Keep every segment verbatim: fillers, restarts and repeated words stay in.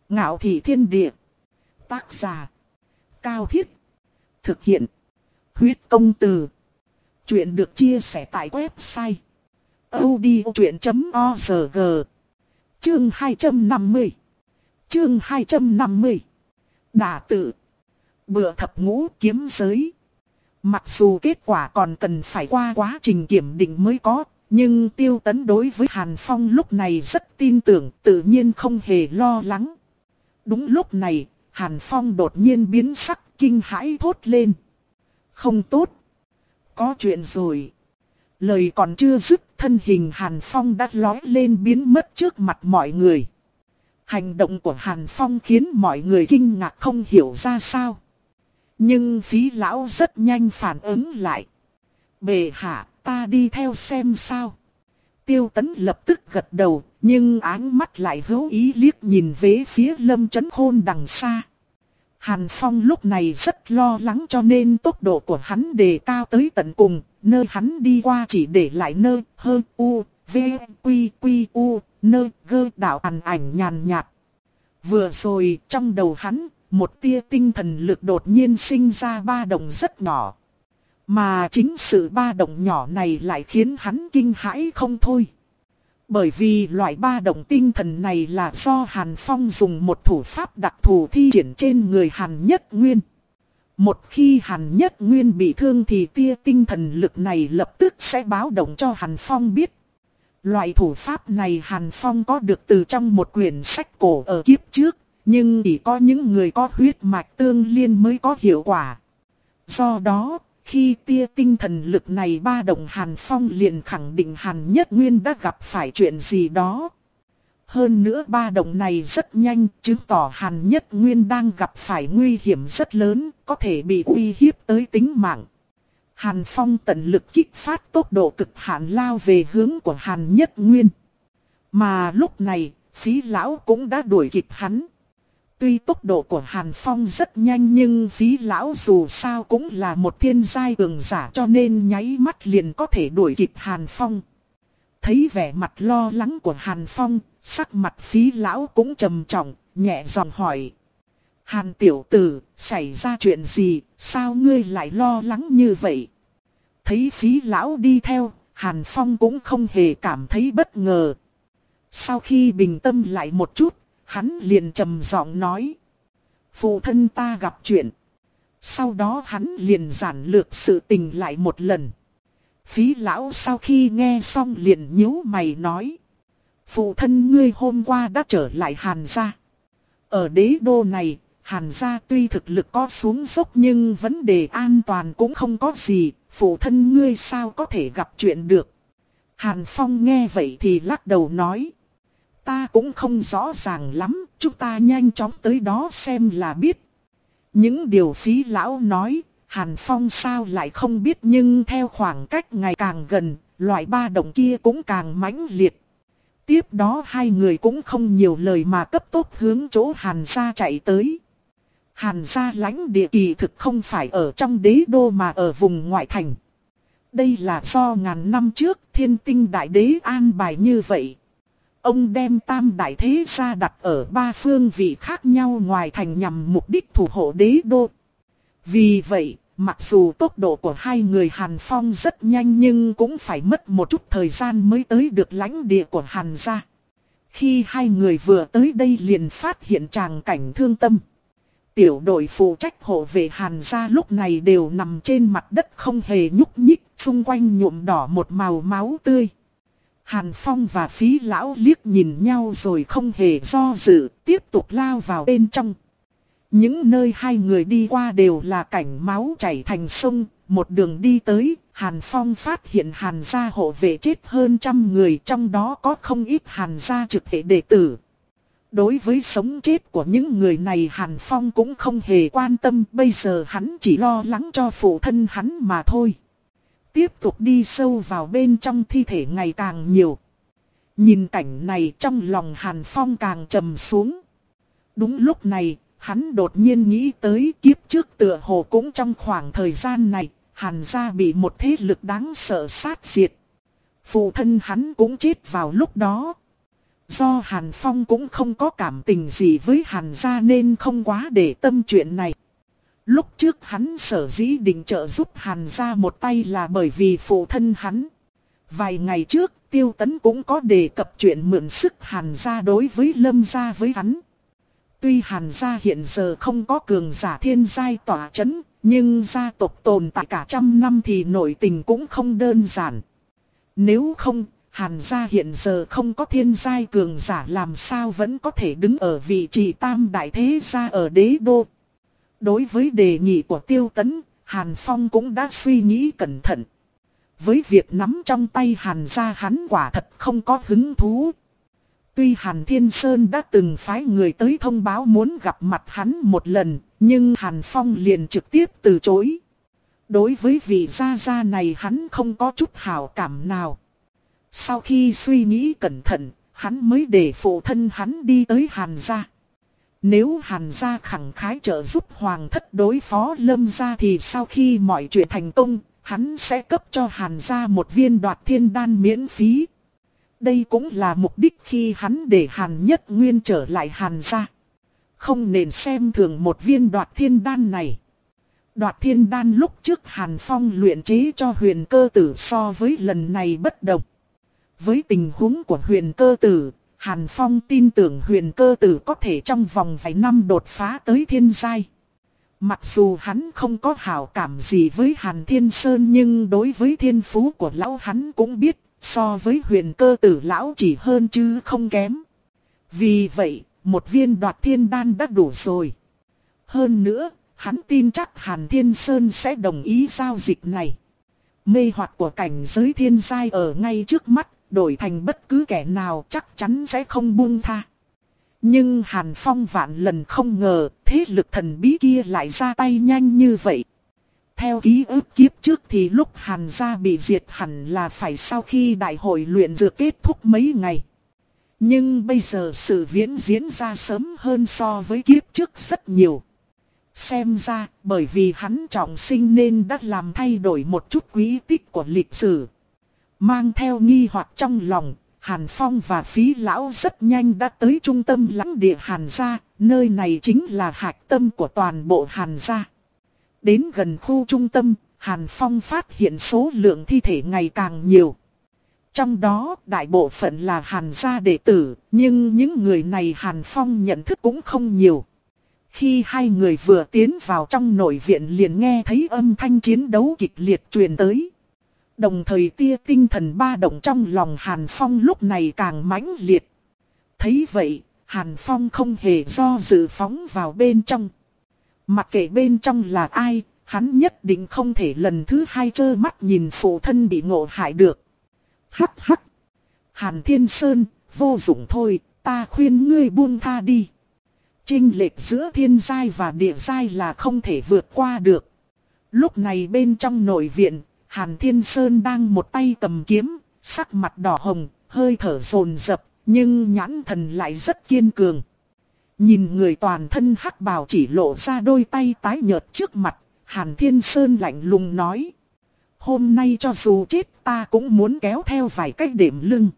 Ngạo thị thiên địa. Tác giả. Cao Thiết. Thực hiện. Huyết công từ. Chuyện được chia sẻ tại website audiochuyện chấm org. Chương hai trăm năm mươi. Chương hai trăm năm mươi. Đả tự. Bựa thập ngũ kiếm giới. Mặc dù kết quả còn cần phải qua quá trình kiểm định mới có, nhưng Tiêu Tấn đối với Hàn Phong lúc này rất tin tưởng, tự nhiên không hề lo lắng. Đúng lúc này, Hàn Phong đột nhiên biến sắc, kinh hãi thốt lên. Không tốt. Có chuyện rồi. Lời còn chưa dứt, thân hình Hàn Phong đã lói lên biến mất trước mặt mọi người. Hành động của Hàn Phong khiến mọi người kinh ngạc không hiểu ra sao. Nhưng Phí lão rất nhanh phản ứng lại. Bệ hạ, ta đi theo xem sao. Tiêu Tấn lập tức gật đầu, nhưng áng mắt lại hữu ý liếc nhìn về phía Lâm Chấn Khôn đằng xa. Hàn Phong lúc này rất lo lắng cho nên tốc độ của hắn đề cao tới tận cùng, nơi hắn đi qua chỉ để lại nơi hơ u, v, quy quy u, nơi gơ đạo àn ảnh nhàn nhạt. Vừa rồi trong đầu hắn, một tia tinh thần lực đột nhiên sinh ra ba động rất nhỏ. Mà chính sự ba động nhỏ này lại khiến hắn kinh hãi không thôi. Bởi vì loại ba động tinh thần này là do Hàn Phong dùng một thủ pháp đặc thù thi triển trên người Hàn Nhất Nguyên. Một khi Hàn Nhất Nguyên bị thương thì tia tinh thần lực này lập tức sẽ báo động cho Hàn Phong biết. Loại thủ pháp này Hàn Phong có được từ trong một quyển sách cổ ở kiếp trước, nhưng chỉ có những người có huyết mạch tương liên mới có hiệu quả. Do đó, khi tia tinh thần lực này ba động, Hàn Phong liền khẳng định Hàn Nhất Nguyên đã gặp phải chuyện gì đó. Hơn nữa ba động này rất nhanh, chứng tỏ Hàn Nhất Nguyên đang gặp phải nguy hiểm rất lớn, có thể bị uy hiếp tới tính mạng. Hàn Phong tận lực kích phát tốc độ cực hạn lao về hướng của Hàn Nhất Nguyên. Mà lúc này, Phí lão cũng đã đuổi kịp hắn. Tuy tốc độ của Hàn Phong rất nhanh nhưng Phí lão dù sao cũng là một thiên giai cường giả cho nên nháy mắt liền có thể đuổi kịp Hàn Phong. Thấy vẻ mặt lo lắng của Hàn Phong, sắc mặt Phí lão cũng trầm trọng, nhẹ giọng hỏi. Hàn tiểu tử, xảy ra chuyện gì, sao ngươi lại lo lắng như vậy? Thấy Phí lão đi theo, Hàn Phong cũng không hề cảm thấy bất ngờ. Sau khi bình tâm lại một chút, hắn liền trầm giọng nói. Phụ thân ta gặp chuyện. Sau đó hắn liền giản lược sự tình lại một lần. Phí lão sau khi nghe xong liền nhíu mày nói. Phụ thân ngươi hôm qua đã trở lại Hàn gia. Ở đế đô này, Hàn gia tuy thực lực có xuống dốc nhưng vấn đề an toàn cũng không có gì. Phụ thân ngươi sao có thể gặp chuyện được. Hàn Phong nghe vậy thì lắc đầu nói. Ta cũng không rõ ràng lắm, chúng ta nhanh chóng tới đó xem là biết. Những điều Phí lão nói, Hàn Phong sao lại không biết, nhưng theo khoảng cách ngày càng gần, loại ba động kia cũng càng mãnh liệt. Tiếp đó hai người cũng không nhiều lời mà cấp tốc hướng chỗ Hàn gia chạy tới. Hàn gia lãnh địa kỳ thực không phải ở trong đế đô mà ở vùng ngoại thành. Đây là do ngàn năm trước Thiên Tinh Đại Đế an bài như vậy. Ông đem tam đại thế gia đặt ở ba phương vị khác nhau ngoài thành nhằm mục đích thủ hộ đế đô. Vì vậy, mặc dù tốc độ của hai người Hàn Phong rất nhanh nhưng cũng phải mất một chút thời gian mới tới được lãnh địa của Hàn gia. Khi hai người vừa tới đây liền phát hiện tràng cảnh thương tâm. Tiểu đội phụ trách hộ vệ Hàn gia lúc này đều nằm trên mặt đất không hề nhúc nhích, xung quanh nhuộm đỏ một màu máu tươi. Hàn Phong và Phí lão liếc nhìn nhau rồi không hề do dự, tiếp tục lao vào bên trong. Những nơi hai người đi qua đều là cảnh máu chảy thành sông, một đường đi tới, Hàn Phong phát hiện Hàn gia hộ vệ chết hơn trăm người, trong đó có không ít Hàn gia trực hệ đệ tử. Đối với sống chết của những người này Hàn Phong cũng không hề quan tâm, bây giờ hắn chỉ lo lắng cho phụ thân hắn mà thôi. Tiếp tục đi sâu vào bên trong, thi thể ngày càng nhiều. Nhìn cảnh này trong lòng Hàn Phong càng trầm xuống. Đúng lúc này, hắn đột nhiên nghĩ tới kiếp trước tựa hồ cũng trong khoảng thời gian này, Hàn gia bị một thế lực đáng sợ sát diệt. Phụ thân hắn cũng chết vào lúc đó. Do Hàn Phong cũng không có cảm tình gì với Hàn gia nên không quá để tâm chuyện này. Lúc trước hắn sở dĩ định trợ giúp Hàn gia một tay là bởi vì phụ thân hắn. Vài ngày trước, Tiêu Tấn cũng có đề cập chuyện mượn sức Hàn gia đối với Lâm gia với hắn. Tuy Hàn gia hiện giờ không có cường giả thiên giai tỏa chấn, nhưng gia tộc tồn tại cả trăm năm thì nội tình cũng không đơn giản. Nếu không, Hàn gia hiện giờ không có thiên giai cường giả làm sao vẫn có thể đứng ở vị trí tam đại thế gia ở đế đô. Đối với đề nghị của Tiêu Tấn, Hàn Phong cũng đã suy nghĩ cẩn thận. Với việc nắm trong tay Hàn gia hắn quả thật không có hứng thú. Tuy Hàn Thiên Sơn đã từng phái người tới thông báo muốn gặp mặt hắn một lần, nhưng Hàn Phong liền trực tiếp từ chối. Đối với vị gia gia này hắn không có chút hảo cảm nào. Sau khi suy nghĩ cẩn thận, hắn mới để phụ thân hắn đi tới Hàn gia. Nếu Hàn gia khẳng khái trợ giúp Hoàng thất đối phó Lâm gia thì sau khi mọi chuyện thành công, hắn sẽ cấp cho Hàn gia một viên đoạt thiên đan miễn phí. Đây cũng là mục đích khi hắn để Hàn Nhất Nguyên trở lại Hàn gia. Không nên xem thường một viên đoạt thiên đan này. Đoạt thiên đan lúc trước Hàn Phong luyện chế cho Huyền Cơ Tử so với lần này bất đồng. Với tình huống của Huyền Cơ Tử, Hàn Phong tin tưởng Huyền Cơ Tử có thể trong vòng vài năm đột phá tới thiên giai. Mặc dù hắn không có hảo cảm gì với Hàn Thiên Sơn nhưng đối với thiên phú của lão hắn cũng biết, so với Huyền Cơ Tử lão chỉ hơn chứ không kém. Vì vậy, một viên đoạt thiên đan đã đủ rồi. Hơn nữa, hắn tin chắc Hàn Thiên Sơn sẽ đồng ý giao dịch này. Mê hoặc của cảnh giới thiên giai ở ngay trước mắt, đổi thành bất cứ kẻ nào chắc chắn sẽ không buông tha. Nhưng Hàn Phong vạn lần không ngờ thế lực thần bí kia lại ra tay nhanh như vậy. Theo ký ức kiếp trước thì lúc Hàn gia bị diệt hẳn là phải sau khi đại hội luyện dược kết thúc mấy ngày. Nhưng bây giờ sự viễn diễn ra sớm hơn so với kiếp trước rất nhiều. Xem ra bởi vì hắn trọng sinh nên đã làm thay đổi một chút quý tích của lịch sử. Mang theo nghi hoặc trong lòng, Hàn Phong và Phí Lão rất nhanh đã tới trung tâm lãnh địa Hàn gia, nơi này chính là hạch tâm của toàn bộ Hàn gia. Đến gần khu trung tâm, Hàn Phong phát hiện số lượng thi thể ngày càng nhiều. Trong đó, đại bộ phận là Hàn gia đệ tử, nhưng những người này Hàn Phong nhận thức cũng không nhiều. Khi hai người vừa tiến vào trong nội viện liền nghe thấy âm thanh chiến đấu kịch liệt truyền tới. Đồng thời tia tinh thần ba động trong lòng Hàn Phong lúc này càng mãnh liệt. Thấy vậy, Hàn Phong không hề do dự phóng vào bên trong. Mặc kệ bên trong là ai, hắn nhất định không thể lần thứ hai trơ mắt nhìn phụ thân bị ngộ hại được. Hắc hắc. Hàn Thiên Sơn, vô dụng thôi, ta khuyên ngươi buông tha đi. Chênh lệch giữa thiên giai và địa giai là không thể vượt qua được. Lúc này bên trong nội viện, Hàn Thiên Sơn đang một tay cầm kiếm, sắc mặt đỏ hồng, hơi thở dồn dập, nhưng nhãn thần lại rất kiên cường. Nhìn người toàn thân hắc bào chỉ lộ ra đôi tay tái nhợt trước mặt, Hàn Thiên Sơn lạnh lùng nói. Hôm nay cho dù chết ta cũng muốn kéo theo vài cái đệm lưng.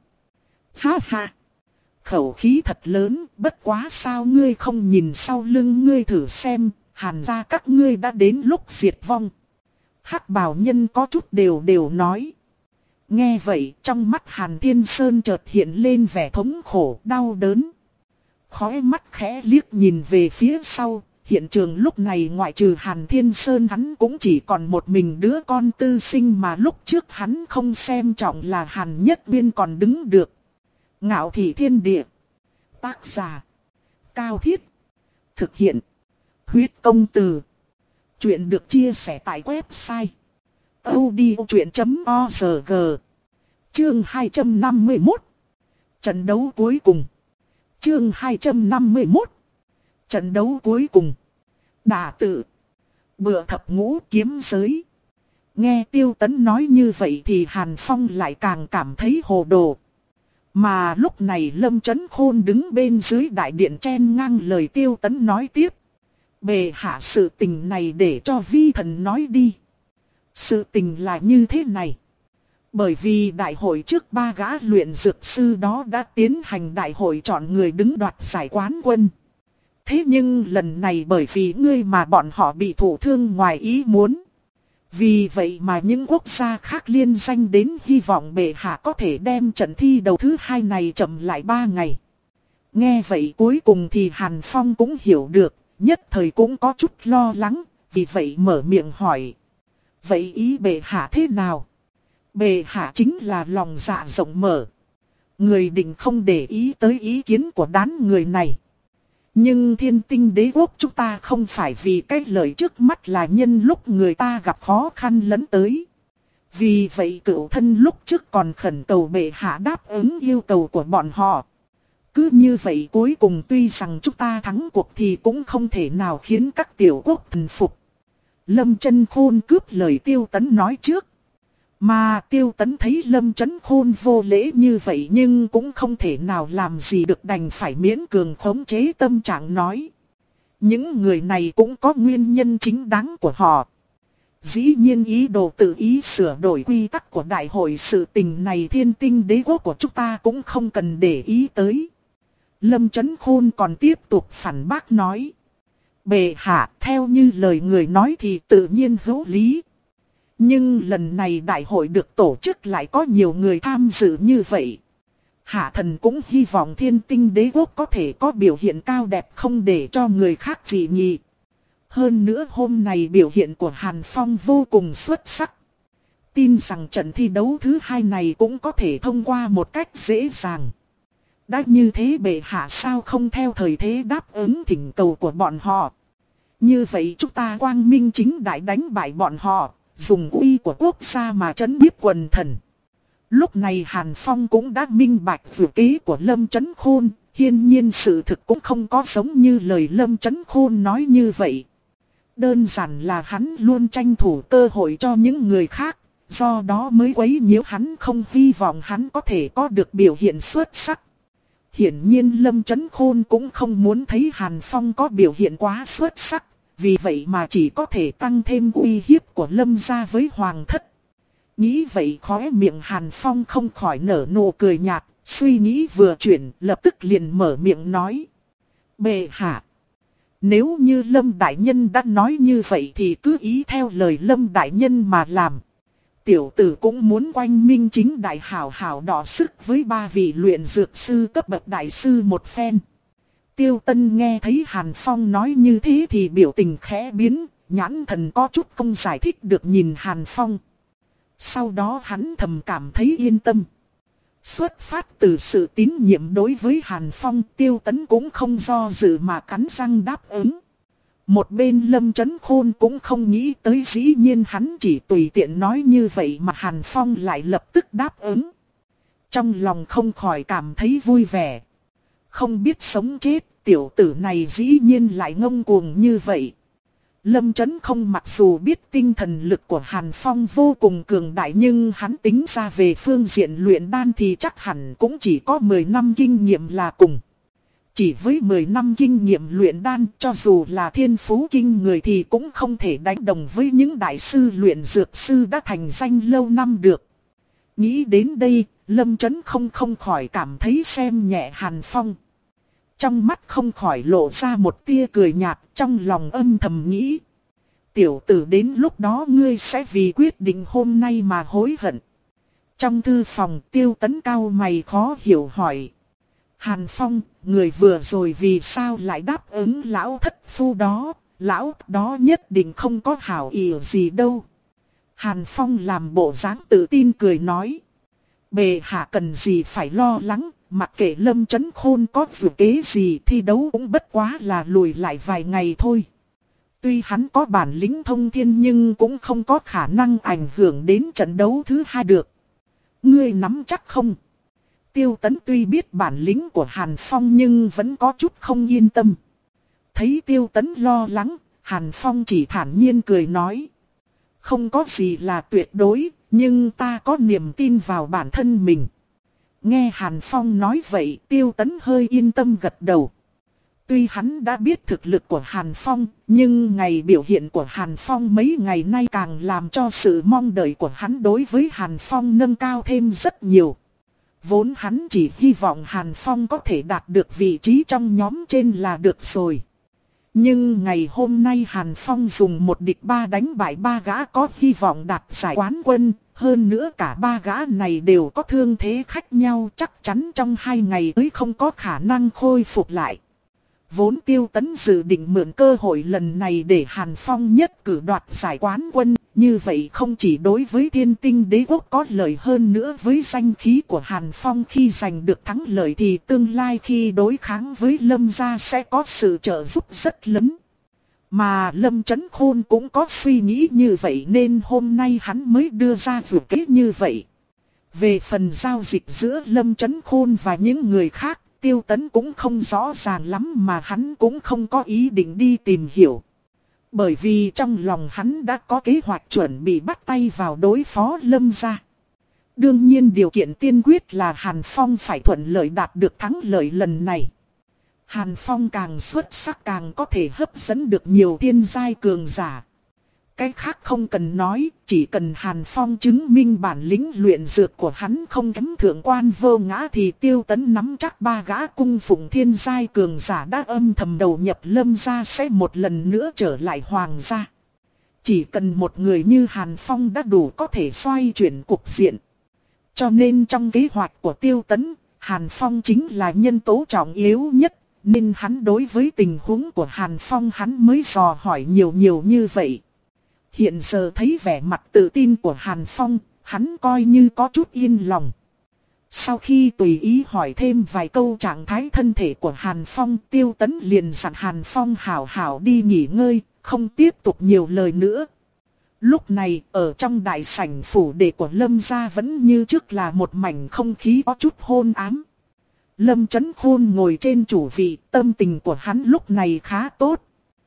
Ha ha! Khẩu khí thật lớn, bất quá sao ngươi không nhìn sau lưng ngươi thử xem, Hàn gia các ngươi đã đến lúc diệt vong. Hắc bào nhân có chút đều đều nói. Nghe vậy trong mắt Hàn Thiên Sơn chợt hiện lên vẻ thống khổ đau đớn. Khóe mắt khẽ liếc nhìn về phía sau, hiện trường lúc này ngoại trừ Hàn Thiên Sơn hắn cũng chỉ còn một mình đứa con tư sinh mà lúc trước hắn không xem trọng là Hàn Nhất Nguyên còn đứng được. Ngạo thị thiên địa. Tác giả. Cao Thiết. Thực hiện. Huyết công từ. Chuyện được chia sẻ tại website. odchuyện chấm org. Chương hai trăm năm mươi mốt. Trận đấu cuối cùng. Chương hai trăm năm mươi mốt. Trận đấu cuối cùng. Đả tự. Bựa thập ngũ kiếm giới. Nghe Tiêu Tấn nói như vậy thì Hàn Phong lại càng cảm thấy hồ đồ. Mà lúc này Lâm Chấn Khôn đứng bên dưới đại điện chen ngang lời Tiêu Tấn nói tiếp. Bề hạ sự tình này để cho vi thần nói đi. Sự tình là như thế này. Bởi vì đại hội trước ba gã luyện dược sư đó đã tiến hành đại hội chọn người đứng đoạt giải quán quân. Thế nhưng lần này bởi vì ngươi mà bọn họ bị thụ thương ngoài ý muốn. Vì vậy mà những quốc gia khác liên danh đến hy vọng bệ hạ có thể đem trận thi đầu thứ hai này chậm lại ba ngày. Nghe vậy cuối cùng thì Hàn Phong cũng hiểu được, nhất thời cũng có chút lo lắng, vì vậy mở miệng hỏi. Vậy ý bệ hạ thế nào? Bệ hạ chính là lòng dạ rộng mở. Người định không để ý tới ý kiến của đám người này. Nhưng Thiên Tinh Đế quốc chúng ta không phải vì cái lợi trước mắt là nhân lúc người ta gặp khó khăn lẫn tới. Vì vậy cửu thân lúc trước còn khẩn cầu bệ hạ đáp ứng yêu cầu của bọn họ. Cứ như vậy cuối cùng tuy rằng chúng ta thắng cuộc thì cũng không thể nào khiến các tiểu quốc thần phục. Lâm Chấn Khôn cướp lời Tiêu Tấn nói trước. Mà Tiêu Tấn thấy Lâm Chấn Khôn vô lễ như vậy nhưng cũng không thể nào làm gì được, đành phải miễn cường khống chế tâm trạng nói. Những người này cũng có nguyên nhân chính đáng của họ. Dĩ nhiên ý đồ tự ý sửa đổi quy tắc của đại hội, sự tình này Thiên Tinh Đế quốc của chúng ta cũng không cần để ý tới. Lâm Chấn Khôn còn tiếp tục phản bác nói. Bệ hạ, theo như lời người nói thì tự nhiên hữu lý. Nhưng lần này đại hội được tổ chức lại có nhiều người tham dự như vậy. Hạ thần cũng hy vọng Thiên Tinh Đế quốc có thể có biểu hiện cao đẹp không để cho người khác dị nghị. Hơn nữa hôm nay biểu hiện của Hàn Phong vô cùng xuất sắc. Tin rằng trận thi đấu thứ hai này cũng có thể thông qua một cách dễ dàng. Đã như thế bệ hạ sao không theo thời thế đáp ứng thỉnh cầu của bọn họ. Như vậy chúng ta quang minh chính đại đánh bại bọn họ, dùng uy của quốc gia mà trấn nhiếp quần thần. Lúc này Hàn Phong cũng đã minh bạch dự kế của Lâm Chấn Khôn, hiển nhiên sự thực cũng không có giống như lời Lâm Chấn Khôn nói như vậy. Đơn giản là hắn luôn tranh thủ cơ hội cho những người khác, do đó mới quấy nhiễu hắn, không hy vọng hắn có thể có được biểu hiện xuất sắc. Hiển nhiên Lâm Chấn Khôn cũng không muốn thấy Hàn Phong có biểu hiện quá xuất sắc, vì vậy mà chỉ có thể tăng thêm uy hiếp của Lâm gia với Hoàng thất. Nghĩ vậy khóe miệng Hàn Phong không khỏi nở nụ cười nhạt, suy nghĩ vừa chuyển lập tức liền mở miệng nói. Bệ hạ, nếu như Lâm Đại Nhân đã nói như vậy thì cứ ý theo lời Lâm Đại Nhân mà làm. Tiểu tử cũng muốn quanh minh chính đại hảo hảo đọ sức với ba vị luyện dược sư cấp bậc đại sư một phen. Tiêu Tân nghe thấy Hàn Phong nói như thế thì biểu tình khẽ biến, nhãn thần có chút không giải thích được nhìn Hàn Phong. Sau đó hắn thầm cảm thấy yên tâm. Xuất phát từ sự tín nhiệm đối với Hàn Phong, Tiêu Tấn cũng không do dự mà cắn răng đáp ứng. Một bên Lâm Chấn Khôn cũng không nghĩ tới, dĩ nhiên hắn chỉ tùy tiện nói như vậy mà Hàn Phong lại lập tức đáp ứng. Trong lòng không khỏi cảm thấy vui vẻ. Không biết sống chết, tiểu tử này dĩ nhiên lại ngông cuồng như vậy. Lâm Chấn Không mặc dù biết tinh thần lực của Hàn Phong vô cùng cường đại, nhưng hắn tính ra về phương diện luyện đan thì chắc hẳn cũng chỉ có mười năm kinh nghiệm là cùng. Chỉ với mười năm kinh nghiệm luyện đan, cho dù là thiên phú kinh người thì cũng không thể đánh đồng với những đại sư luyện dược sư đã thành danh lâu năm được. Nghĩ đến đây, Lâm Chấn Không không khỏi cảm thấy xem nhẹ Hàn Phong. Trong mắt không khỏi lộ ra một tia cười nhạt, trong lòng âm thầm nghĩ. Tiểu tử, đến lúc đó ngươi sẽ vì quyết định hôm nay mà hối hận. Trong thư phòng, Tiêu Tấn cao mày khó hiểu hỏi. Hàn Phong, người vừa rồi vì sao lại đáp ứng lão thất phu đó, lão đó nhất định không có hảo ý gì đâu. Hàn Phong làm bộ dáng tự tin cười nói. Bệ hạ cần gì phải lo lắng, mặc kệ Lâm Chấn Khôn có dự kế gì thi đấu cũng bất quá là lùi lại vài ngày thôi. Tuy hắn có bản lĩnh thông thiên nhưng cũng không có khả năng ảnh hưởng đến trận đấu thứ hai được. Ngươi nắm chắc không? Tiêu Tấn tuy biết bản lĩnh của Hàn Phong nhưng vẫn có chút không yên tâm. Thấy Tiêu Tấn lo lắng, Hàn Phong chỉ thản nhiên cười nói. Không có gì là tuyệt đối, nhưng ta có niềm tin vào bản thân mình. Nghe Hàn Phong nói vậy, Tiêu Tấn hơi yên tâm gật đầu. Tuy hắn đã biết thực lực của Hàn Phong, nhưng ngày biểu hiện của Hàn Phong mấy ngày nay càng làm cho sự mong đợi của hắn đối với Hàn Phong nâng cao thêm rất nhiều. Vốn hắn chỉ hy vọng Hàn Phong có thể đạt được vị trí trong nhóm trên là được rồi. Nhưng ngày hôm nay Hàn Phong dùng một địch ba đánh bại ba gã có hy vọng đạt giải quán quân. Hơn nữa cả ba gã này đều có thương thế khác nhau, chắc chắn trong hai ngày tới không có khả năng khôi phục lại. Vốn Tiêu Tấn dự định mượn cơ hội lần này để Hàn Phong nhất cử đoạt giải quán quân. Như vậy không chỉ đối với Thiên Tinh Đế Quốc có lợi, hơn nữa với danh khí của Hàn Phong khi giành được thắng lợi thì tương lai khi đối kháng với Lâm gia sẽ có sự trợ giúp rất lớn. Mà Lâm Chấn Khôn cũng có suy nghĩ như vậy nên hôm nay hắn mới đưa ra dự kế như vậy. Về phần giao dịch giữa Lâm Chấn Khôn và những người khác, Tiêu Tấn cũng không rõ ràng lắm mà hắn cũng không có ý định đi tìm hiểu. Bởi vì trong lòng hắn đã có kế hoạch chuẩn bị bắt tay vào đối phó Lâm gia. Đương nhiên điều kiện tiên quyết là Hàn Phong phải thuận lợi đạt được thắng lợi lần này. Hàn Phong càng xuất sắc càng có thể hấp dẫn được nhiều thiên giai cường giả. Cái khác không cần nói, chỉ cần Hàn Phong chứng minh bản lĩnh luyện dược của hắn không kém thượng quan Vô Ngã thì Tiêu Tấn nắm chắc ba gã cung phụng thiên giai cường giả đã âm thầm đầu nhập Lâm gia sẽ một lần nữa trở lại hoàng gia. Chỉ cần một người như Hàn Phong đã đủ có thể xoay chuyển cục diện. Cho nên trong kế hoạch của Tiêu Tấn, Hàn Phong chính là nhân tố trọng yếu nhất, nên hắn đối với tình huống của Hàn Phong hắn mới dò hỏi nhiều nhiều như vậy. Hiện giờ thấy vẻ mặt tự tin của Hàn Phong, hắn coi như có chút yên lòng. Sau khi tùy ý hỏi thêm vài câu trạng thái thân thể của Hàn Phong, Tiêu Tấn liền dặn Hàn Phong hảo hảo đi nghỉ ngơi, không tiếp tục nhiều lời nữa. Lúc này, ở trong đại sảnh phủ đệ của Lâm gia vẫn như trước là một mảnh không khí có chút hôn ám. Lâm Chấn Khôn ngồi trên chủ vị, tâm tình của hắn lúc này khá tốt.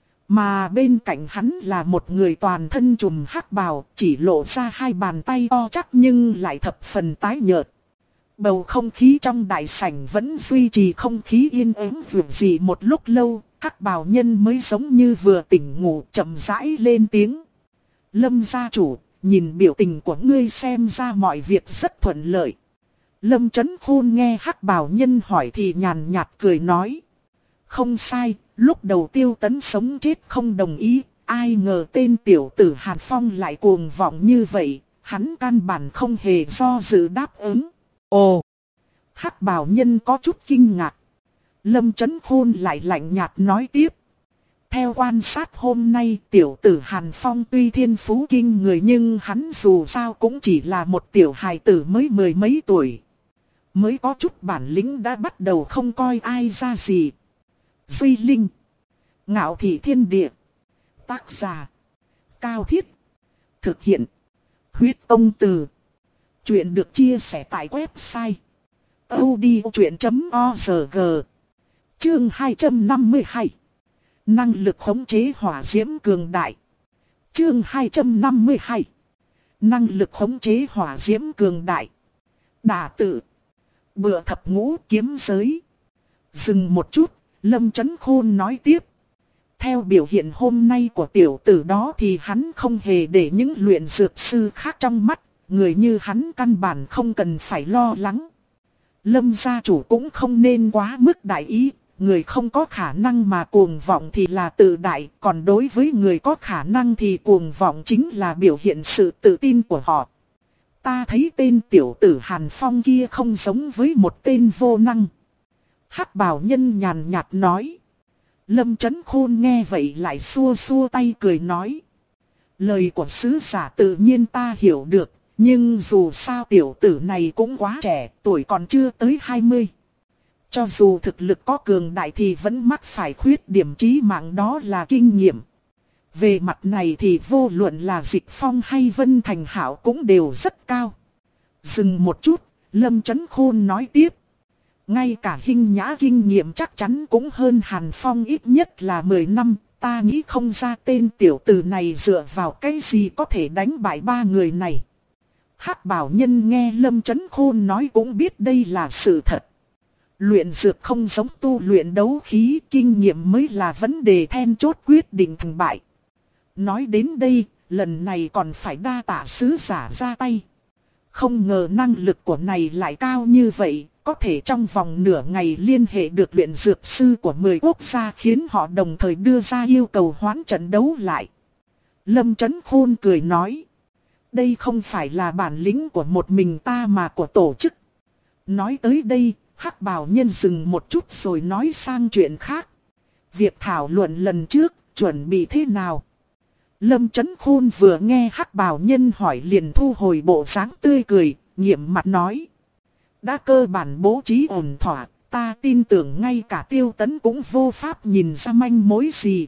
Mà bên cạnh hắn là một người toàn thân trùm hắc bào, chỉ lộ ra hai bàn tay to chắc nhưng lại thập phần tái nhợt. Bầu không khí trong đại sảnh vẫn duy trì không khí yên ắng dường gì một lúc lâu, hắc bào nhân mới giống như vừa tỉnh ngủ chậm rãi lên tiếng. Lâm gia chủ, nhìn biểu tình của ngươi xem ra mọi việc rất thuận lợi. Lâm Chấn Khôn nghe hắc bào nhân hỏi thì nhàn nhạt cười nói. Không sai, lúc đầu Tiêu Tấn sống chết không đồng ý, ai ngờ tên tiểu tử Hàn Phong lại cuồng vọng như vậy, hắn căn bản không hề do dự đáp ứng. Ồ! Hắc bào nhân có chút kinh ngạc. Lâm Chấn Khôn lại lạnh nhạt nói tiếp. Theo quan sát hôm nay tiểu tử Hàn Phong tuy thiên phú kinh người nhưng hắn dù sao cũng chỉ là một tiểu hài tử mới mười mấy tuổi. Mới có chút bản lĩnh đã bắt đầu không coi ai ra gì. Duy Linh. Ngạo thị thiên địa. Tác giả. Cao Thiết. Thực hiện. Huyết Tông Từ. Chuyện được chia sẻ tại website odchuyện chấm org. Chương hai trăm năm mươi hai. Năng lực khống chế hỏa diễm cường đại. Chương hai trăm năm mươi hai. Năng lực khống chế hỏa diễm cường đại. Đả tự. Bựa thập ngũ kiếm giới. Dừng một chút, Lâm Chấn Khôn nói tiếp. Theo biểu hiện hôm nay của tiểu tử đó thì hắn không hề để những luyện dược sư khác trong mắt. Người như hắn căn bản không cần phải lo lắng. Lâm gia chủ cũng không nên quá mức đại ý. Người không có khả năng mà cuồng vọng thì là tự đại. Còn đối với người có khả năng thì cuồng vọng chính là biểu hiện sự tự tin của họ. Ta thấy tên tiểu tử Hàn Phong kia không giống với một tên vô năng. Hắc bào nhân nhàn nhạt nói. Lâm Chấn Khôn nghe vậy lại xua xua tay cười nói. Lời của sứ giả tự nhiên ta hiểu được. Nhưng dù sao tiểu tử này cũng quá trẻ, tuổi còn chưa tới hai mươi. Cho dù thực lực có cường đại thì vẫn mắc phải khuyết điểm chí mạng, đó là kinh nghiệm. Về mặt này thì vô luận là Dịch Phong hay Vân Thành Hảo cũng đều rất cao. Dừng một chút, Lâm Chấn Khôn nói tiếp. Ngay cả Hinh Nhã kinh nghiệm chắc chắn cũng hơn Hàn Phong ít nhất là mười năm. Ta nghĩ không ra tên tiểu tử này dựa vào cái gì có thể đánh bại ba người này. Hắc bảo nhân nghe Lâm Chấn Khôn nói cũng biết đây là sự thật. Luyện dược không giống tu luyện đấu khí, kinh nghiệm mới là vấn đề then chốt quyết định thành bại. Nói đến đây, lần này còn phải đa tạ sứ giả ra tay. Không ngờ năng lực của này lại cao như vậy, có thể trong vòng nửa ngày liên hệ được luyện dược sư của mười quốc gia khiến họ đồng thời đưa ra yêu cầu hoãn trận đấu lại. Lâm Chấn Khôn cười nói, đây không phải là bản lĩnh của một mình ta mà của tổ chức. Nói tới đây, Hắc Bào Nhân dừng một chút rồi nói sang chuyện khác. Việc thảo luận lần trước, chuẩn bị thế nào? Lâm Chấn Khôn vừa nghe Hắc Bào Nhân hỏi liền thu hồi bộ dáng tươi cười, nghiêm mặt nói. Đã cơ bản bố trí ổn thỏa, ta tin tưởng ngay cả Tiêu Tấn cũng vô pháp nhìn ra manh mối gì.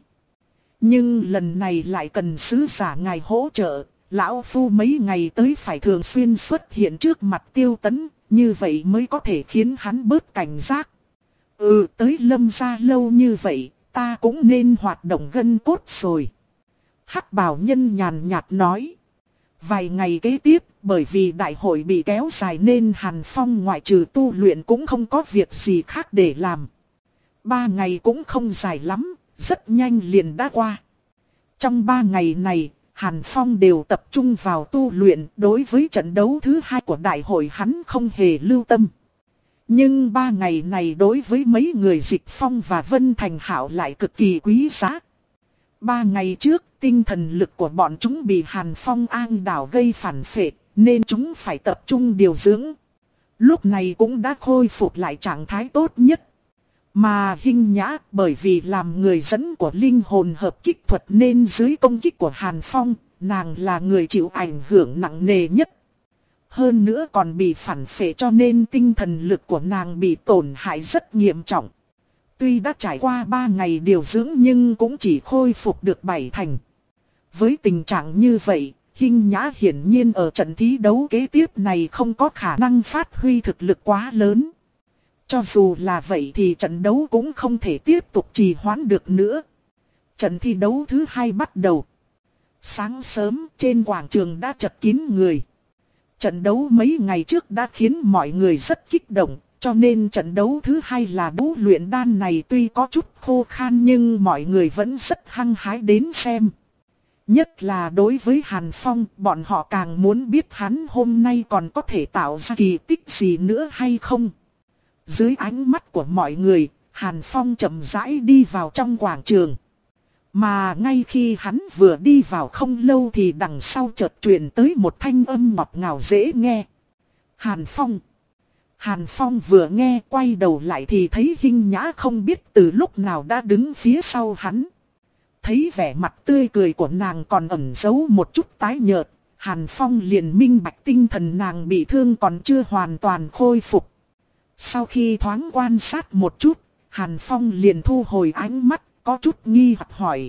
Nhưng lần này lại cần sứ giả ngài hỗ trợ, lão phu mấy ngày tới phải thường xuyên xuất hiện trước mặt Tiêu Tấn, như vậy mới có thể khiến hắn bớt cảnh giác. Ừ, tới Lâm gia lâu như vậy, ta cũng nên hoạt động gân cốt rồi. Hắc Bào Nhân nhàn nhạt nói. Vài ngày kế tiếp, bởi vì đại hội bị kéo dài nên Hàn Phong ngoại trừ tu luyện cũng không có việc gì khác để làm. Ba ngày cũng không dài lắm, rất nhanh liền đã qua. Trong ba ngày này, Hàn Phong đều tập trung vào tu luyện, đối với trận đấu thứ hai của đại hội hắn không hề lưu tâm. Nhưng ba ngày này đối với mấy người Dịch Phong và Vân Thành Hạo lại cực kỳ quý giá. Ba ngày trước, tinh thần lực của bọn chúng bị Hàn Phong an đảo gây phản phệ, nên chúng phải tập trung điều dưỡng. Lúc này cũng đã khôi phục lại trạng thái tốt nhất. Mà Hinh Nhã bởi vì làm người dẫn của linh hồn hợp kích thuật nên dưới công kích của Hàn Phong, nàng là người chịu ảnh hưởng nặng nề nhất. Hơn nữa còn bị phản phệ cho nên tinh thần lực của nàng bị tổn hại rất nghiêm trọng. Tuy đã trải qua ba ngày điều dưỡng nhưng cũng chỉ khôi phục được bảy thành. Với tình trạng như vậy, Hinh Nhã hiển nhiên ở trận thi đấu kế tiếp này không có khả năng phát huy thực lực quá lớn. Cho dù là vậy thì trận đấu cũng không thể tiếp tục trì hoãn được nữa. Trận thi đấu thứ hai bắt đầu. Sáng sớm trên quảng trường đã chật kín người. Trận đấu mấy ngày trước đã khiến mọi người rất kích động, cho nên trận đấu thứ hai là đấu luyện đan này tuy có chút khô khan nhưng mọi người vẫn rất hăng hái đến xem. Nhất là đối với Hàn Phong, bọn họ càng muốn biết hắn hôm nay còn có thể tạo ra kỳ tích gì nữa hay không. Dưới ánh mắt của mọi người, Hàn Phong chậm rãi đi vào trong quảng trường. Mà ngay khi hắn vừa đi vào không lâu thì đằng sau chợt truyền tới một thanh âm ngọt ngào dễ nghe. Hàn Phong. Hàn Phong vừa nghe quay đầu lại thì thấy Hinh Nhã không biết từ lúc nào đã đứng phía sau hắn. Thấy vẻ mặt tươi cười của nàng còn ẩn giấu một chút tái nhợt, Hàn Phong liền minh bạch tinh thần nàng bị thương còn chưa hoàn toàn khôi phục. Sau khi thoáng quan sát một chút, Hàn Phong liền thu hồi ánh mắt, có chút nghi hoặc hỏi.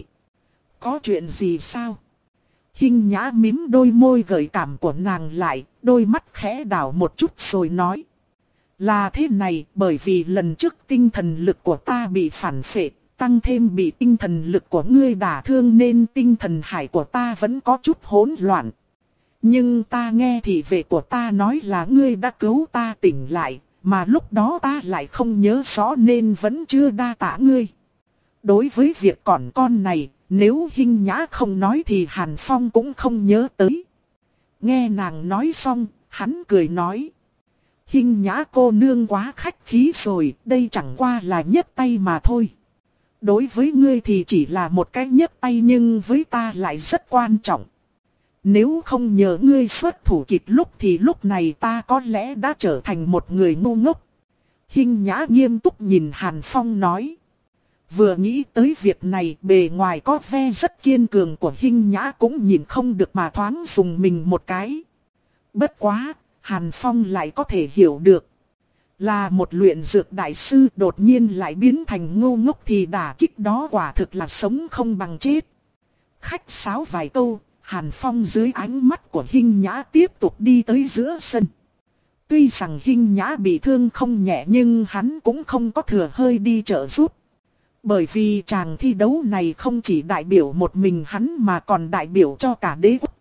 Có chuyện gì sao? Hinh Nhã mím đôi môi gợi cảm của nàng lại, đôi mắt khẽ đảo một chút rồi nói. Là thế này, bởi vì lần trước tinh thần lực của ta bị phản phệ, tăng thêm bị tinh thần lực của ngươi đả thương nên tinh thần hải của ta vẫn có chút hỗn loạn. Nhưng ta nghe thị vệ của ta nói là ngươi đã cứu ta tỉnh lại, mà lúc đó ta lại không nhớ rõ nên vẫn chưa đa tạ ngươi. Đối với việc còn con này, nếu Hinh Nhã không nói thì Hàn Phong cũng không nhớ tới. Nghe nàng nói xong, hắn cười nói. Hinh Nhã cô nương quá khách khí rồi, đây chẳng qua là nhấc tay mà thôi. Đối với ngươi thì chỉ là một cái nhấc tay nhưng với ta lại rất quan trọng. Nếu không nhờ ngươi xuất thủ kịp lúc thì lúc này ta có lẽ đã trở thành một người ngu ngốc. Hinh Nhã nghiêm túc nhìn Hàn Phong nói. Vừa nghĩ tới việc này bề ngoài có vẻ rất kiên cường của Hinh Nhã cũng nhìn không được mà thoáng dùng mình một cái. Bất quá, Hàn Phong lại có thể hiểu được. Là một luyện dược đại sư đột nhiên lại biến thành ngu ngốc thì đả kích đó quả thực là sống không bằng chết. Khách sáo vài câu, Hàn Phong dưới ánh mắt của Hinh Nhã tiếp tục đi tới giữa sân. Tuy rằng Hinh Nhã bị thương không nhẹ nhưng hắn cũng không có thừa hơi đi trợ giúp. Bởi vì chàng thi đấu này không chỉ đại biểu một mình hắn mà còn đại biểu cho cả đế quốc.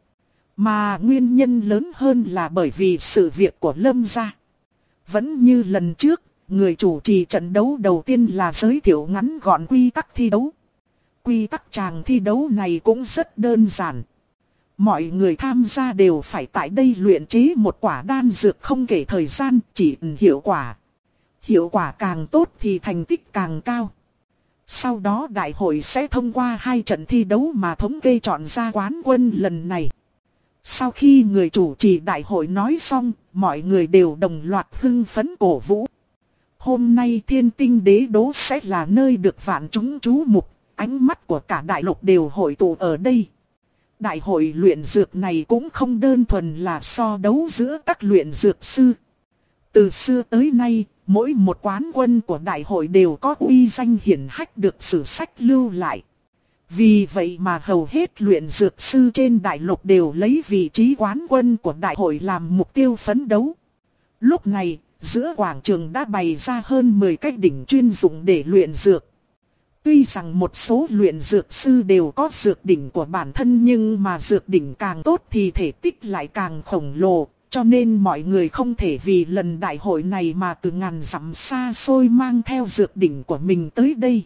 Mà nguyên nhân lớn hơn là bởi vì sự việc của Lâm gia. Vẫn như lần trước, người chủ trì trận đấu đầu tiên là giới thiệu ngắn gọn quy tắc thi đấu. Quy tắc tràng thi đấu này cũng rất đơn giản. Mọi người tham gia đều phải tại đây luyện chế một quả đan dược không kể thời gian, chỉ hiệu quả. Hiệu quả càng tốt thì thành tích càng cao. Sau đó đại hội sẽ thông qua hai trận thi đấu mà thống kê chọn ra quán quân lần này. Sau khi người chủ trì đại hội nói xong, mọi người đều đồng loạt hưng phấn cổ vũ. Hôm nay Thiên Tinh Đế Đô sẽ là nơi được vạn chúng chú mục, ánh mắt của cả đại lục đều hội tụ ở đây. Đại hội luyện dược này cũng không đơn thuần là so đấu giữa các luyện dược sư. Từ xưa tới nay, mỗi một quán quân của đại hội đều có uy danh hiển hách được sử sách lưu lại. Vì vậy mà hầu hết luyện dược sư trên đại lục đều lấy vị trí quán quân của đại hội làm mục tiêu phấn đấu. Lúc này, giữa quảng trường đã bày ra hơn mười cái đỉnh chuyên dụng để luyện dược. Tuy rằng một số luyện dược sư đều có dược đỉnh của bản thân nhưng mà dược đỉnh càng tốt thì thể tích lại càng khổng lồ. Cho nên mọi người không thể vì lần đại hội này mà từ ngàn dặm xa xôi mang theo dược đỉnh của mình tới đây.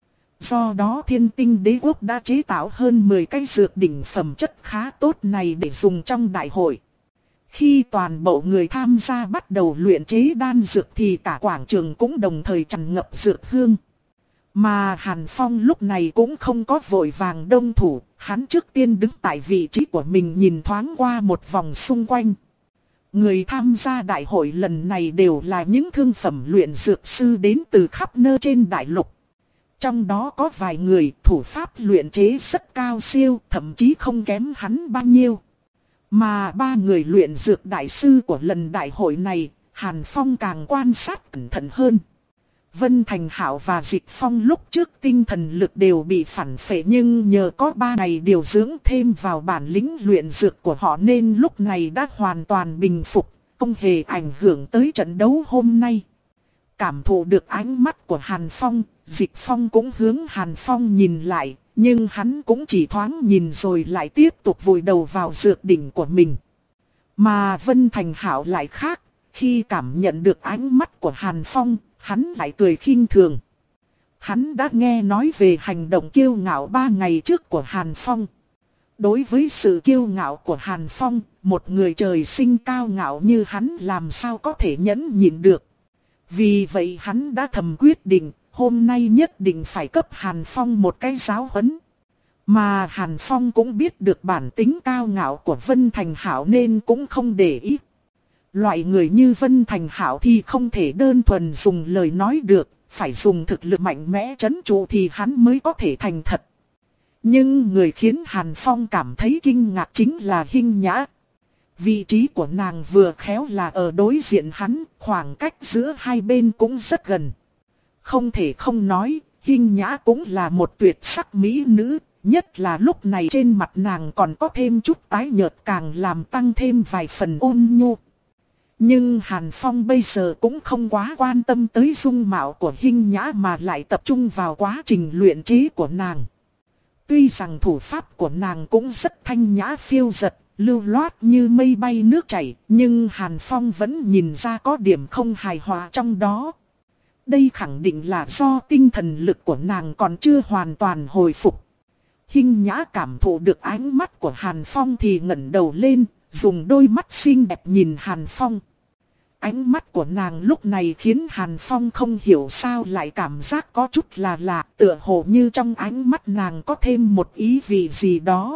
Do đó Thiên Tinh Đế Quốc đã chế tạo hơn mười cái dược đỉnh phẩm chất khá tốt này để dùng trong đại hội. Khi toàn bộ người tham gia bắt đầu luyện chế đan dược thì cả quảng trường cũng đồng thời tràn ngập dược hương. Mà Hàn Phong lúc này cũng không có vội vàng đông thủ, hắn trước tiên đứng tại vị trí của mình nhìn thoáng qua một vòng xung quanh. Người tham gia đại hội lần này đều là những thương phẩm luyện dược sư đến từ khắp nơi trên đại lục. Trong đó có vài người thủ pháp luyện chế rất cao siêu, thậm chí không kém hắn bao nhiêu. Mà ba người luyện dược đại sư của lần đại hội này, Hàn Phong càng quan sát cẩn thận hơn. Vân Thành Hạo và Dịch Phong lúc trước tinh thần lực đều bị phản phệ nhưng nhờ có ba ngày điều dưỡng thêm vào bản lĩnh luyện dược của họ nên lúc này đã hoàn toàn bình phục, không hề ảnh hưởng tới trận đấu hôm nay. Cảm thụ được ánh mắt của Hàn Phong, Dịch Phong cũng hướng Hàn Phong nhìn lại, nhưng hắn cũng chỉ thoáng nhìn rồi lại tiếp tục vùi đầu vào dược đỉnh của mình. Mà Vân Thành Hạo lại khác, khi cảm nhận được ánh mắt của Hàn Phong, hắn lại cười khinh thường. Hắn đã nghe nói về hành động kiêu ngạo ba ngày trước của Hàn Phong. Đối với sự kiêu ngạo của Hàn Phong, một người trời sinh cao ngạo như hắn làm sao có thể nhẫn nhịn được. Vì vậy hắn đã thầm quyết định, hôm nay nhất định phải cấp Hàn Phong một cái giáo huấn. Mà Hàn Phong cũng biết được bản tính cao ngạo của Vân Thành Hạo nên cũng không để ý. Loại người như Vân Thành Hạo thì không thể đơn thuần dùng lời nói được, phải dùng thực lực mạnh mẽ trấn trụ thì hắn mới có thể thành thật. Nhưng người khiến Hàn Phong cảm thấy kinh ngạc chính là Hinh Nhã. Vị trí của nàng vừa khéo là ở đối diện hắn, khoảng cách giữa hai bên cũng rất gần. Không thể không nói, Hinh Nhã cũng là một tuyệt sắc mỹ nữ, nhất là lúc này trên mặt nàng còn có thêm chút tái nhợt càng làm tăng thêm vài phần ôn nhu. Nhưng Hàn Phong bây giờ cũng không quá quan tâm tới dung mạo của Hinh Nhã mà lại tập trung vào quá trình luyện chế của nàng. Tuy rằng thủ pháp của nàng cũng rất thanh nhã phiêu dật, lưu loát như mây bay nước chảy, nhưng Hàn Phong vẫn nhìn ra có điểm không hài hòa trong đó. Đây khẳng định là do tinh thần lực của nàng còn chưa hoàn toàn hồi phục. Hinh Nhã cảm thụ được ánh mắt của Hàn Phong thì ngẩng đầu lên, dùng đôi mắt xinh đẹp nhìn Hàn Phong. Ánh mắt của nàng lúc này khiến Hàn Phong không hiểu sao lại cảm giác có chút là lạ, tựa hồ như trong ánh mắt nàng có thêm một ý vị gì đó.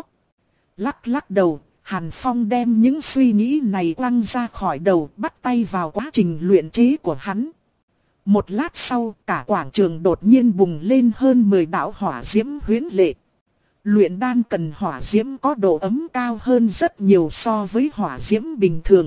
Lắc lắc đầu, Hàn Phong đem những suy nghĩ này quăng ra khỏi đầu, bắt tay vào quá trình luyện chế của hắn. Một lát sau, cả quảng trường đột nhiên bùng lên hơn mười đạo hỏa diễm huyễn lệ. Luyện đan cần hỏa diễm có độ ấm cao hơn rất nhiều so với hỏa diễm bình thường.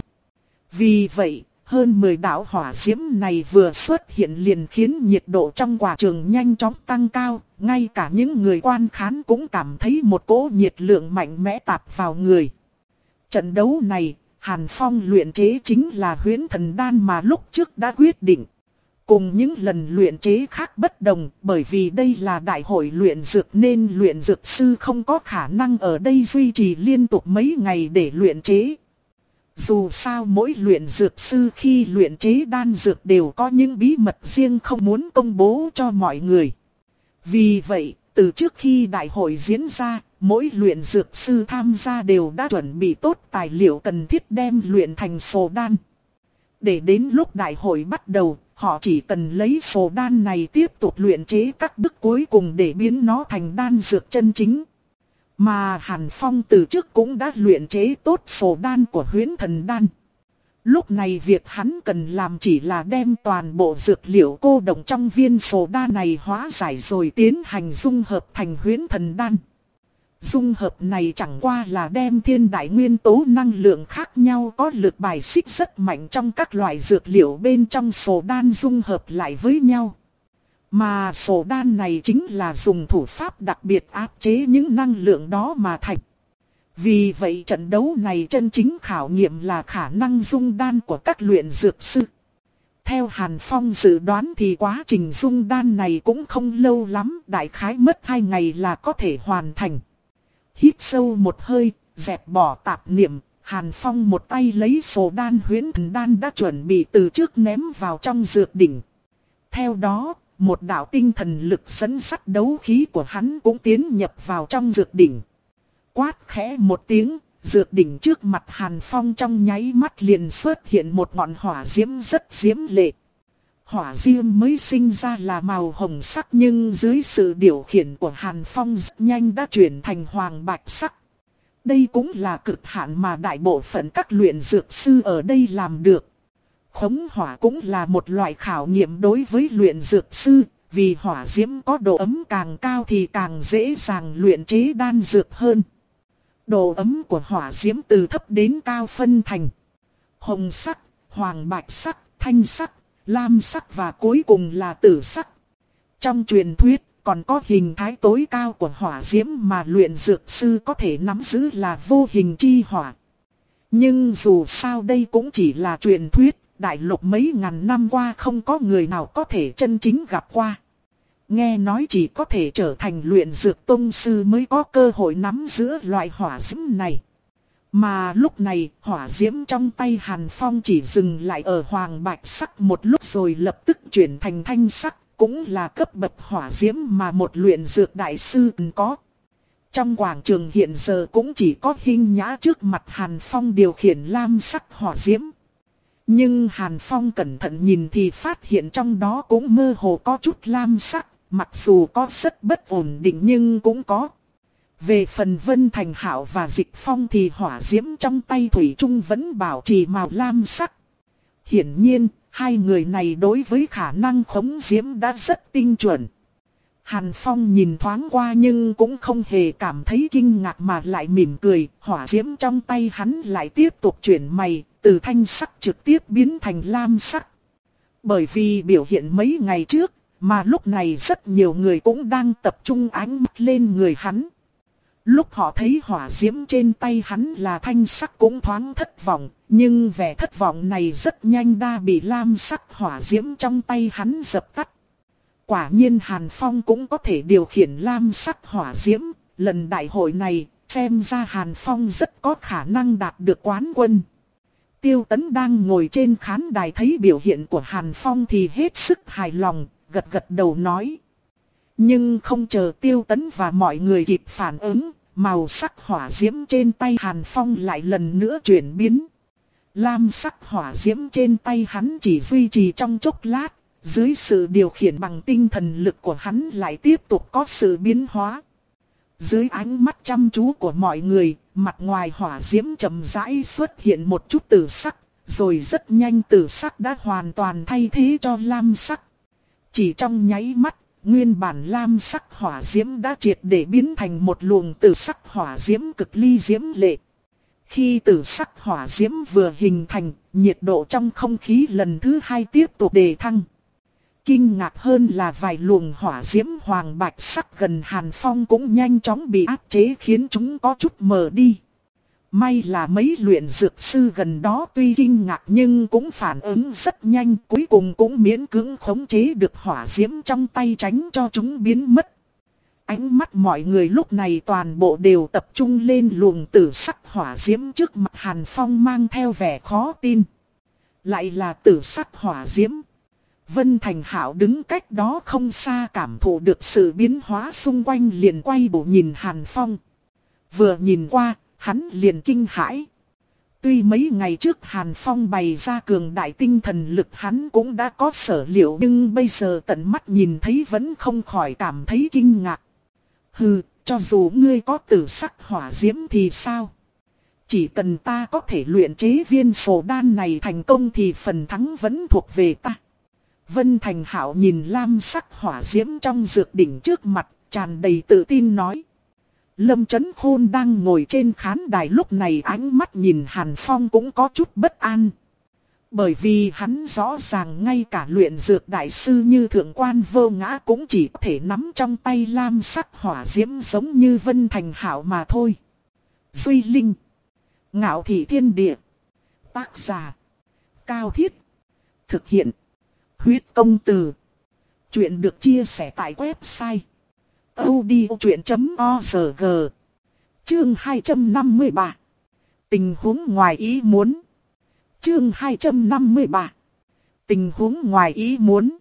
Vì vậy, hơn mười đạo hỏa diễm này vừa xuất hiện liền khiến nhiệt độ trong quảng trường nhanh chóng tăng cao, ngay cả những người quan khán cũng cảm thấy một cỗ nhiệt lượng mạnh mẽ tạp vào người. Trận đấu này, Hàn Phong luyện chế chính là huyễn thần đan mà lúc trước đã quyết định. Cùng những lần luyện chế khác bất đồng, bởi vì đây là đại hội luyện dược nên luyện dược sư không có khả năng ở đây duy trì liên tục mấy ngày để luyện chế. Dù sao mỗi luyện dược sư khi luyện chế đan dược đều có những bí mật riêng không muốn công bố cho mọi người. Vì vậy, từ trước khi đại hội diễn ra, mỗi luyện dược sư tham gia đều đã chuẩn bị tốt tài liệu cần thiết đem luyện thành sồ đan. Để đến lúc đại hội bắt đầu, họ chỉ cần lấy sồ đan này tiếp tục luyện chế các bước cuối cùng để biến nó thành đan dược chân chính. Mà Hàn Phong từ trước cũng đã luyện chế tốt sồ đan của Huyễn Thần Đan. Lúc này việc hắn cần làm chỉ là đem toàn bộ dược liệu cô đọng trong viên sồ đan này hóa giải rồi tiến hành dung hợp thành Huyễn Thần Đan. Dung hợp này chẳng qua là đem thiên đại nguyên tố năng lượng khác nhau có lực bài xích rất mạnh trong các loại dược liệu bên trong sồ đan dung hợp lại với nhau. Mà sồ đan này chính là dùng thủ pháp đặc biệt áp chế những năng lượng đó mà thành. Vì vậy trận đấu này chân chính khảo nghiệm là khả năng dung đan của các luyện dược sư. Theo Hàn Phong dự đoán thì quá trình dung đan này cũng không lâu lắm, đại khái mất hai ngày là có thể hoàn thành. Hít sâu một hơi, dẹp bỏ tạp niệm, Hàn Phong một tay lấy sồ đan Huyễn Thần Đan đã chuẩn bị từ trước ném vào trong dược đỉnh. Theo đó, một đạo tinh thần lực dẫn dắt đấu khí của hắn cũng tiến nhập vào trong dược đỉnh. Quát khẽ một tiếng, dược đỉnh trước mặt Hàn Phong trong nháy mắt liền xuất hiện một ngọn hỏa diễm rất diễm lệ. Hỏa diễm mới sinh ra là màu hồng sắc nhưng dưới sự điều khiển của Hàn Phong rất nhanh đã chuyển thành hoàng bạch sắc. Đây cũng là cực hạn mà đại bộ phận các luyện dược sư ở đây làm được. Khống hỏa cũng là một loại khảo nghiệm đối với luyện dược sư, vì hỏa diễm có độ ấm càng cao thì càng dễ dàng luyện chế đan dược hơn. Độ ấm của hỏa diễm từ thấp đến cao phân thành hồng sắc, hoàng bạch sắc, thanh sắc, lam sắc và cuối cùng là tử sắc. Trong truyền thuyết còn có hình thái tối cao của hỏa diễm mà luyện dược sư có thể nắm giữ là vô hình chi hỏa. Nhưng dù sao đây cũng chỉ là truyền thuyết, đại lục mấy ngàn năm qua không có người nào có thể chân chính gặp qua. Nghe nói chỉ có thể trở thành luyện dược tông sư mới có cơ hội nắm giữ loại hỏa diễm này. Mà lúc này, hỏa diễm trong tay Hàn Phong chỉ dừng lại ở hoàng bạch sắc một lúc rồi lập tức chuyển thành thanh sắc, cũng là cấp bậc hỏa diễm mà một luyện dược đại sư cần có. Trong quảng trường hiện giờ cũng chỉ có Hinh Nhã trước mặt Hàn Phong điều khiển lam sắc hỏa diễm. Nhưng Hàn Phong cẩn thận nhìn thì phát hiện trong đó cũng mơ hồ có chút lam sắc, mặc dù có rất bất ổn định nhưng cũng có. Về phần Vân Thành Hạo và Dịch Phong thì hỏa diễm trong tay Thủy Trung vẫn bảo trì màu lam sắc. Hiển nhiên, hai người này đối với khả năng khống diễm đã rất tinh chuẩn. Hàn Phong nhìn thoáng qua nhưng cũng không hề cảm thấy kinh ngạc mà lại mỉm cười, hỏa diễm trong tay hắn lại tiếp tục chuyển màu, từ thanh sắc trực tiếp biến thành lam sắc. Bởi vì biểu hiện mấy ngày trước, mà lúc này rất nhiều người cũng đang tập trung ánh mắt lên người hắn. Lúc họ thấy hỏa diễm trên tay hắn là thanh sắc cũng thoáng thất vọng, nhưng vẻ thất vọng này rất nhanh đã bị lam sắc hỏa diễm trong tay hắn dập tắt. Quả nhiên Hàn Phong cũng có thể điều khiển lam sắc hỏa diễm, lần đại hội này xem ra Hàn Phong rất có khả năng đạt được quán quân. Tiêu Tấn đang ngồi trên khán đài thấy biểu hiện của Hàn Phong thì hết sức hài lòng, gật gật đầu nói. Nhưng không chờ Tiêu Tấn và mọi người kịp phản ứng, màu sắc hỏa diễm trên tay Hàn Phong lại lần nữa chuyển biến. Lam sắc hỏa diễm trên tay hắn chỉ duy trì trong chốc lát, dưới sự điều khiển bằng tinh thần lực của hắn lại tiếp tục có sự biến hóa. Dưới ánh mắt chăm chú của mọi người, mặt ngoài hỏa diễm chậm rãi xuất hiện một chút tử sắc, rồi rất nhanh tử sắc đã hoàn toàn thay thế cho lam sắc. Chỉ trong nháy mắt, nguyên bản lam sắc hỏa diễm đã triệt để biến thành một luồng tử sắc hỏa diễm cực ly diễm lệ. Khi tử sắc hỏa diễm vừa hình thành, nhiệt độ trong không khí lần thứ hai tiếp tục đề thăng. Kinh ngạc hơn là vài luồng hỏa diễm hoàng bạch sắc gần Hàn Phong cũng nhanh chóng bị áp chế khiến chúng có chút mờ đi. May là mấy luyện dược sư gần đó tuy kinh ngạc nhưng cũng phản ứng rất nhanh, cuối cùng cũng miễn cưỡng khống chế được hỏa diễm trong tay tránh cho chúng biến mất. Ánh mắt mọi người lúc này toàn bộ đều tập trung lên luồng tử sắc hỏa diễm trước mặt Hàn Phong mang theo vẻ khó tin. Lại là tử sắc hỏa diễm. Vân Thành Hạo đứng cách đó không xa cảm thụ được sự biến hóa xung quanh liền quay bộ nhìn Hàn Phong. Vừa nhìn qua, hắn liền kinh hãi. Tuy mấy ngày trước Hàn Phong bày ra cường đại tinh thần lực hắn cũng đã có sở liệu, nhưng bây giờ tận mắt nhìn thấy vẫn không khỏi cảm thấy kinh ngạc. Hừ, cho dù ngươi có tử sắc hỏa diễm thì sao? Chỉ cần ta có thể luyện chế viên phổ đan này thành công thì phần thắng vẫn thuộc về ta. Vân Thành Hạo nhìn lam sắc hỏa diễm trong dược đỉnh trước mặt, tràn đầy tự tin nói. Lâm Chấn Khôn đang ngồi trên khán đài lúc này ánh mắt nhìn Hàn Phong cũng có chút bất an. Bởi vì hắn rõ ràng ngay cả luyện dược đại sư như Thượng Quan Vô Ngã cũng chỉ có thể nắm trong tay lam sắc hỏa diễm giống như Vân Thành Hạo mà thôi. Duy Linh. Ngạo Thị Thiên Địa. Tác giả. Cao Thiết. Thực hiện. Huyết Công Từ. Chuyện được chia sẻ tại website audiochuyện chấm org. Chương hai trăm năm mươi ba. Tình huống ngoài ý muốn. Chương hai trăm năm mươi ba. Tình huống ngoài ý muốn.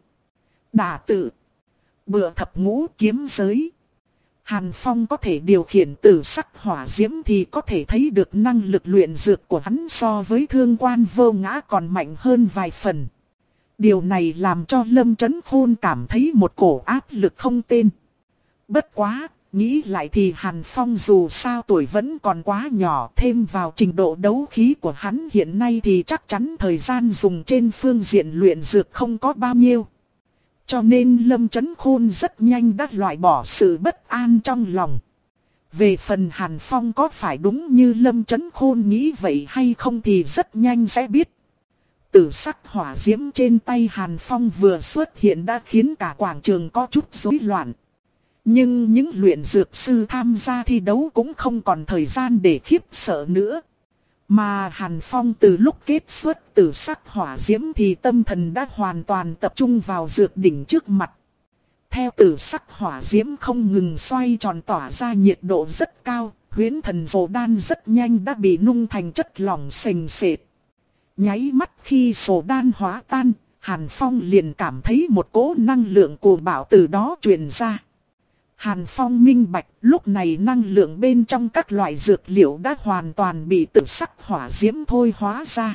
Đả tự. Bựa thập ngũ kiếm giới. Hàn Phong có thể điều khiển tử sắc hỏa diễm thì có thể thấy được năng lực luyện dược của hắn so với Thương Quan Vô Ngã còn mạnh hơn vài phần. Điều này làm cho Lâm Chấn Khôn cảm thấy một cổ áp lực không tên. Bất quá, nghĩ lại thì Hàn Phong dù sao tuổi vẫn còn quá nhỏ, thêm vào trình độ đấu khí của hắn hiện nay thì chắc chắn thời gian dùng trên phương diện luyện dược không có bao nhiêu. Cho nên Lâm Chấn Khôn rất nhanh đã loại bỏ sự bất an trong lòng. Về phần Hàn Phong có phải đúng như Lâm Chấn Khôn nghĩ vậy hay không thì rất nhanh sẽ biết. Tử sắc hỏa diễm trên tay Hàn Phong vừa xuất hiện đã khiến cả quảng trường có chút rối loạn. Nhưng những luyện dược sư tham gia thi đấu cũng không còn thời gian để khiếp sợ nữa. Mà Hàn Phong từ lúc kết xuất tử sắc hỏa diễm thì tâm thần đã hoàn toàn tập trung vào dược đỉnh trước mặt. Theo tử sắc hỏa diễm không ngừng xoay tròn tỏa ra nhiệt độ rất cao, huyễn thần phổ đan rất nhanh đã bị nung thành chất lỏng sền sệt. Nháy mắt khi phổ đan hóa tan, Hàn Phong liền cảm thấy một cỗ năng lượng cuồng bạo từ đó truyền ra. Hàn Phong minh bạch, lúc này năng lượng bên trong các loại dược liệu đã hoàn toàn bị tử sắc hỏa diễm thôi hóa ra.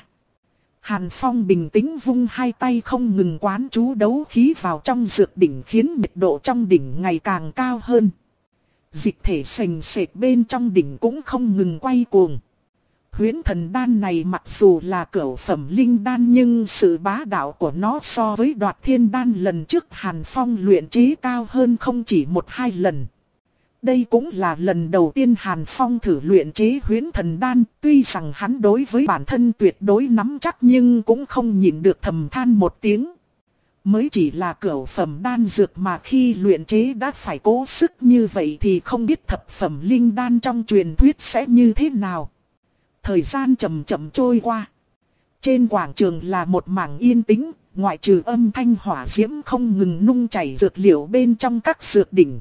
Hàn Phong bình tĩnh vung hai tay không ngừng quán chú đấu khí vào trong dược đỉnh khiến nhiệt độ trong đỉnh ngày càng cao hơn. Dịch thể sền sệt bên trong đỉnh cũng không ngừng quay cuồng. Huyễn thần đan này mặc dù là cửu phẩm linh đan nhưng sự bá đạo của nó so với Đoạt Thiên đan lần trước Hàn Phong luyện chế cao hơn không chỉ một hai lần. Đây cũng là lần đầu tiên Hàn Phong thử luyện chế huyễn thần đan, tuy rằng hắn đối với bản thân tuyệt đối nắm chắc nhưng cũng không nhịn được thầm than một tiếng. Mới chỉ là cửu phẩm đan dược mà khi luyện chế đã phải cố sức như vậy thì không biết thập phẩm linh đan trong truyền thuyết sẽ như thế nào. Thời gian chậm chậm trôi qua. Trên quảng trường là một mảng yên tĩnh, ngoại trừ âm thanh hỏa diễm không ngừng nung chảy dược liệu bên trong các dược đỉnh.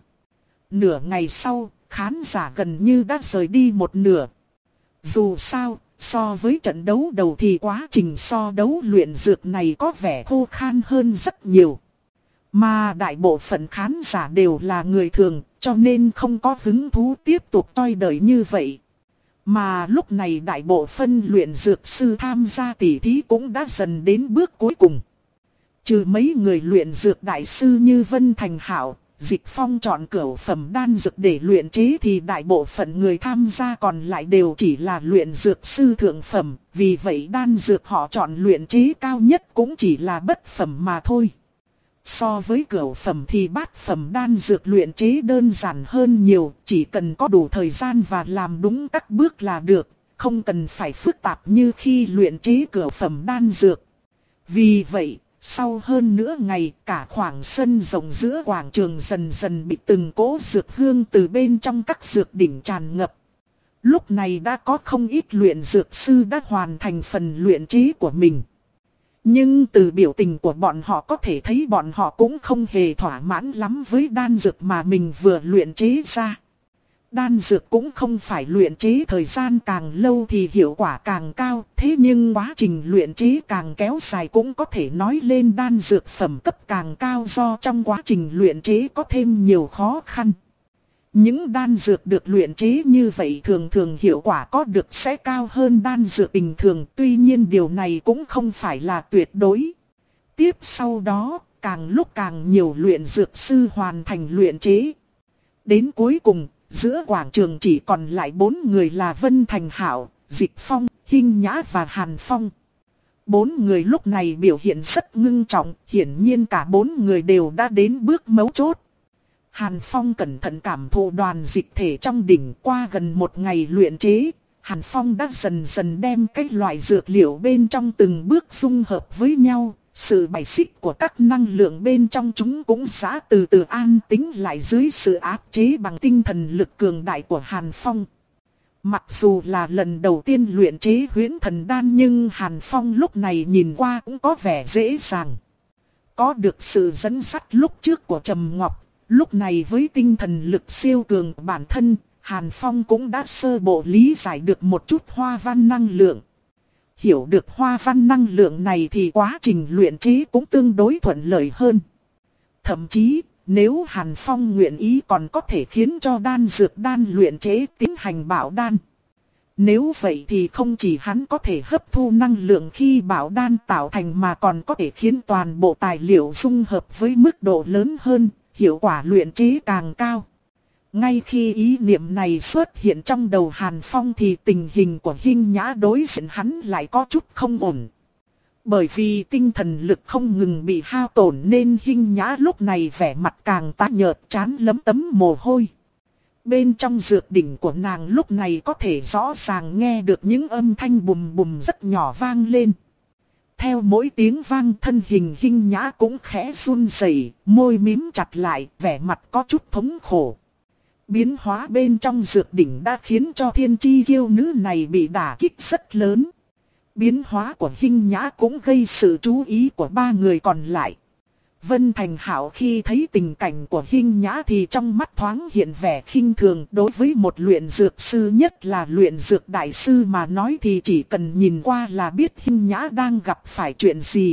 Nửa ngày sau, khán giả gần như đã rời đi một nửa. Dù sao, so với trận đấu đầu thì quá trình so đấu luyện dược này có vẻ khô khan hơn rất nhiều. Mà đại bộ phận khán giả đều là người thường, cho nên không có hứng thú tiếp tục coi đợi như vậy. Mà lúc này đại bộ phân luyện dược sư tham gia tỷ thí cũng đã dần đến bước cuối cùng. Trừ mấy người luyện dược đại sư như Vân Thành Hạo, Dịch Phong chọn cửu phẩm đan dược để luyện chế thì đại bộ phận người tham gia còn lại đều chỉ là luyện dược sư thượng phẩm, vì vậy đan dược họ chọn luyện chế cao nhất cũng chỉ là bất phẩm mà thôi. So với cửu phẩm thì bát phẩm đan dược luyện chế đơn giản hơn nhiều, chỉ cần có đủ thời gian và làm đúng các bước là được, không cần phải phức tạp như khi luyện chế cửu phẩm đan dược. Vì vậy, sau hơn nửa ngày, cả khoảng sân rộng giữa quảng trường dần dần bị từng cỗ dược hương từ bên trong các dược đỉnh tràn ngập. Lúc này đã có không ít luyện dược sư đã hoàn thành phần luyện chế của mình. Nhưng từ biểu tình của bọn họ có thể thấy bọn họ cũng không hề thỏa mãn lắm với đan dược mà mình vừa luyện chế ra. Đan dược cũng không phải luyện chế thời gian càng lâu thì hiệu quả càng cao, thế nhưng quá trình luyện chế càng kéo dài cũng có thể nói lên đan dược phẩm cấp càng cao do trong quá trình luyện chế có thêm nhiều khó khăn. Những đan dược được luyện chế như vậy thường thường hiệu quả có được sẽ cao hơn đan dược bình thường, tuy nhiên điều này cũng không phải là tuyệt đối. Tiếp sau đó, càng lúc càng nhiều luyện dược sư hoàn thành luyện chế. Đến cuối cùng, giữa quảng trường chỉ còn lại bốn người là Vân Thành Hạo, Dịch Phong, Hinh Nhã và Hàn Phong. Bốn người lúc này biểu hiện rất ngưng trọng, hiển nhiên cả bốn người đều đã đến bước mấu chốt. Hàn Phong cẩn thận cảm thụ đoàn dịch thể trong đỉnh. Qua gần một ngày luyện chế, Hàn Phong đã dần dần đem các loại dược liệu bên trong từng bước dung hợp với nhau. Sự bài xích của các năng lượng bên trong chúng cũng sẽ từ từ an tĩnh lại dưới sự áp chế bằng tinh thần lực cường đại của Hàn Phong. Mặc dù là lần đầu tiên luyện chế huyễn thần đan nhưng Hàn Phong lúc này nhìn qua cũng có vẻ dễ dàng. Có được sự dẫn dắt lúc trước của Trầm Ngọc, lúc này với tinh thần lực siêu cường của bản thân, Hàn Phong cũng đã sơ bộ lý giải được một chút hoa văn năng lượng. Hiểu được hoa văn năng lượng này thì quá trình luyện chế cũng tương đối thuận lợi hơn. Thậm chí, nếu Hàn Phong nguyện ý còn có thể khiến cho đan dược đan luyện chế tiến hành bảo đan. Nếu vậy thì không chỉ hắn có thể hấp thu năng lượng khi bảo đan tạo thành mà còn có thể khiến toàn bộ tài liệu dung hợp với mức độ lớn hơn, hiệu quả luyện chế càng cao. Ngay khi ý niệm này xuất hiện trong đầu Hàn Phong thì tình hình của Hinh Nhã đối diện hắn lại có chút không ổn. Bởi vì tinh thần lực không ngừng bị hao tổn nên Hinh Nhã lúc này vẻ mặt càng tái nhợt, trán lấm tấm mồ hôi. Bên trong dược đỉnh của nàng lúc này có thể rõ ràng nghe được những âm thanh bùm bùm rất nhỏ vang lên. Theo mỗi tiếng vang thân hình Hinh Nhã cũng khẽ run rẩy, môi mím chặt lại, vẻ mặt có chút thống khổ. Biến hóa bên trong dược đỉnh đã khiến cho thiên chi kiêu nữ này bị đả kích rất lớn. Biến hóa của Hinh Nhã cũng gây sự chú ý của ba người còn lại. Vân Thành Hạo khi thấy tình cảnh của Hinh Nhã thì trong mắt thoáng hiện vẻ khinh thường. Đối với một luyện dược sư, nhất là luyện dược đại sư mà nói thì chỉ cần nhìn qua là biết Hinh Nhã đang gặp phải chuyện gì.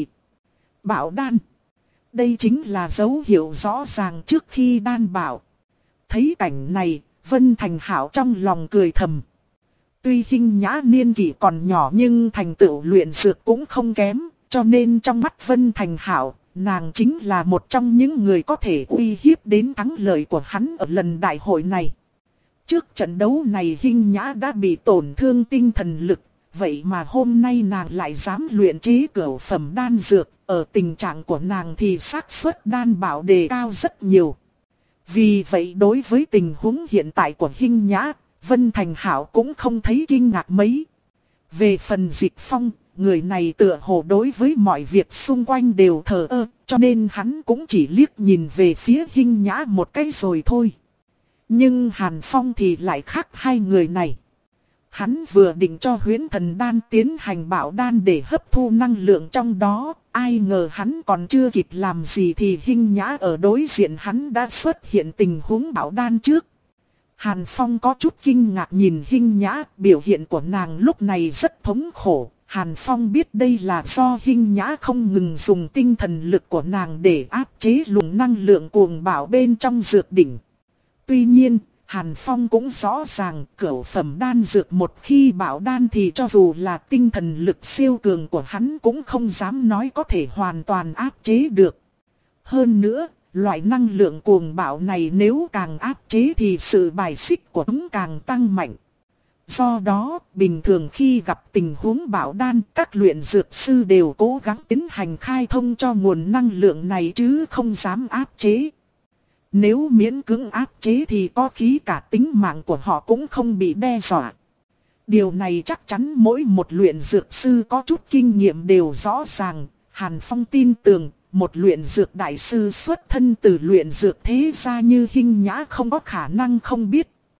Bảo đan. Đây chính là dấu hiệu rõ ràng trước khi đan bảo. Thấy cảnh này, Vân Thành Hạo trong lòng cười thầm. Tuy Hinh Nhã niên kỷ còn nhỏ nhưng thành tựu luyện dược cũng không kém, cho nên trong mắt Vân Thành Hạo, nàng chính là một trong những người có thể uy hiếp đến thắng lợi của hắn ở lần đại hội này. Trước trận đấu này Hinh Nhã đã bị tổn thương tinh thần lực, vậy mà hôm nay nàng lại dám luyện chế cửu phẩm đan dược, ở tình trạng của nàng thì xác suất đan bảo đề cao rất nhiều. Vì vậy đối với tình huống hiện tại của Hinh Nhã, Vân Thành Hạo cũng không thấy kinh ngạc mấy. Về phần Dịch Phong, người này tựa hồ đối với mọi việc xung quanh đều thờ ơ, cho nên hắn cũng chỉ liếc nhìn về phía Hinh Nhã một cái rồi thôi. Nhưng Hàn Phong thì lại khác hai người này. Hắn vừa định cho huyễn thần đan tiến hành bảo đan để hấp thu năng lượng trong đó, ai ngờ hắn còn chưa kịp làm gì thì Hinh Nhã ở đối diện hắn đã xuất hiện tình huống bảo đan trước. Hàn Phong có chút kinh ngạc nhìn Hinh Nhã, biểu hiện của nàng lúc này rất thống khổ. Hàn Phong biết đây là do Hinh Nhã không ngừng dùng tinh thần lực của nàng để áp chế luồng năng lượng cuồng bạo bên trong dược đỉnh. Tuy nhiên, Hàn Phong cũng rõ ràng cửu phẩm đan dược một khi bảo đan thì cho dù là tinh thần lực siêu cường của hắn cũng không dám nói có thể hoàn toàn áp chế được. Hơn nữa, loại năng lượng cuồng bạo này nếu càng áp chế thì sự bài xích của chúng càng tăng mạnh. Do đó, bình thường khi gặp tình huống bảo đan, các luyện dược sư đều cố gắng tiến hành khai thông cho nguồn năng lượng này chứ không dám áp chế. Nếu miễn cưỡng áp chế thì có khí cả tính mạng của họ cũng không bị đe dọa. Điều này chắc chắn mỗi một luyện dược sư có chút kinh nghiệm đều rõ ràng. Hàn Phong tin tưởng, một luyện dược đại sư xuất thân từ luyện dược thế gia như Hinh Nhã không có khả năng không biết.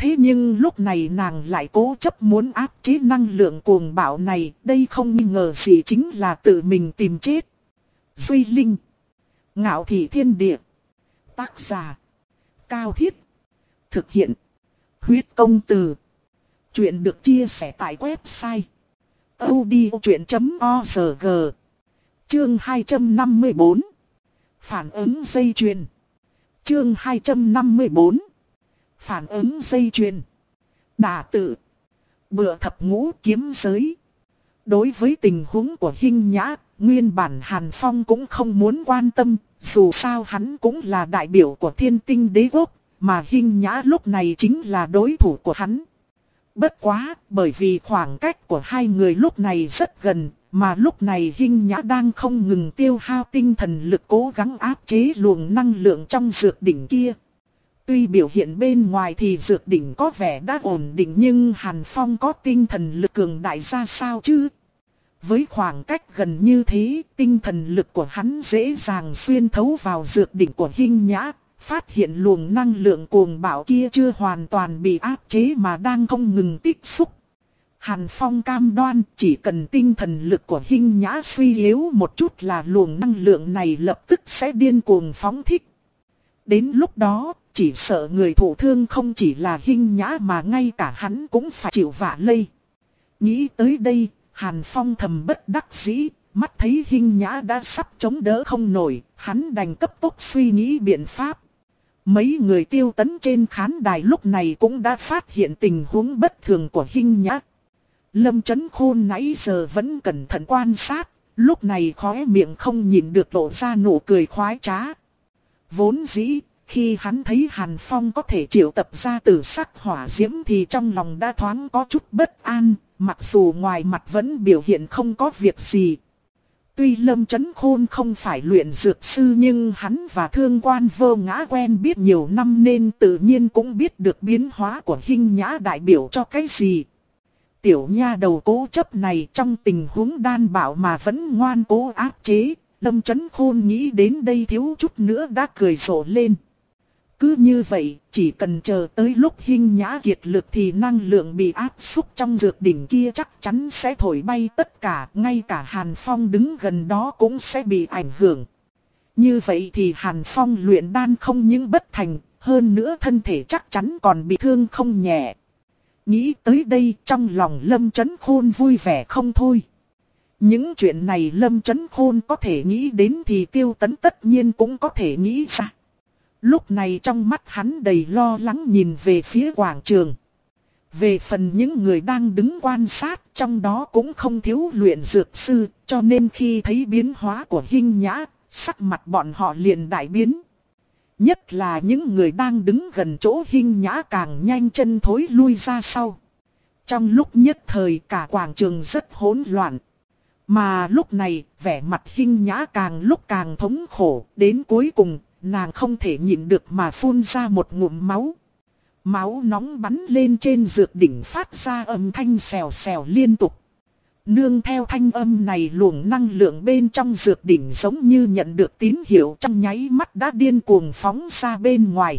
Thế nhưng lúc này nàng lại cố chấp muốn áp chế năng lượng cuồng bạo này, đây không nghi ngờ gì chính là tự mình tìm chết. Duy Linh, Ngạo Thị Thiên Địa. Tác giả Cao Thiết. Thực hiện Huyết Công Từ. Chuyện được chia sẻ tại website audiochuyện chấm org. Chương hai trăm năm mươi bốn. Phản ứng dây chuyền. Chương hai trăm năm mươi bốn. Phản ứng dây chuyền. Đả tự. Bựa thập ngũ kiếm giới. Đối với tình huống của Hinh Nhã, nguyên bản Hàn Phong cũng không muốn quan tâm, dù sao hắn cũng là đại biểu của Thiên Tinh Đế Quốc, mà Hinh Nhã lúc này chính là đối thủ của hắn. Bất quá, bởi vì khoảng cách của hai người lúc này rất gần, mà lúc này Hinh Nhã đang không ngừng tiêu hao tinh thần lực cố gắng áp chế luồng năng lượng trong dược đỉnh kia. Tuy biểu hiện bên ngoài thì dược đỉnh có vẻ đã ổn định, nhưng Hàn Phong có tinh thần lực cường đại ra sao chứ? Với khoảng cách gần như thế, tinh thần lực của hắn dễ dàng xuyên thấu vào dược đỉnh của Hinh Nhã, phát hiện luồng năng lượng cuồng bạo kia chưa hoàn toàn bị áp chế mà đang không ngừng tích xúc. Hàn Phong cam đoan chỉ cần tinh thần lực của Hinh Nhã suy yếu một chút là luồng năng lượng này lập tức sẽ điên cuồng phóng thích. Đến lúc đó, chỉ sợ người thụ thương không chỉ là Hinh Nhã mà ngay cả hắn cũng phải chịu vạ lây. Nghĩ tới đây, Hàn Phong thầm bất đắc dĩ, mắt thấy Hinh Nhã đã sắp chống đỡ không nổi, hắn đành cấp tốc suy nghĩ biện pháp. Mấy người Tiêu Tấn trên khán đài lúc này cũng đã phát hiện tình huống bất thường của Hinh Nhã. Lâm Chấn Khôn nãy giờ vẫn cẩn thận quan sát, lúc này khóe miệng không nhìn được lộ ra nụ cười khoái trá. Vốn dĩ, khi hắn thấy Hàn Phong có thể triệu tập ra tử sắc hỏa diễm thì trong lòng đã thoáng có chút bất an, mặc dù ngoài mặt vẫn biểu hiện không có việc gì. Tuy Lâm Chấn Khôn không phải luyện dược sư nhưng hắn và Thương Quan Vô Ngã quen biết nhiều năm nên tự nhiên cũng biết được biến hóa của Hinh Nhã đại biểu cho cái gì. Tiểu nha đầu cố chấp này trong tình huống đan bảo mà vẫn ngoan cố áp chế, Lâm Chấn Khôn nghĩ đến đây thiếu chút nữa đã cười rộ lên. Cứ như vậy, chỉ cần chờ tới lúc Hinh Nhã kiệt lực thì năng lượng bị áp xúc trong dược đỉnh kia chắc chắn sẽ thổi bay tất cả, ngay cả Hàn Phong đứng gần đó cũng sẽ bị ảnh hưởng. Như vậy thì Hàn Phong luyện đan không những bất thành, hơn nữa thân thể chắc chắn còn bị thương không nhẹ. Nghĩ tới đây trong lòng Lâm Chấn Khôn vui vẻ không thôi. Những chuyện này Lâm Chấn Khôn có thể nghĩ đến thì Tiêu Tấn tất nhiên cũng có thể nghĩ ra. Lúc này trong mắt hắn đầy lo lắng nhìn về phía quảng trường. Về phần những người đang đứng quan sát, trong đó cũng không thiếu luyện dược sư, cho nên khi thấy biến hóa của Hinh Nhã, sắc mặt bọn họ liền đại biến. Nhất là những người đang đứng gần chỗ Hinh Nhã càng nhanh chân thối lui ra sau. Trong lúc nhất thời cả quảng trường rất hỗn loạn. Mà lúc này, vẻ mặt Hinh Nhã càng lúc càng thống khổ, đến cuối cùng, nàng không thể nhịn được mà phun ra một ngụm máu. Máu nóng bắn lên trên dược đỉnh phát ra âm thanh xèo xèo liên tục. Nương theo thanh âm này luồng năng lượng bên trong dược đỉnh giống như nhận được tín hiệu trong nháy mắt đã điên cuồng phóng ra bên ngoài.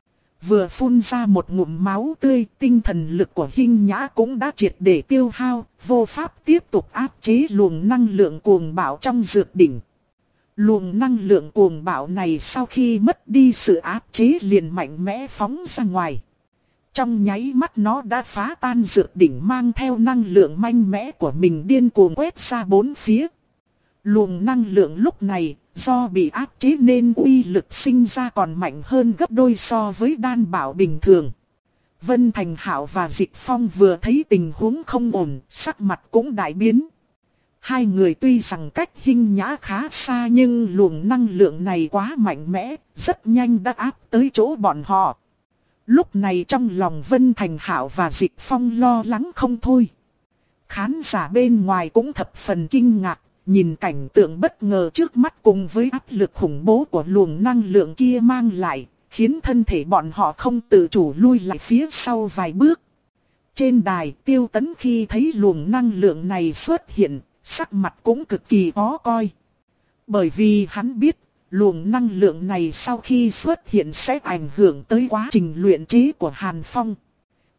Vừa phun ra một ngụm máu tươi, tinh thần lực của Hinh Nhã cũng đã triệt để tiêu hao, vô pháp tiếp tục áp chế luồng năng lượng cuồng bạo trong dược đỉnh. Luồng năng lượng cuồng bạo này sau khi mất đi sự áp chế liền mạnh mẽ phóng ra ngoài. Trong nháy mắt nó đã phá tan dược đỉnh mang theo năng lượng mạnh mẽ của mình điên cuồng quét ra bốn phía. Luồng năng lượng lúc này do bị áp chế nên uy lực sinh ra còn mạnh hơn gấp đôi so với đan bảo bình thường. Vân Thành Hạo và Dịch Phong vừa thấy tình huống không ổn, sắc mặt cũng đại biến. Hai người tuy rằng cách Hinh Nhã khá xa nhưng luồng năng lượng này quá mạnh mẽ, rất nhanh đã áp tới chỗ bọn họ. Lúc này trong lòng Vân Thành Hạo và Dịch Phong lo lắng không thôi. Khán giả bên ngoài cũng thập phần kinh ngạc, nhìn cảnh tượng bất ngờ trước mắt cùng với áp lực khủng bố của luồng năng lượng kia mang lại, khiến thân thể bọn họ không tự chủ lui lại phía sau vài bước. Trên đài Tiêu Tấn khi thấy luồng năng lượng này xuất hiện, sắc mặt cũng cực kỳ khó coi. Bởi vì hắn biết, luồng năng lượng này sau khi xuất hiện sẽ ảnh hưởng tới quá trình luyện chế của Hàn Phong.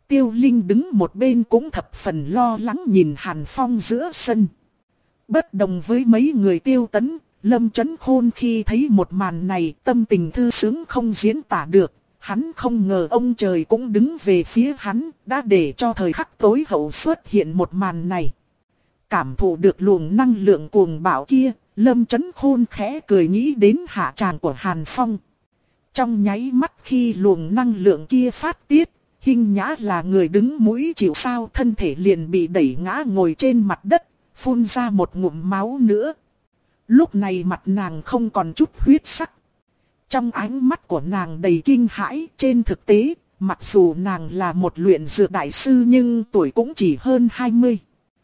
Tiêu Linh đứng một bên cũng thập phần lo lắng nhìn Hàn Phong giữa sân. Bất đồng với mấy người Tiêu Tấn, Lâm Chấn Khôn khi thấy một màn này tâm tình thư sướng không diễn tả được. Hắn không ngờ ông trời cũng đứng về phía hắn, đã để cho thời khắc tối hậu xuất hiện một màn này. Cảm thụ được luồng năng lượng cuồng bạo kia, Lâm Chấn Khôn khẽ cười nghĩ đến hạ tràng của Hàn Phong. Trong nháy mắt khi luồng năng lượng kia phát tiết, Hinh Nhã là người đứng mũi chịu sao, thân thể liền bị đẩy ngã ngồi trên mặt đất, phun ra một ngụm máu nữa. Lúc này mặt nàng không còn chút huyết sắc. Trong ánh mắt của nàng đầy kinh hãi, trên thực tế, mặc dù nàng là một luyện dược đại sư nhưng tuổi cũng chỉ hơn hai mươi.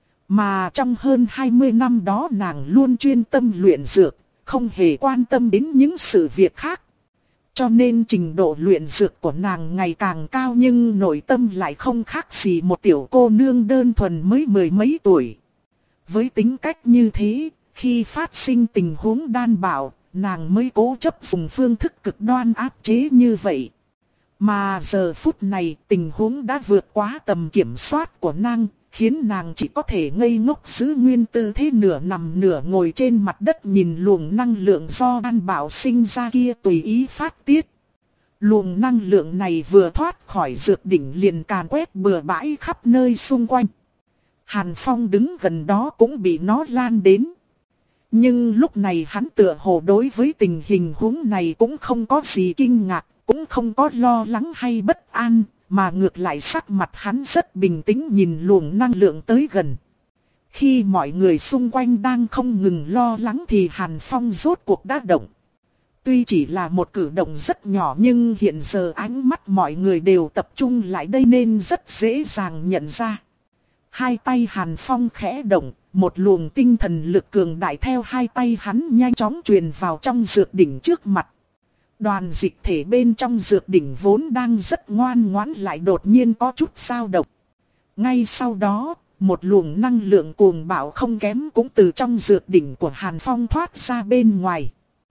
Mà trong hơn hai mươi năm đó nàng luôn chuyên tâm luyện dược, không hề quan tâm đến những sự việc khác. Cho nên trình độ luyện dược của nàng ngày càng cao nhưng nội tâm lại không khác gì một tiểu cô nương đơn thuần mới mười mấy tuổi. Với tính cách như thế, khi phát sinh tình huống đan bảo, nàng mới cố chấp dùng phương thức cực đoan áp chế như vậy. Mà giờ phút này tình huống đã vượt quá tầm kiểm soát của nàng, khiến nàng chỉ có thể ngây ngốc giữ nguyên tư thế nửa nằm nửa ngồi trên mặt đất nhìn luồng năng lượng do đan bảo sinh ra kia tùy ý phát tiết. Luồng năng lượng này vừa thoát khỏi dược đỉnh liền càn quét bừa bãi khắp nơi xung quanh. Hàn Phong đứng gần đó cũng bị nó lan đến. Nhưng lúc này hắn tựa hồ đối với tình hình huống này cũng không có gì kinh ngạc, cũng không có lo lắng hay bất an, mà ngược lại sắc mặt hắn rất bình tĩnh nhìn luồng năng lượng tới gần. Khi mọi người xung quanh đang không ngừng lo lắng thì Hàn Phong rốt cuộc đã động. Tuy chỉ là một cử động rất nhỏ nhưng hiện giờ ánh mắt mọi người đều tập trung lại đây nên rất dễ dàng nhận ra. Hai tay Hàn Phong khẽ động, một luồng tinh thần lực cường đại theo hai tay hắn nhanh chóng truyền vào trong dược đỉnh trước mặt. Đoàn dịch thể bên trong dược đỉnh vốn đang rất ngoan ngoãn lại đột nhiên có chút dao động. Ngay sau đó, một luồng năng lượng cuồng bạo không kém cũng từ trong dược đỉnh của Hàn Phong thoát ra bên ngoài.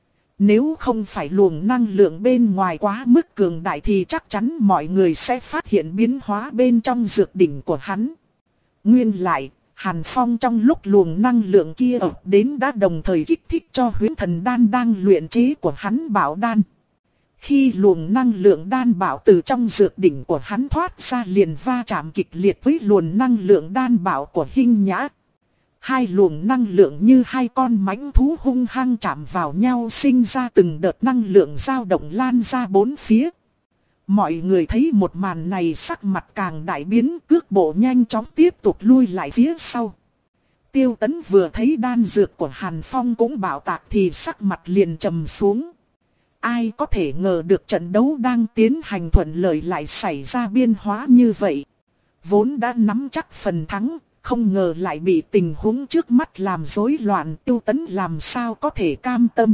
Nếu không phải luồng năng lượng bên ngoài quá mức cường đại thì chắc chắn mọi người sẽ phát hiện biến hóa bên trong dược đỉnh của hắn. Nguyên lại, Hàn Phong trong lúc luồng năng lượng kia ập đến đã đồng thời kích thích cho huyễn thần đan đang luyện chế của hắn bảo đan. Khi luồng năng lượng đan bảo từ trong dược đỉnh của hắn thoát ra liền va chạm kịch liệt với luồng năng lượng đan bảo của Hinh Nhã. Hai luồng năng lượng như hai con mãnh thú hung hăng chạm vào nhau sinh ra từng đợt năng lượng dao động lan ra bốn phía. Mọi người thấy một màn này sắc mặt càng đại biến, cước bộ nhanh chóng tiếp tục lui lại phía sau. Tiêu Tấn vừa thấy đan dược của Hàn Phong cũng bạo tạc thì sắc mặt liền trầm xuống. Ai có thể ngờ được trận đấu đang tiến hành thuận lợi lại xảy ra biến hóa như vậy. Vốn đã nắm chắc phần thắng, không ngờ lại bị tình huống trước mắt làm rối loạn. Tiêu Tấn làm sao có thể cam tâm.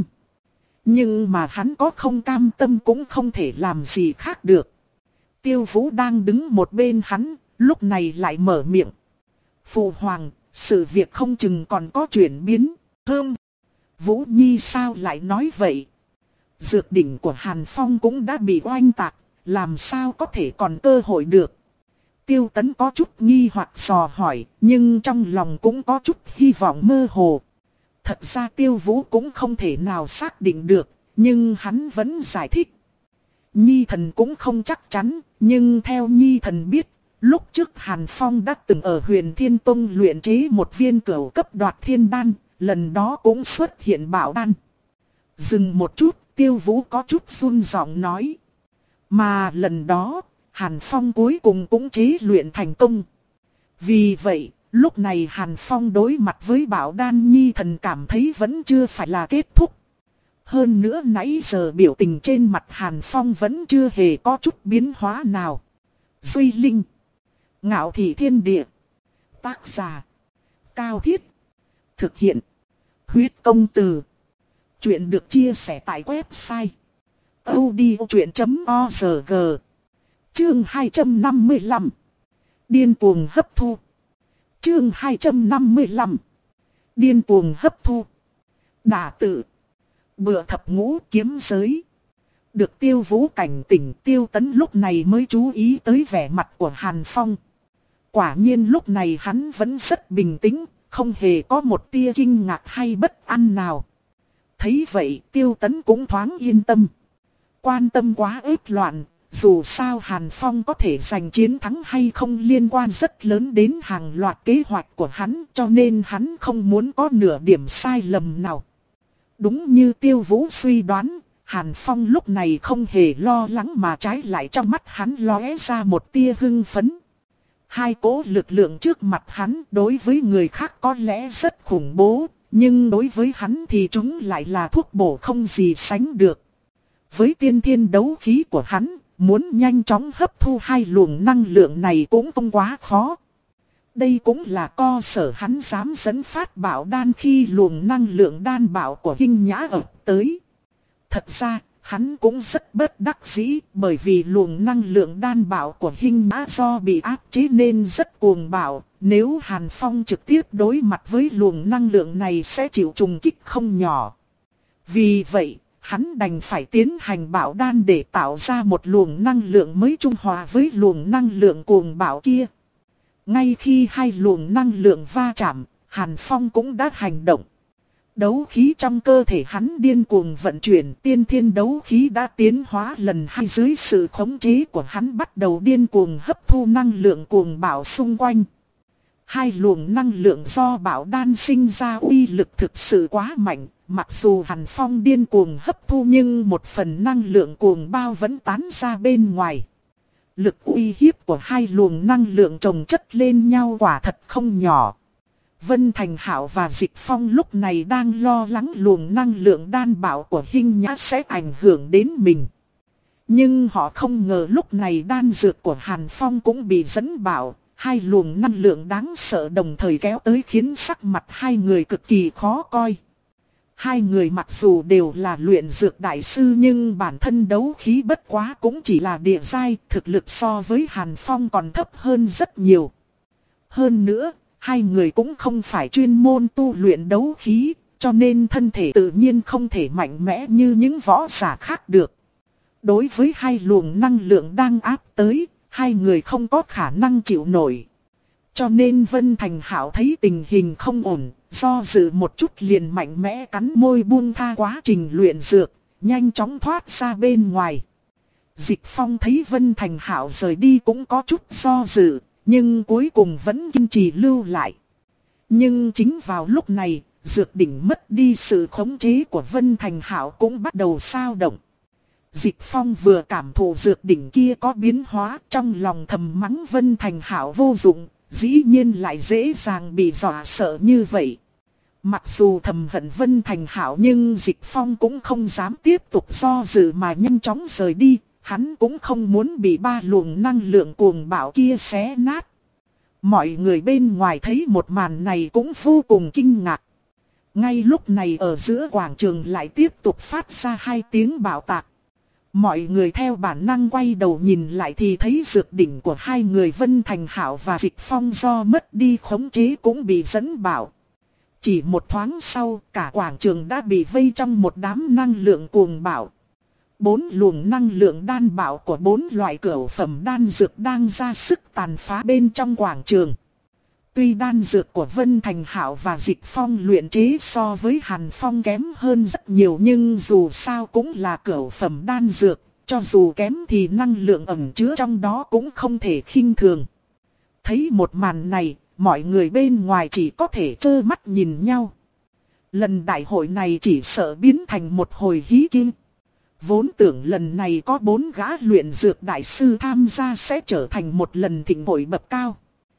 Nhưng mà hắn có không cam tâm cũng không thể làm gì khác được. Tiêu Vũ đang đứng một bên hắn, lúc này lại mở miệng. Phụ hoàng, sự việc không chừng còn có chuyển biến. Hơm, Vũ Nhi sao lại nói vậy? Dược đỉnh của Hàn Phong cũng đã bị oanh tạc, làm sao có thể còn cơ hội được? Tiêu Tấn có chút nghi hoặc dò hỏi, nhưng trong lòng cũng có chút hy vọng mơ hồ. Thật ra Tiêu Vũ cũng không thể nào xác định được, nhưng hắn vẫn giải thích. Nhi thần cũng không chắc chắn, nhưng theo Nhi thần biết, lúc trước Hàn Phong đã từng ở Huyền Thiên Tông luyện chế một viên cửu cấp đoạt thiên đan, lần đó cũng xuất hiện bảo đan. Dừng một chút, Tiêu Vũ có chút run giọng nói. Mà lần đó, Hàn Phong cuối cùng cũng chế luyện thành công. Vì vậy, lúc này Hàn Phong đối mặt với bảo đan Nhi thần cảm thấy vẫn chưa phải là kết thúc. Hơn nữa nãy giờ biểu tình trên mặt Hàn Phong vẫn chưa hề có chút biến hóa nào. Duy Linh, Ngạo Thị Thiên Địa. Tác giả Cao Thiết. Thực hiện Huyết Công Từ. Chuyện được chia sẻ tại website odchuyện chấm org. Chương hai trăm năm mươi lăm. Điên cuồng hấp thu. Chương hai trăm năm mươi lăm. Điên cuồng hấp thu. Đả tự. Bựa thập ngũ kiếm giới. Được Tiêu Vũ cảnh tỉnh, Tiêu Tấn lúc này mới chú ý tới vẻ mặt của Hàn Phong. Quả nhiên lúc này hắn vẫn rất bình tĩnh, không hề có một tia kinh ngạc hay bất an nào. Thấy vậy Tiêu Tấn cũng thoáng yên tâm. Quan tâm quá ếp loạn, dù sao Hàn Phong có thể giành chiến thắng hay không liên quan rất lớn đến hàng loạt kế hoạch của hắn, cho nên hắn không muốn có nửa điểm sai lầm nào. Đúng như Tiêu Vũ suy đoán, Hàn Phong lúc này không hề lo lắng mà trái lại trong mắt hắn lóe ra một tia hưng phấn. Hai cỗ lực lượng trước mặt hắn đối với người khác có lẽ rất khủng bố, nhưng đối với hắn thì chúng lại là thuốc bổ không gì sánh được. Với tiên thiên đấu khí của hắn, muốn nhanh chóng hấp thu hai luồng năng lượng này cũng không quá khó. Đây cũng là cơ sở hắn dám dẫn phát bảo đan khi luồng năng lượng đan bảo của Hinh Nhã ập tới. Thật ra, hắn cũng rất bất đắc dĩ bởi vì luồng năng lượng đan bảo của Hinh Nhã do bị áp chế nên rất cuồng bạo. Nếu Hàn Phong trực tiếp đối mặt với luồng năng lượng này sẽ chịu trùng kích không nhỏ. Vì vậy, hắn đành phải tiến hành bảo đan để tạo ra một luồng năng lượng mới trung hòa với luồng năng lượng cuồng bạo kia. Ngay khi hai luồng năng lượng va chạm, Hàn Phong cũng đã hành động. Đấu khí trong cơ thể hắn điên cuồng vận chuyển, tiên thiên đấu khí đã tiến hóa lần hai dưới sự khống chế của hắn bắt đầu điên cuồng hấp thu năng lượng cuồng bạo xung quanh. Hai luồng năng lượng do bảo đan sinh ra uy lực thực sự quá mạnh, mặc dù Hàn Phong điên cuồng hấp thu nhưng một phần năng lượng cuồng bao vẫn tán ra bên ngoài. Lực uy hiếp của hai luồng năng lượng chồng chất lên nhau quả thật không nhỏ. Vân Thành Hạo và Dịch Phong lúc này đang lo lắng luồng năng lượng đan bảo của Hinh Nhã sẽ ảnh hưởng đến mình. Nhưng họ không ngờ lúc này đan dược của Hàn Phong cũng bị dẫn bảo. Hai luồng năng lượng đáng sợ đồng thời kéo tới khiến sắc mặt hai người cực kỳ khó coi. Hai người mặc dù đều là luyện dược đại sư nhưng bản thân đấu khí bất quá cũng chỉ là địa giai, thực lực so với Hàn Phong còn thấp hơn rất nhiều. Hơn nữa, hai người cũng không phải chuyên môn tu luyện đấu khí, cho nên thân thể tự nhiên không thể mạnh mẽ như những võ giả khác được. Đối với hai luồng năng lượng đang áp tới, hai người không có khả năng chịu nổi. Cho nên Vân Thành Hạo thấy tình hình không ổn, do dự một chút liền mạnh mẽ cắn môi buông tha quá trình luyện dược, nhanh chóng thoát ra bên ngoài. Dịch Phong thấy Vân Thành Hạo rời đi cũng có chút do dự, nhưng cuối cùng vẫn kiên trì lưu lại. Nhưng chính vào lúc này, dược đỉnh mất đi sự khống chế của Vân Thành Hạo cũng bắt đầu xao động. Dịch Phong vừa cảm thụ dược đỉnh kia có biến hóa, trong lòng thầm mắng Vân Thành Hạo vô dụng, dĩ nhiên lại dễ dàng bị dọa sợ như vậy. Mặc dù thầm hận Vân Thành Hạo nhưng Dịch Phong cũng không dám tiếp tục do dự mà nhanh chóng rời đi, hắn cũng không muốn bị ba luồng năng lượng cuồng bạo kia xé nát. Mọi người bên ngoài thấy một màn này cũng vô cùng kinh ngạc. Ngay lúc này ở giữa quảng trường lại tiếp tục phát ra hai tiếng bạo tạc. Mọi người theo bản năng quay đầu nhìn lại thì thấy dược đỉnh của hai người Vân Thành Hạo và Dịch Phong do mất đi khống chế cũng bị dẫn bảo. Chỉ một thoáng sau, cả quảng trường đã bị vây trong một đám năng lượng cuồng bạo. Bốn luồng năng lượng đan bảo của bốn loại cửu phẩm đan dược đang ra sức tàn phá bên trong quảng trường. Tuy đan dược của Vân Thành Hạo và Dịch Phong luyện chế so với Hàn Phong kém hơn rất nhiều nhưng dù sao cũng là cửu phẩm đan dược, cho dù kém thì năng lượng ẩn chứa trong đó cũng không thể khinh thường. Thấy một màn này, mọi người bên ngoài chỉ có thể trơ mắt nhìn nhau. Lần đại hội này chỉ sợ biến thành một hồi hí kinh. Vốn tưởng lần này có bốn gã luyện dược đại sư tham gia sẽ trở thành một lần thịnh hội bậc cao.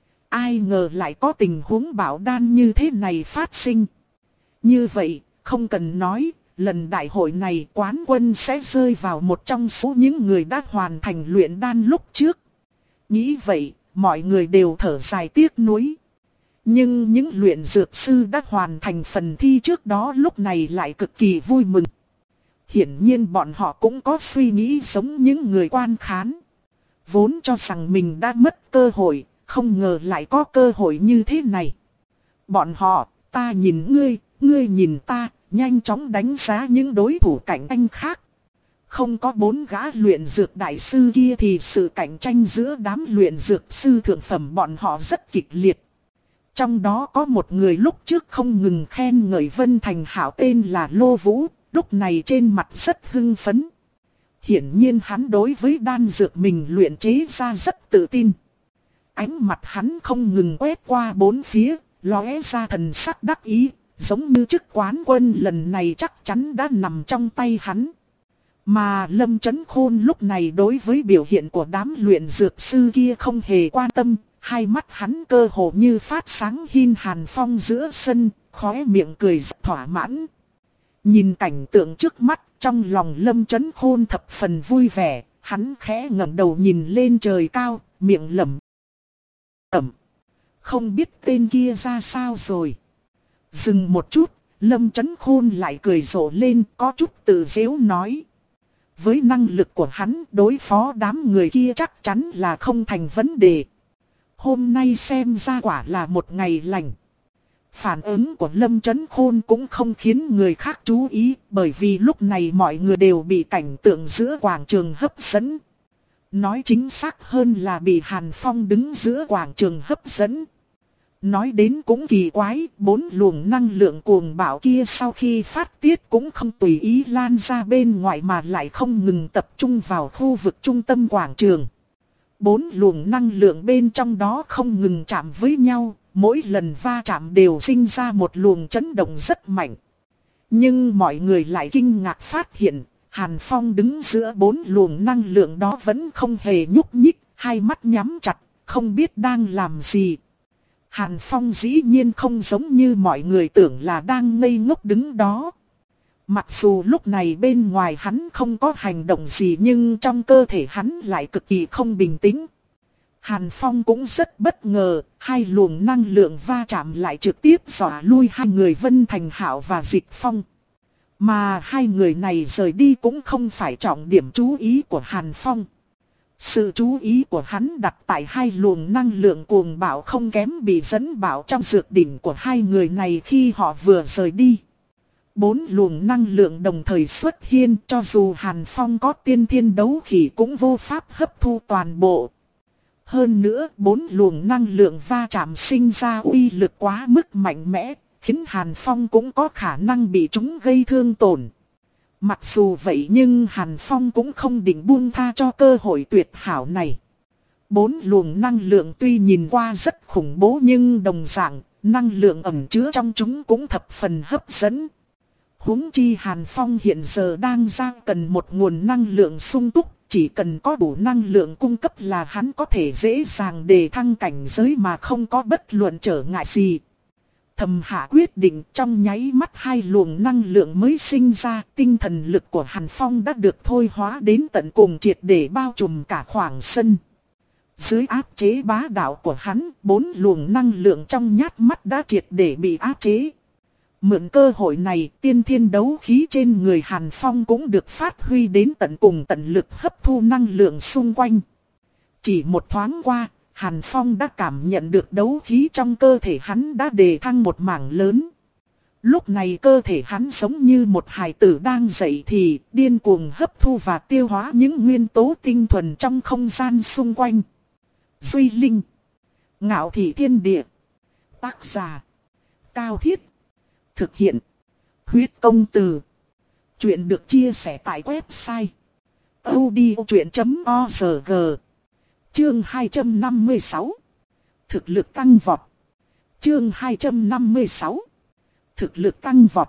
Ai ngờ lại có tình huống bảo đan như thế này phát sinh. Như vậy, không cần nói, lần đại hội này quán quân sẽ rơi vào một trong số những người đã hoàn thành luyện đan lúc trước. Nghĩ vậy, mọi người đều thở dài tiếc nuối. Nhưng những luyện dược sư đã hoàn thành phần thi trước đó lúc này lại cực kỳ vui mừng. Hiển nhiên bọn họ cũng có suy nghĩ giống những người quan khán. Vốn cho rằng mình đã mất cơ hội, không ngờ lại có cơ hội như thế này. Bọn họ, ta nhìn ngươi, ngươi nhìn ta, nhanh chóng đánh giá những đối thủ cạnh tranh khác. Không có bốn gã luyện dược đại sư kia thì sự cạnh tranh giữa đám luyện dược sư thượng phẩm bọn họ rất kịch liệt. Trong đó có một người lúc trước không ngừng khen ngợi Vân Thành Hảo tên là Lô Vũ, lúc này trên mặt rất hưng phấn. Hiển nhiên hắn đối với đan dược mình luyện chế ra rất tự tin. Ánh mặt hắn không ngừng quét qua bốn phía, lóe ra thần sắc đắc ý, giống như chức quán quân lần này chắc chắn đã nằm trong tay hắn. Mà Lâm Chấn Khôn lúc này đối với biểu hiện của đám luyện dược sư kia không hề quan tâm, hai mắt hắn cơ hồ như phát sáng hin Hàn Phong giữa sân, khóe miệng cười rất thỏa mãn. Nhìn cảnh tượng trước mắt, trong lòng Lâm Chấn Khôn thập phần vui vẻ, hắn khẽ ngẩng đầu nhìn lên trời cao, miệng lẩm bẩm. Không biết tên kia ra sao rồi. Dừng một chút, Lâm Chấn Khôn lại cười rộ lên, có chút tự giễu nói. Với năng lực của hắn, đối phó đám người kia chắc chắn là không thành vấn đề. Hôm nay xem ra quả là một ngày lành. Phản ứng của Lâm Chấn Khôn cũng không khiến người khác chú ý, bởi vì lúc này mọi người đều bị cảnh tượng giữa quảng trường hấp dẫn. Nói chính xác hơn là bị Hàn Phong đứng giữa quảng trường hấp dẫn. Nói đến cũng kỳ quái, bốn luồng năng lượng cuồng bạo kia sau khi phát tiết cũng không tùy ý lan ra bên ngoài mà lại không ngừng tập trung vào khu vực trung tâm quảng trường. Bốn luồng năng lượng bên trong đó không ngừng chạm với nhau, mỗi lần va chạm đều sinh ra một luồng chấn động rất mạnh. Nhưng mọi người lại kinh ngạc phát hiện, Hàn Phong đứng giữa bốn luồng năng lượng đó vẫn không hề nhúc nhích, hai mắt nhắm chặt, không biết đang làm gì. Hàn Phong dĩ nhiên không giống như mọi người tưởng là đang ngây ngốc đứng đó. Mặc dù lúc này bên ngoài hắn không có hành động gì nhưng trong cơ thể hắn lại cực kỳ không bình tĩnh. Hàn Phong cũng rất bất ngờ, hai luồng năng lượng va chạm lại trực tiếp dọa lui hai người Vân Thành Hạo và Dịch Phong. Mà hai người này rời đi cũng không phải trọng điểm chú ý của Hàn Phong. Sự chú ý của hắn đặt tại hai luồng năng lượng cuồng bạo không kém bị dẫn bạo trong dược đỉnh của hai người này khi họ vừa rời đi. Bốn luồng năng lượng đồng thời xuất hiện, cho dù Hàn Phong có tiên thiên đấu khí cũng vô pháp hấp thu toàn bộ. Hơn nữa, bốn luồng năng lượng va chạm sinh ra uy lực quá mức mạnh mẽ, khiến Hàn Phong cũng có khả năng bị chúng gây thương tổn. Mặc dù vậy nhưng Hàn Phong cũng không định buông tha cho cơ hội tuyệt hảo này. Bốn luồng năng lượng tuy nhìn qua rất khủng bố nhưng đồng dạng, năng lượng ẩn chứa trong chúng cũng thập phần hấp dẫn. Huống chi Hàn Phong hiện giờ đang ra cần một nguồn năng lượng sung túc, chỉ cần có đủ năng lượng cung cấp là hắn có thể dễ dàng đề thăng cảnh giới mà không có bất luận trở ngại gì. Thầm hạ quyết định trong nháy mắt hai luồng năng lượng mới sinh ra, tinh thần lực của Hàn Phong đã được thôi hóa đến tận cùng triệt để bao trùm cả khoảng sân. Dưới áp chế bá đạo của hắn, bốn luồng năng lượng trong nhát mắt đã triệt để bị áp chế. Mượn cơ hội này, tiên thiên đấu khí trên người Hàn Phong cũng được phát huy đến tận cùng tận lực hấp thu năng lượng xung quanh. Chỉ một thoáng qua, Hàn Phong đã cảm nhận được đấu khí trong cơ thể hắn đã đề thăng một mảng lớn. Lúc này cơ thể hắn giống như một hài tử đang dậy thì, điên cuồng hấp thu và tiêu hóa những nguyên tố tinh thuần trong không gian xung quanh. Duy Linh, Ngạo Thị Thiên Địa. Tác giả: Cao Thiết. Thực hiện: Huyết Công Từ. Chuyện được chia sẻ tại website audiochuyện chấm org. Chương hai trăm năm mươi sáu. Thực lực tăng vọt. Chương hai trăm năm mươi sáu. Thực lực tăng vọt.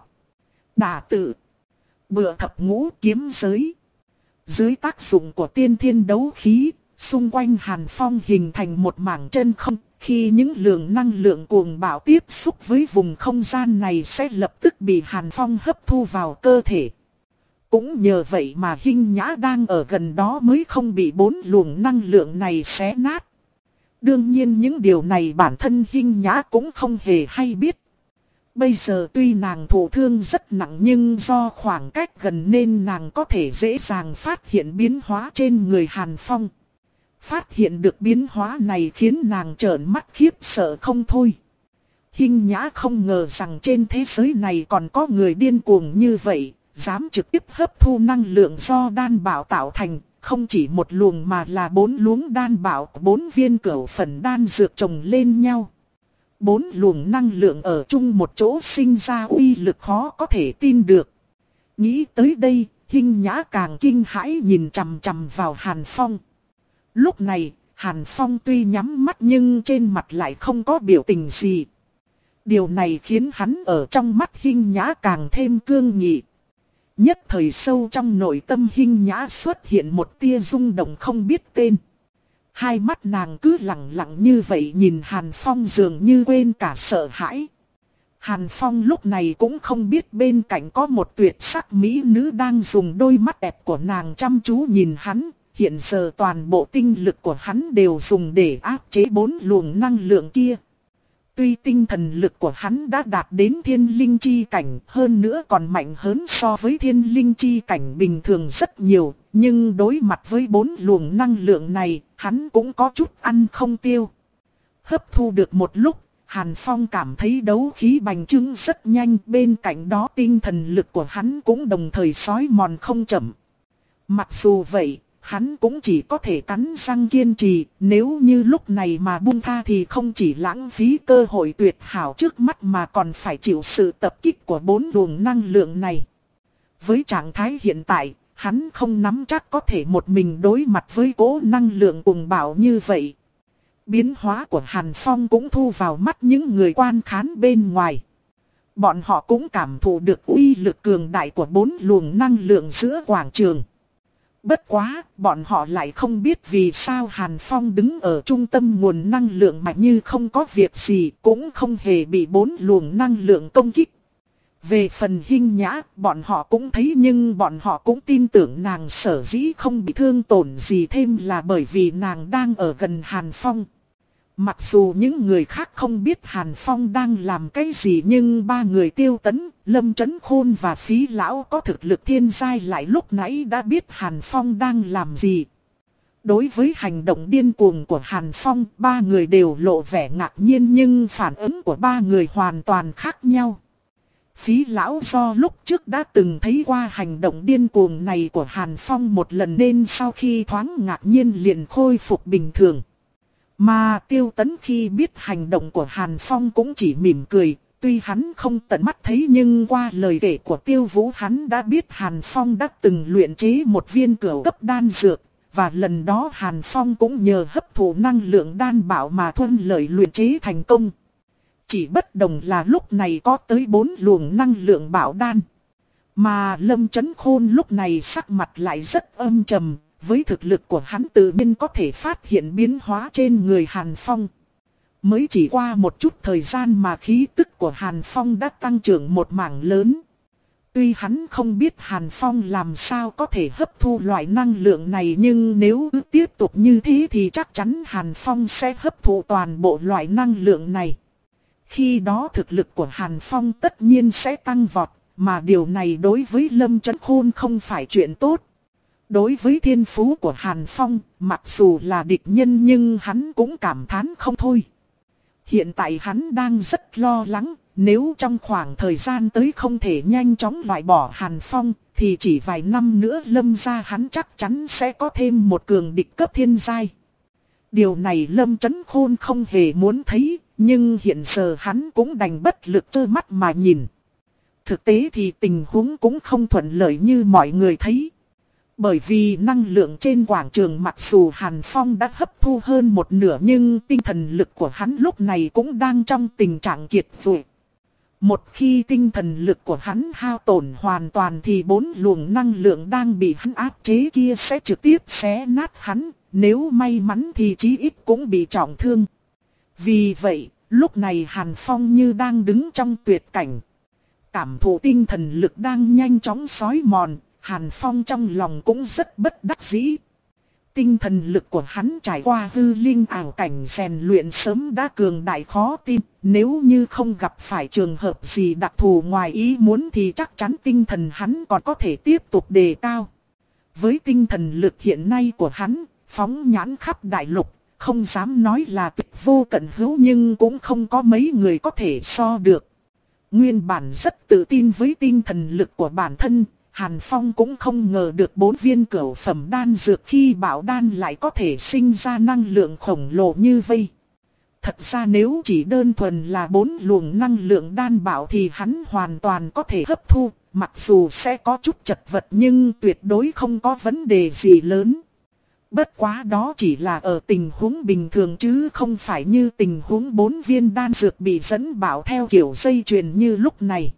Đả tự. Bựa thập ngũ kiếm giới. Dưới tác dụng của tiên thiên đấu khí, xung quanh Hàn Phong hình thành một mảng chân không. Khi những lượng năng lượng cuồng bạo tiếp xúc với vùng không gian này sẽ lập tức bị Hàn Phong hấp thu vào cơ thể. Cũng nhờ vậy mà Hinh Nhã đang ở gần đó mới không bị bốn luồng năng lượng này xé nát. Đương nhiên những điều này bản thân Hinh Nhã cũng không hề hay biết. Bây giờ tuy nàng thụ thương rất nặng nhưng do khoảng cách gần nên nàng có thể dễ dàng phát hiện biến hóa trên người Hàn Phong. Phát hiện được biến hóa này khiến nàng trợn mắt khiếp sợ không thôi. Hinh Nhã không ngờ rằng trên thế giới này còn có người điên cuồng như vậy, dám trực tiếp hấp thu năng lượng do đan bảo tạo thành, không chỉ một luồng mà là bốn luống đan bảo, bốn viên cửu phần đan dược chồng lên nhau. Bốn luồng năng lượng ở chung một chỗ sinh ra uy lực khó có thể tin được. Nghĩ tới đây, Hinh Nhã càng kinh hãi nhìn chằm chằm vào Hàn Phong. Lúc này, Hàn Phong tuy nhắm mắt nhưng trên mặt lại không có biểu tình gì. Điều này khiến hắn ở trong mắt Hinh Nhã càng thêm cương nghị. Nhất thời sâu trong nội tâm Hinh Nhã xuất hiện một tia rung động không biết tên. Hai mắt nàng cứ lặng lặng như vậy nhìn Hàn Phong dường như quên cả sợ hãi. Hàn Phong lúc này cũng không biết bên cạnh có một tuyệt sắc mỹ nữ đang dùng đôi mắt đẹp của nàng chăm chú nhìn hắn. Hiện giờ toàn bộ tinh lực của hắn đều dùng để áp chế bốn luồng năng lượng kia. Tuy tinh thần lực của hắn đã đạt đến thiên linh chi cảnh, hơn nữa còn mạnh hơn so với thiên linh chi cảnh bình thường rất nhiều, nhưng đối mặt với bốn luồng năng lượng này, hắn cũng có chút ăn không tiêu. Hấp thu được một lúc, Hàn Phong cảm thấy đấu khí bành trướng rất nhanh, bên cạnh đó tinh thần lực của hắn cũng đồng thời xói mòn không chậm. Mặc dù vậy, hắn cũng chỉ có thể cắn răng kiên trì, nếu như lúc này mà buông tha thì không chỉ lãng phí cơ hội tuyệt hảo trước mắt mà còn phải chịu sự tập kích của bốn luồng năng lượng này. Với trạng thái hiện tại, hắn không nắm chắc có thể một mình đối mặt với cỗ năng lượng cuồng bạo như vậy. Biến hóa của Hàn Phong cũng thu vào mắt những người quan khán bên ngoài. Bọn họ cũng cảm thụ được uy lực cường đại của bốn luồng năng lượng giữa quảng trường. Bất quá, bọn họ lại không biết vì sao Hàn Phong đứng ở trung tâm nguồn năng lượng mạnh như không có việc gì, cũng không hề bị bốn luồng năng lượng công kích. Về phần Hinh Nhã, bọn họ cũng thấy nhưng bọn họ cũng tin tưởng nàng sở dĩ không bị thương tổn gì thêm là bởi vì nàng đang ở gần Hàn Phong. Mặc dù những người khác không biết Hàn Phong đang làm cái gì nhưng ba người Tiêu Tấn, Lâm Chấn Khôn và Phí Lão có thực lực thiên giai lại lúc nãy đã biết Hàn Phong đang làm gì. Đối với hành động điên cuồng của Hàn Phong, ba người đều lộ vẻ ngạc nhiên nhưng phản ứng của ba người hoàn toàn khác nhau. Phí Lão do lúc trước đã từng thấy qua hành động điên cuồng này của Hàn Phong một lần nên sau khi thoáng ngạc nhiên liền khôi phục bình thường. Mà Tiêu Tấn khi biết hành động của Hàn Phong cũng chỉ mỉm cười, tuy hắn không tận mắt thấy nhưng qua lời kể của Tiêu Vũ hắn đã biết Hàn Phong đã từng luyện chế một viên cửu cấp đan dược, và lần đó Hàn Phong cũng nhờ hấp thụ năng lượng đan bảo mà thuận lợi luyện chế thành công. Chỉ bất đồng là lúc này có tới bốn luồng năng lượng bảo đan. Mà Lâm Chấn Khôn lúc này sắc mặt lại rất âm trầm. Với thực lực của hắn tự nhiên có thể phát hiện biến hóa trên người Hàn Phong. Mới chỉ qua một chút thời gian mà khí tức của Hàn Phong đã tăng trưởng một mảng lớn. Tuy hắn không biết Hàn Phong làm sao có thể hấp thu loại năng lượng này nhưng nếu cứ tiếp tục như thế thì chắc chắn Hàn Phong sẽ hấp thụ toàn bộ loại năng lượng này. Khi đó thực lực của Hàn Phong tất nhiên sẽ tăng vọt, mà điều này đối với Lâm Chấn Khôn không phải chuyện tốt. Đối với thiên phú của Hàn Phong, mặc dù là địch nhân nhưng hắn cũng cảm thán không thôi. Hiện tại hắn đang rất lo lắng, nếu trong khoảng thời gian tới không thể nhanh chóng loại bỏ Hàn Phong, thì chỉ vài năm nữa Lâm gia hắn chắc chắn sẽ có thêm một cường địch cấp thiên giai. Điều này Lâm Chấn Khôn không hề muốn thấy, nhưng hiện giờ hắn cũng đành bất lực trơ mắt mà nhìn. Thực tế thì tình huống cũng không thuận lợi như mọi người thấy. Bởi vì năng lượng trên quảng trường mặc dù Hàn Phong đã hấp thu hơn một nửa nhưng tinh thần lực của hắn lúc này cũng đang trong tình trạng kiệt quệ. Một khi tinh thần lực của hắn hao tổn hoàn toàn thì bốn luồng năng lượng đang bị hắn áp chế kia sẽ trực tiếp xé nát hắn, nếu may mắn thì chí ít cũng bị trọng thương. Vì vậy, lúc này Hàn Phong như đang đứng trong tuyệt cảnh. Cảm thụ tinh thần lực đang nhanh chóng xói mòn. Hàn Phong trong lòng cũng rất bất đắc dĩ. Tinh thần lực của hắn trải qua hư linh ảo cảnh rèn luyện sớm đã cường đại khó tin. Nếu như không gặp phải trường hợp gì đặc thù ngoài ý muốn thì chắc chắn tinh thần hắn còn có thể tiếp tục đề cao. Với tinh thần lực hiện nay của hắn, phóng nhãn khắp đại lục, không dám nói là tuyệt vô cận hữu nhưng cũng không có mấy người có thể so được. Nguyên bản rất tự tin với tinh thần lực của bản thân. Hàn Phong cũng không ngờ được bốn viên cửu phẩm đan dược khi bảo đan lại có thể sinh ra năng lượng khổng lồ như vây. Thật ra nếu chỉ đơn thuần là bốn luồng năng lượng đan bảo thì hắn hoàn toàn có thể hấp thu, mặc dù sẽ có chút chật vật nhưng tuyệt đối không có vấn đề gì lớn. Bất quá đó chỉ là ở tình huống bình thường chứ không phải như tình huống bốn viên đan dược bị dẫn bảo theo kiểu dây chuyền như lúc này.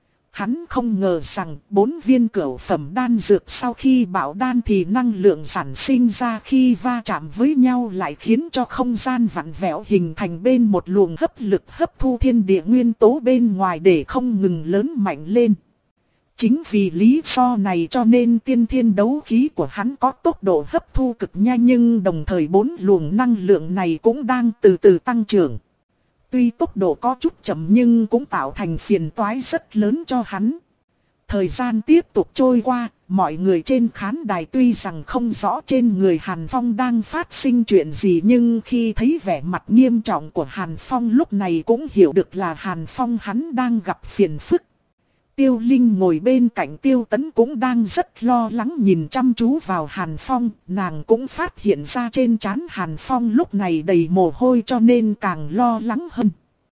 Hắn không ngờ rằng bốn viên cửu phẩm đan dược sau khi bảo đan thì năng lượng sản sinh ra khi va chạm với nhau lại khiến cho không gian vặn vẹo hình thành bên một luồng hấp lực hấp thu thiên địa nguyên tố bên ngoài để không ngừng lớn mạnh lên. Chính vì lý do này cho nên tiên thiên đấu khí của hắn có tốc độ hấp thu cực nhanh, nhưng đồng thời bốn luồng năng lượng này cũng đang từ từ tăng trưởng. Tuy tốc độ có chút chậm nhưng cũng tạo thành phiền toái rất lớn cho hắn. Thời gian tiếp tục trôi qua, mọi người trên khán đài tuy rằng không rõ trên người Hàn Phong đang phát sinh chuyện gì, nhưng khi thấy vẻ mặt nghiêm trọng của Hàn Phong lúc này cũng hiểu được là Hàn Phong hắn đang gặp phiền phức. Tiêu Linh ngồi bên cạnh Tiêu Tấn cũng đang rất lo lắng nhìn chăm chú vào Hàn Phong, nàng cũng phát hiện ra trên trán Hàn Phong lúc này đầy mồ hôi cho nên càng lo lắng hơn.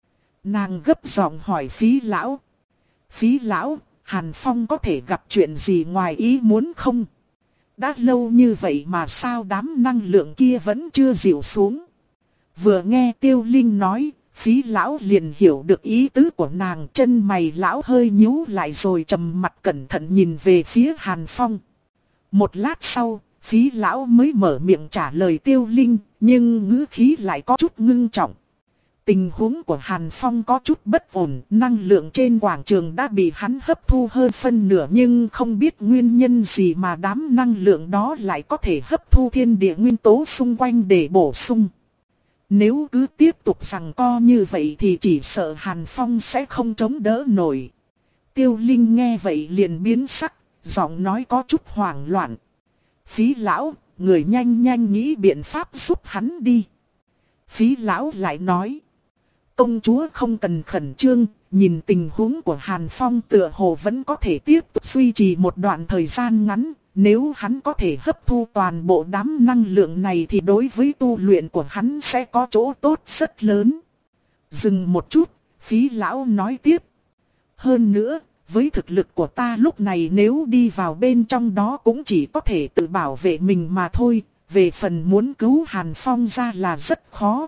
Nàng gấp giọng hỏi Phí lão. Phí lão, Hàn Phong có thể gặp chuyện gì ngoài ý muốn không? Đã lâu như vậy mà sao đám năng lượng kia vẫn chưa dịu xuống? Vừa nghe Tiêu Linh nói, Phí lão liền hiểu được ý tứ của nàng, chân mày lão hơi nhíu lại rồi trầm mặt cẩn thận nhìn về phía Hàn Phong. Một lát sau, Phí lão mới mở miệng trả lời Tiêu Linh, nhưng ngữ khí lại có chút ngưng trọng. Tình huống của Hàn Phong có chút bất ổn, năng lượng trên quảng trường đã bị hắn hấp thu hơn phân nửa, nhưng không biết nguyên nhân gì mà đám năng lượng đó lại có thể hấp thu thiên địa nguyên tố xung quanh để bổ sung. Nếu cứ tiếp tục giằng co như vậy thì chỉ sợ Hàn Phong sẽ không chống đỡ nổi. Tiêu Linh nghe vậy liền biến sắc, giọng nói có chút hoảng loạn. Phí lão, người nhanh nhanh nghĩ biện pháp giúp hắn đi. Phí lão lại nói. Công chúa không cần khẩn trương, nhìn tình huống của Hàn Phong tựa hồ vẫn có thể tiếp tục duy trì một đoạn thời gian ngắn. Nếu hắn có thể hấp thu toàn bộ đám năng lượng này thì đối với tu luyện của hắn sẽ có chỗ tốt rất lớn. Dừng một chút, Phí lão nói tiếp. Hơn nữa, với thực lực của ta lúc này nếu đi vào bên trong đó cũng chỉ có thể tự bảo vệ mình mà thôi. Về phần muốn cứu Hàn Phong ra là rất khó.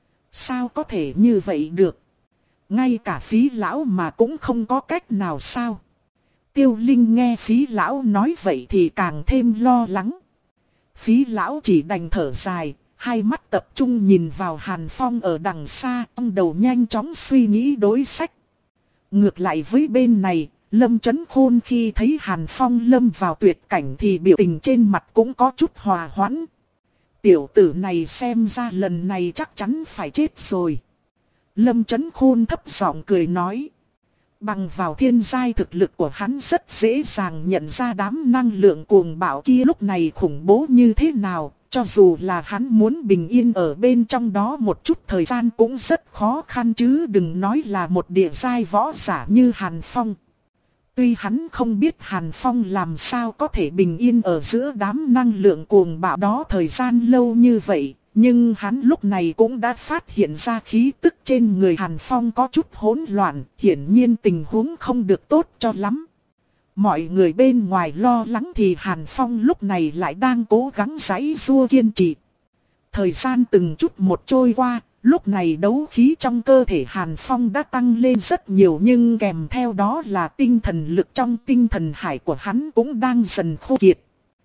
Sao có thể như vậy được? Ngay cả Phí lão mà cũng không có cách nào sao? Tiêu Linh nghe Phí lão nói vậy thì càng thêm lo lắng. Phí lão chỉ đành thở dài, hai mắt tập trung nhìn vào Hàn Phong ở đằng xa, trong đầu nhanh chóng suy nghĩ đối sách. Ngược lại với bên này, Lâm Chấn Khôn khi thấy Hàn Phong lâm vào tuyệt cảnh thì biểu tình trên mặt cũng có chút hòa hoãn. Tiểu tử này xem ra lần này chắc chắn phải chết rồi. Lâm Chấn Khôn thấp giọng cười nói. Bằng vào thiên giai thực lực của hắn rất dễ dàng nhận ra đám năng lượng cuồng bạo kia lúc này khủng bố như thế nào. Cho dù là hắn muốn bình yên ở bên trong đó một chút thời gian cũng rất khó khăn, chứ đừng nói là một địa giai võ giả như Hàn Phong. Tuy hắn không biết Hàn Phong làm sao có thể bình yên ở giữa đám năng lượng cuồng bạo đó thời gian lâu như vậy, nhưng hắn lúc này cũng đã phát hiện ra khí tức trên người Hàn Phong có chút hỗn loạn, hiển nhiên tình huống không được tốt cho lắm. Mọi người bên ngoài lo lắng thì Hàn Phong lúc này lại đang cố gắng giãy giụa kiên trì. Thời gian từng chút một trôi qua, lúc này đấu khí trong cơ thể Hàn Phong đã tăng lên rất nhiều, nhưng kèm theo đó là tinh thần lực trong tinh thần hải của hắn cũng đang dần khô kiệt.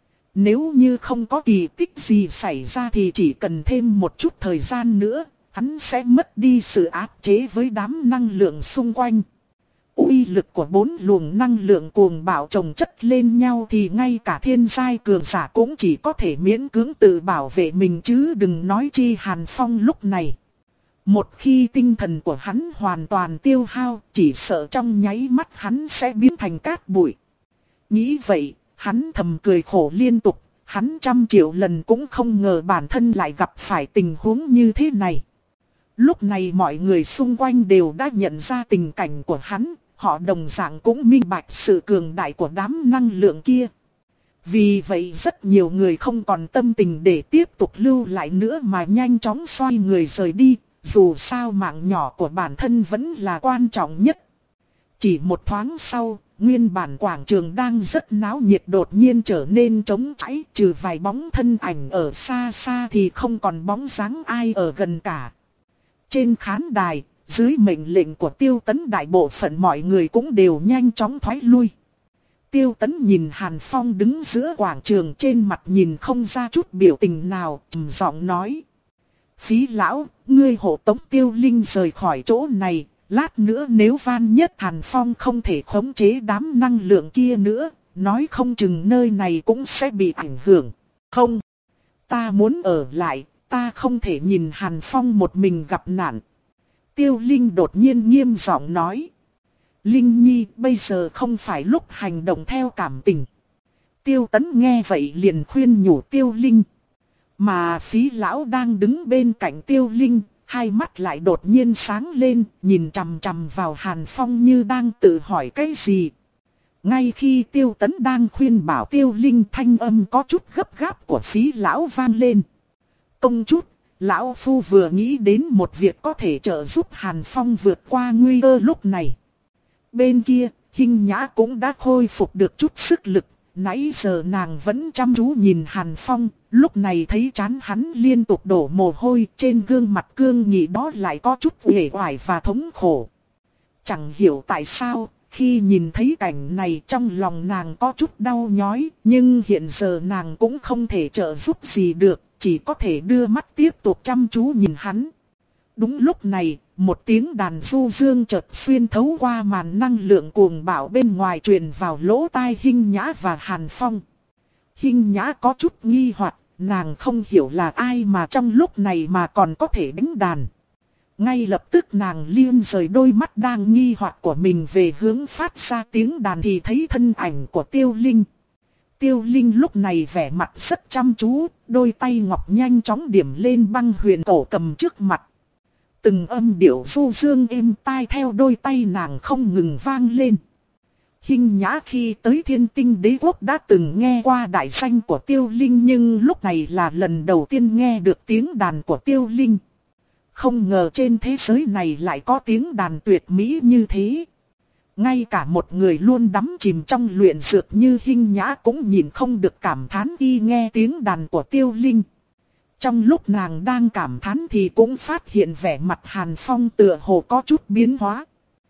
Nếu như không có kỳ tích gì xảy ra thì chỉ cần thêm một chút thời gian nữa, hắn sẽ mất đi sự áp chế với đám năng lượng xung quanh. Uy lực của bốn luồng năng lượng cuồng bạo chồng chất lên nhau thì ngay cả thiên giai cường giả cũng chỉ có thể miễn cưỡng tự bảo vệ mình, chứ đừng nói chi Hàn Phong lúc này. Một khi tinh thần của hắn hoàn toàn tiêu hao, chỉ sợ trong nháy mắt hắn sẽ biến thành cát bụi. Nghĩ vậy, hắn thầm cười khổ liên tục, hắn trăm triệu lần cũng không ngờ bản thân lại gặp phải tình huống như thế này. Lúc này mọi người xung quanh đều đã nhận ra tình cảnh của hắn, họ đồng dạng cũng minh bạch sự cường đại của đám năng lượng kia. Vì vậy rất nhiều người không còn tâm tình để tiếp tục lưu lại nữa mà nhanh chóng xoay người rời đi, dù sao mạng nhỏ của bản thân vẫn là quan trọng nhất. Chỉ một thoáng sau, nguyên bản quảng trường đang rất náo nhiệt đột nhiên trở nên trống trải, trừ vài bóng thân ảnh ở xa xa thì không còn bóng dáng ai ở gần cả. Trên khán đài, dưới mệnh lệnh của Tiêu Tấn, đại bộ phận mọi người cũng đều nhanh chóng thoái lui. Tiêu Tấn nhìn Hàn Phong đứng giữa quảng trường, trên mặt nhìn không ra chút biểu tình nào, trầm giọng nói: Phí lão, ngươi hộ tống Tiêu Linh rời khỏi chỗ này, lát nữa nếu van nhất Hàn Phong không thể khống chế đám năng lượng kia nữa, nói không chừng nơi này cũng sẽ bị ảnh hưởng. Không, ta muốn ở lại, ta không thể nhìn Hàn Phong một mình gặp nạn. Tiêu Linh đột nhiên nghiêm giọng nói: Linh Nhi, bây giờ không phải lúc hành động theo cảm tình. Tiêu Tấn nghe vậy liền khuyên nhủ Tiêu Linh. Mà Phí lão đang đứng bên cạnh Tiêu Linh, hai mắt lại đột nhiên sáng lên, nhìn chằm chằm vào Hàn Phong như đang tự hỏi cái gì. Ngay khi Tiêu Tấn đang khuyên bảo Tiêu Linh, thanh âm có chút gấp gáp của Phí lão vang lên. Công chút, lão phu vừa nghĩ đến một việc có thể trợ giúp Hàn Phong vượt qua nguy cơ lúc này. Bên kia, Hinh Nhã cũng đã khôi phục được chút sức lực, nãy giờ nàng vẫn chăm chú nhìn Hàn Phong, lúc này thấy trán hắn liên tục đổ mồ hôi, trên gương mặt cương nghị đó lại có chút uể oải và thống khổ. Chẳng hiểu tại sao, khi nhìn thấy cảnh này trong lòng nàng có chút đau nhói, nhưng hiện giờ nàng cũng không thể trợ giúp gì được, chỉ có thể đưa mắt tiếp tục chăm chú nhìn hắn. Đúng lúc này, một tiếng đàn du dương chợt xuyên thấu qua màn năng lượng cuồng bạo bên ngoài truyền vào lỗ tai Hinh Nhã và Hàn Phong. Hinh Nhã có chút nghi hoặc, nàng không hiểu là ai mà trong lúc này mà còn có thể đánh đàn. Ngay lập tức nàng liên rời đôi mắt đang nghi hoặc của mình về hướng phát ra tiếng đàn thì thấy thân ảnh của Tiêu Linh. Tiêu Linh lúc này vẻ mặt rất chăm chú, đôi tay ngọc nhanh chóng điểm lên băng huyền cổ cầm trước mặt. Từng âm điệu du dương êm tai theo đôi tay nàng không ngừng vang lên. Hinh Nhã khi tới Thiên Tinh Đế Quốc đã từng nghe qua đại danh của Tiêu Linh, nhưng lúc này là lần đầu tiên nghe được tiếng đàn của Tiêu Linh. Không ngờ trên thế giới này lại có tiếng đàn tuyệt mỹ như thế. Ngay cả một người luôn đắm chìm trong luyện dược như Hinh Nhã cũng nhìn không được cảm thán khi nghe tiếng đàn của Tiêu Linh. Trong lúc nàng đang cảm thán thì cũng phát hiện vẻ mặt Hàn Phong tựa hồ có chút biến hóa.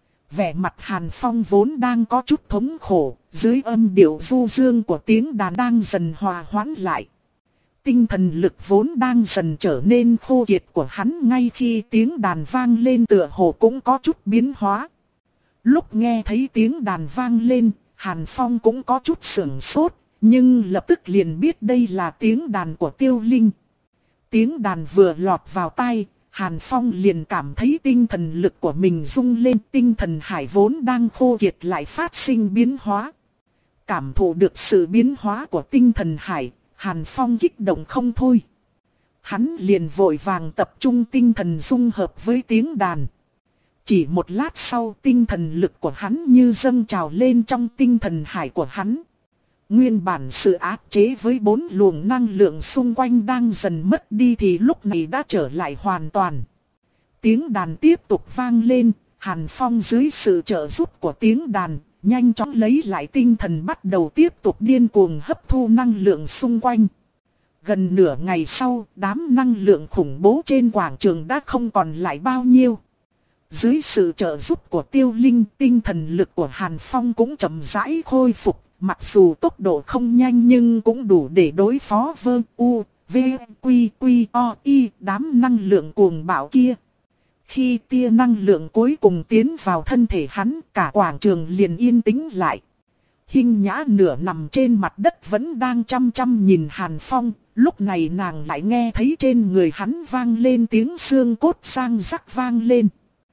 Vẻ mặt Hàn Phong vốn đang có chút thống khổ, dưới âm điệu du dương của tiếng đàn đang dần hòa hoãn lại. Tinh thần lực vốn đang dần trở nên khô kiệt của hắn ngay khi tiếng đàn vang lên tựa hồ cũng có chút biến hóa. Lúc nghe thấy tiếng đàn vang lên, Hàn Phong cũng có chút sửng sốt, nhưng lập tức liền biết đây là tiếng đàn của Tiêu Linh. Tiếng đàn vừa lọt vào tai, Hàn Phong liền cảm thấy tinh thần lực của mình rung lên, tinh thần hải vốn đang khô kiệt lại phát sinh biến hóa. Cảm thụ được sự biến hóa của tinh thần hải, Hàn Phong kích động không thôi. Hắn liền vội vàng tập trung tinh thần dung hợp với tiếng đàn. Chỉ một lát sau, tinh thần lực của hắn như dâng trào lên trong tinh thần hải của hắn. Nguyên bản sự áp chế với bốn luồng năng lượng xung quanh đang dần mất đi thì lúc này đã trở lại hoàn toàn. Tiếng đàn tiếp tục vang lên, Hàn Phong dưới sự trợ giúp của tiếng đàn, nhanh chóng lấy lại tinh thần bắt đầu tiếp tục điên cuồng hấp thu năng lượng xung quanh. Gần nửa ngày sau, đám năng lượng khủng bố trên quảng trường đã không còn lại bao nhiêu. Dưới sự trợ giúp của Tiêu Linh, tinh thần lực của Hàn Phong cũng chậm rãi khôi phục. Mặc dù tốc độ không nhanh nhưng cũng đủ để đối phó với U, V, Quy, Quy, O, I, đám năng lượng cuồng bạo kia. Khi tia năng lượng cuối cùng tiến vào thân thể hắn, cả quảng trường liền yên tĩnh lại. Hinh Nhã nửa nằm trên mặt đất vẫn đang chăm chăm nhìn Hàn Phong, lúc này nàng lại nghe thấy trên người hắn vang lên tiếng xương cốt sang rắc vang lên.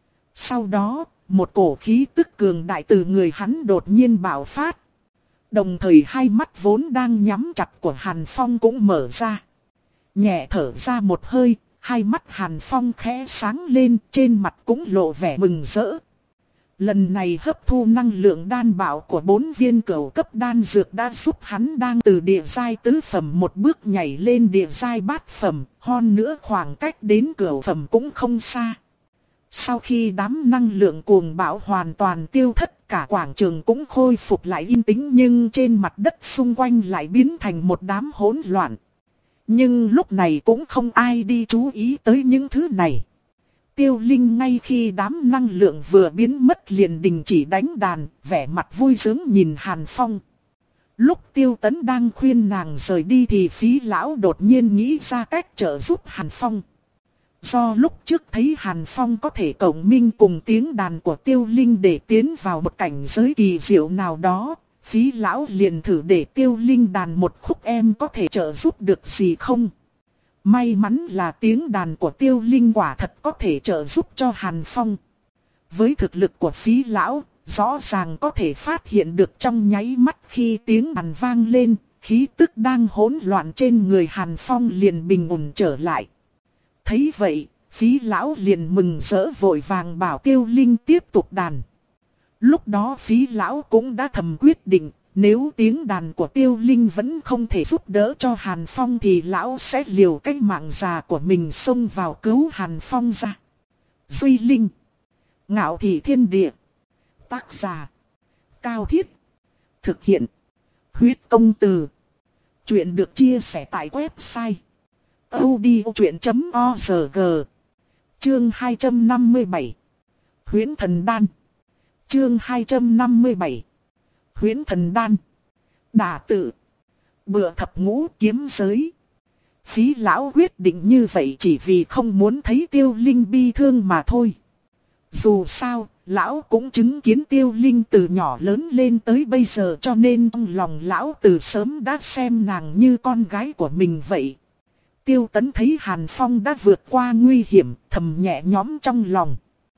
Sau đó, một cổ khí tức cường đại từ người hắn đột nhiên bạo phát. Đồng thời hai mắt vốn đang nhắm chặt của Hàn Phong cũng mở ra. Nhẹ thở ra một hơi, hai mắt Hàn Phong khẽ sáng lên, trên mặt cũng lộ vẻ mừng rỡ. Lần này hấp thu năng lượng đan bạo của bốn viên cửu cấp đan dược đã giúp hắn đang từ địa giai tứ phẩm một bước nhảy lên địa giai bát phẩm, hơn nữa khoảng cách đến cửu phẩm cũng không xa. Sau khi đám năng lượng cuồng bạo hoàn toàn tiêu thất, cả quảng trường cũng khôi phục lại yên tĩnh, nhưng trên mặt đất xung quanh lại biến thành một đám hỗn loạn. Nhưng lúc này cũng không ai đi chú ý tới những thứ này. Tiêu Linh ngay khi đám năng lượng vừa biến mất liền đình chỉ đánh đàn, vẻ mặt vui sướng nhìn Hàn Phong. Lúc Tiêu Tấn đang khuyên nàng rời đi thì Phí Lão đột nhiên nghĩ ra cách trợ giúp Hàn Phong. Do lúc trước thấy Hàn Phong có thể cộng minh cùng tiếng đàn của Tiêu Linh để tiến vào một cảnh giới kỳ diệu nào đó, Phí Lão liền thử để Tiêu Linh đàn một khúc em có thể trợ giúp được gì không. May mắn là tiếng đàn của Tiêu Linh quả thật có thể trợ giúp cho Hàn Phong. Với thực lực của Phí Lão, rõ ràng có thể phát hiện được trong nháy mắt khi tiếng đàn vang lên, khí tức đang hỗn loạn trên người Hàn Phong liền bình ổn trở lại. Thấy vậy, Phí Lão liền mừng rỡ vội vàng bảo Tiêu Linh tiếp tục đàn. Lúc đó Phí Lão cũng đã thầm quyết định, nếu tiếng đàn của Tiêu Linh vẫn không thể giúp đỡ cho Hàn Phong thì Lão sẽ liều cái mạng già của mình xông vào cứu Hàn Phong ra. Duy Linh, Ngạo Thị Thiên Địa. Tác giả Cao Thiết. Thực hiện Huyết Công Từ. Chuyện được chia sẻ tại website audiochuyện chấm org. Chương hai trăm năm mươi bảy, Huyễn Thần Đan. Chương hai trăm năm mươi bảy, Huyễn Thần Đan. Đả tự Bựa thập ngũ kiếm giới. Phí Lão quyết định như vậy chỉ vì không muốn thấy Tiêu Linh bi thương mà thôi. Dù sao, Lão cũng chứng kiến Tiêu Linh từ nhỏ lớn lên tới bây giờ, cho nên trong lòng Lão từ sớm đã xem nàng như con gái của mình vậy. Tiêu Tấn thấy Hàn Phong đã vượt qua nguy hiểm, thầm nhẹ nhõm trong lòng.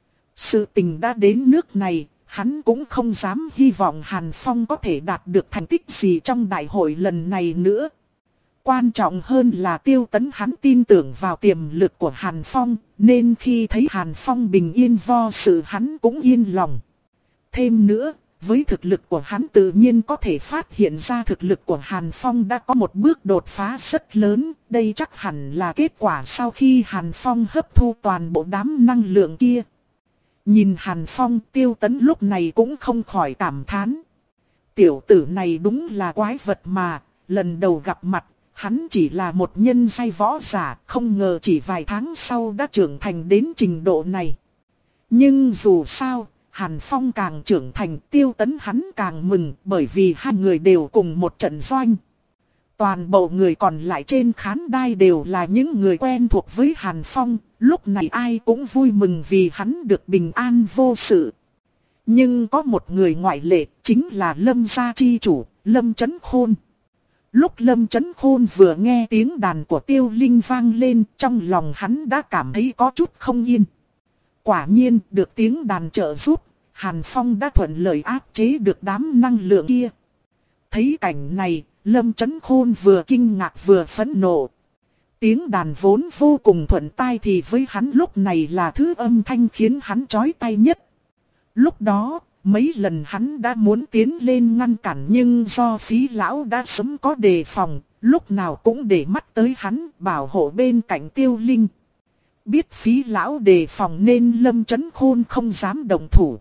Sự tình đã đến nước này, hắn cũng không dám hy vọng Hàn Phong có thể đạt được thành tích gì trong đại hội lần này nữa. Quan trọng hơn là Tiêu Tấn hắn tin tưởng vào tiềm lực của Hàn Phong, nên khi thấy Hàn Phong bình yên vô sự hắn cũng yên lòng. Thêm nữa, với thực lực của hắn tự nhiên có thể phát hiện ra thực lực của Hàn Phong đã có một bước đột phá rất lớn. Đây chắc hẳn là kết quả sau khi Hàn Phong hấp thu toàn bộ đám năng lượng kia. Nhìn Hàn Phong, Tiêu Tấn lúc này cũng không khỏi cảm thán. Tiểu tử này đúng là quái vật mà, lần đầu gặp mặt, hắn chỉ là một nhân giai võ giả, không ngờ chỉ vài tháng sau đã trưởng thành đến trình độ này. Nhưng dù sao, Hàn Phong càng trưởng thành, Tiêu Tấn hắn càng mừng, bởi vì hai người đều cùng một trận doanh. Toàn bộ người còn lại trên khán đài đều là những người quen thuộc với Hàn Phong, lúc này ai cũng vui mừng vì hắn được bình an vô sự. Nhưng có một người ngoại lệ, chính là Lâm gia chi chủ, Lâm Chấn Khôn. Lúc Lâm Chấn Khôn vừa nghe tiếng đàn của Tiêu Linh vang lên, trong lòng hắn đã cảm thấy có chút không yên. Quả nhiên, được tiếng đàn trợ giúp, Hàn Phong đã thuận lợi áp chế được đám năng lượng kia. Thấy cảnh này, Lâm Chấn Khôn vừa kinh ngạc vừa phẫn nộ. Tiếng đàn vốn vô cùng thuận tai thì với hắn lúc này là thứ âm thanh khiến hắn chói tai nhất. Lúc đó, mấy lần hắn đã muốn tiến lên ngăn cản nhưng do Phí Lão đã sớm có đề phòng, lúc nào cũng để mắt tới hắn, bảo hộ bên cạnh Tiêu Linh. Biết Phí Lão đề phòng nên Lâm Chấn Khôn không dám động thủ.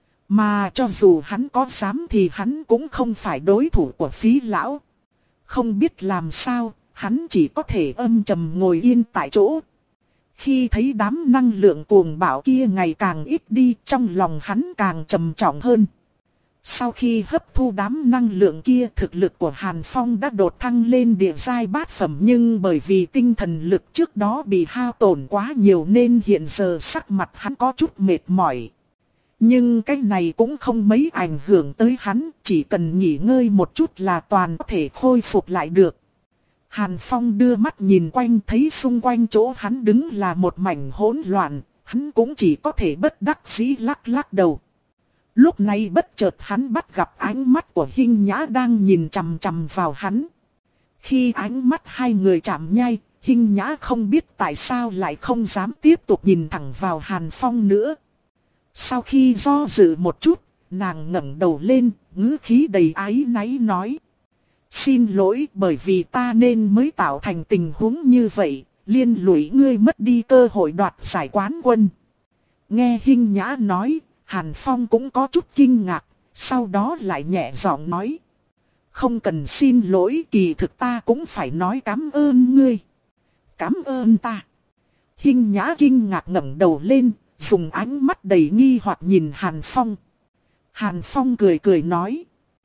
Mà cho dù hắn có dám thì hắn cũng không phải đối thủ của Phí Lão. Không biết làm sao, hắn chỉ có thể âm trầm ngồi yên tại chỗ. Khi thấy đám năng lượng cuồng bạo kia ngày càng ít đi, trong lòng hắn càng trầm trọng hơn. Sau khi hấp thu đám năng lượng kia, thực lực của Hàn Phong đã đột thăng lên địa giai bát phẩm, nhưng bởi vì tinh thần lực trước đó bị hao tổn quá nhiều nên hiện giờ sắc mặt hắn có chút mệt mỏi. Nhưng cái này cũng không mấy ảnh hưởng tới hắn, chỉ cần nghỉ ngơi một chút là toàn có thể khôi phục lại được. Hàn Phong đưa mắt nhìn quanh thấy xung quanh chỗ hắn đứng là một mảnh hỗn loạn, hắn cũng chỉ có thể bất đắc dĩ lắc lắc đầu. Lúc này bất chợt hắn bắt gặp ánh mắt của Hinh Nhã đang nhìn chằm chằm vào hắn. Khi ánh mắt hai người chạm nhau, Hinh Nhã không biết tại sao lại không dám tiếp tục nhìn thẳng vào Hàn Phong nữa. Sau khi do dự một chút, nàng ngẩng đầu lên, ngữ khí đầy áy náy nói. Xin lỗi, bởi vì ta nên mới tạo thành tình huống như vậy, liên lụy ngươi mất đi cơ hội đoạt giải quán quân. Nghe Hinh Nhã nói, Hàn Phong cũng có chút kinh ngạc, sau đó lại nhẹ giọng nói. Không cần xin lỗi, kỳ thực ta cũng phải nói cảm ơn ngươi. Cảm ơn ta. Hinh Nhã kinh ngạc ngẩng đầu lên, dùng ánh mắt đầy nghi hoặc nhìn Hàn Phong. Hàn Phong cười cười nói.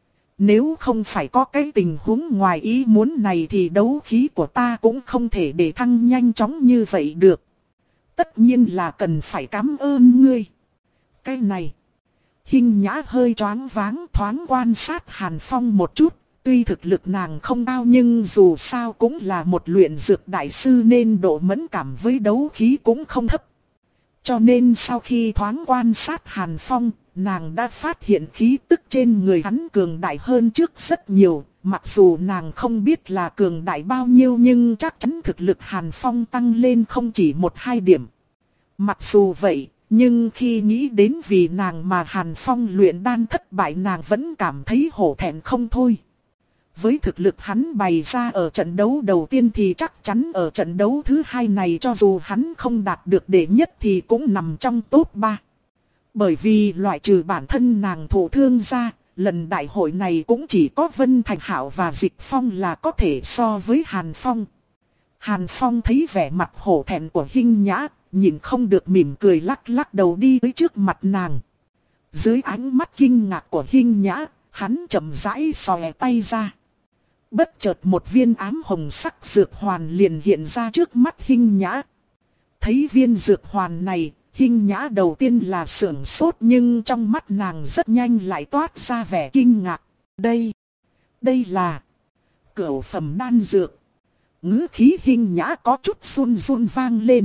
Nếu không phải có cái tình huống ngoài ý muốn này thì đấu khí của ta cũng không thể để thăng nhanh chóng như vậy được. Tất nhiên là cần phải cảm ơn ngươi. Cái này. Hinh Nhã hơi choáng váng thoáng quan sát Hàn Phong một chút. Tuy thực lực nàng không cao nhưng dù sao cũng là một luyện dược đại sư nên độ mẫn cảm với đấu khí cũng không thấp. Cho nên sau khi thoáng quan sát Hàn Phong, nàng đã phát hiện khí tức trên người hắn cường đại hơn trước rất nhiều. Mặc dù nàng không biết là cường đại bao nhiêu nhưng chắc chắn thực lực Hàn Phong tăng lên không chỉ một hai điểm. Mặc dù vậy, nhưng khi nghĩ đến vì nàng mà Hàn Phong luyện đan thất bại nàng vẫn cảm thấy hổ thẹn không thôi. Với thực lực hắn bày ra ở trận đấu đầu tiên thì chắc chắn ở trận đấu thứ hai này cho dù hắn không đạt được đệ nhất thì cũng nằm trong top ba. Bởi vì loại trừ bản thân nàng thụ thương ra, lần đại hội này cũng chỉ có Vân Thành Hạo và Dịch Phong là có thể so với Hàn Phong. Hàn Phong thấy vẻ mặt hổ thẹn của Hinh Nhã, nhìn không được mỉm cười lắc lắc đầu đi tới trước mặt nàng. Dưới ánh mắt kinh ngạc của Hinh Nhã, hắn chậm rãi xòe tay ra. Bất chợt một viên ám hồng sắc dược hoàn liền hiện ra trước mắt Hinh Nhã. Thấy viên dược hoàn này, Hinh Nhã đầu tiên là sưởng sốt nhưng trong mắt nàng rất nhanh lại toát ra vẻ kinh ngạc. Đây, đây là cửu phẩm đan dược. Ngữ khí Hinh Nhã có chút run run vang lên.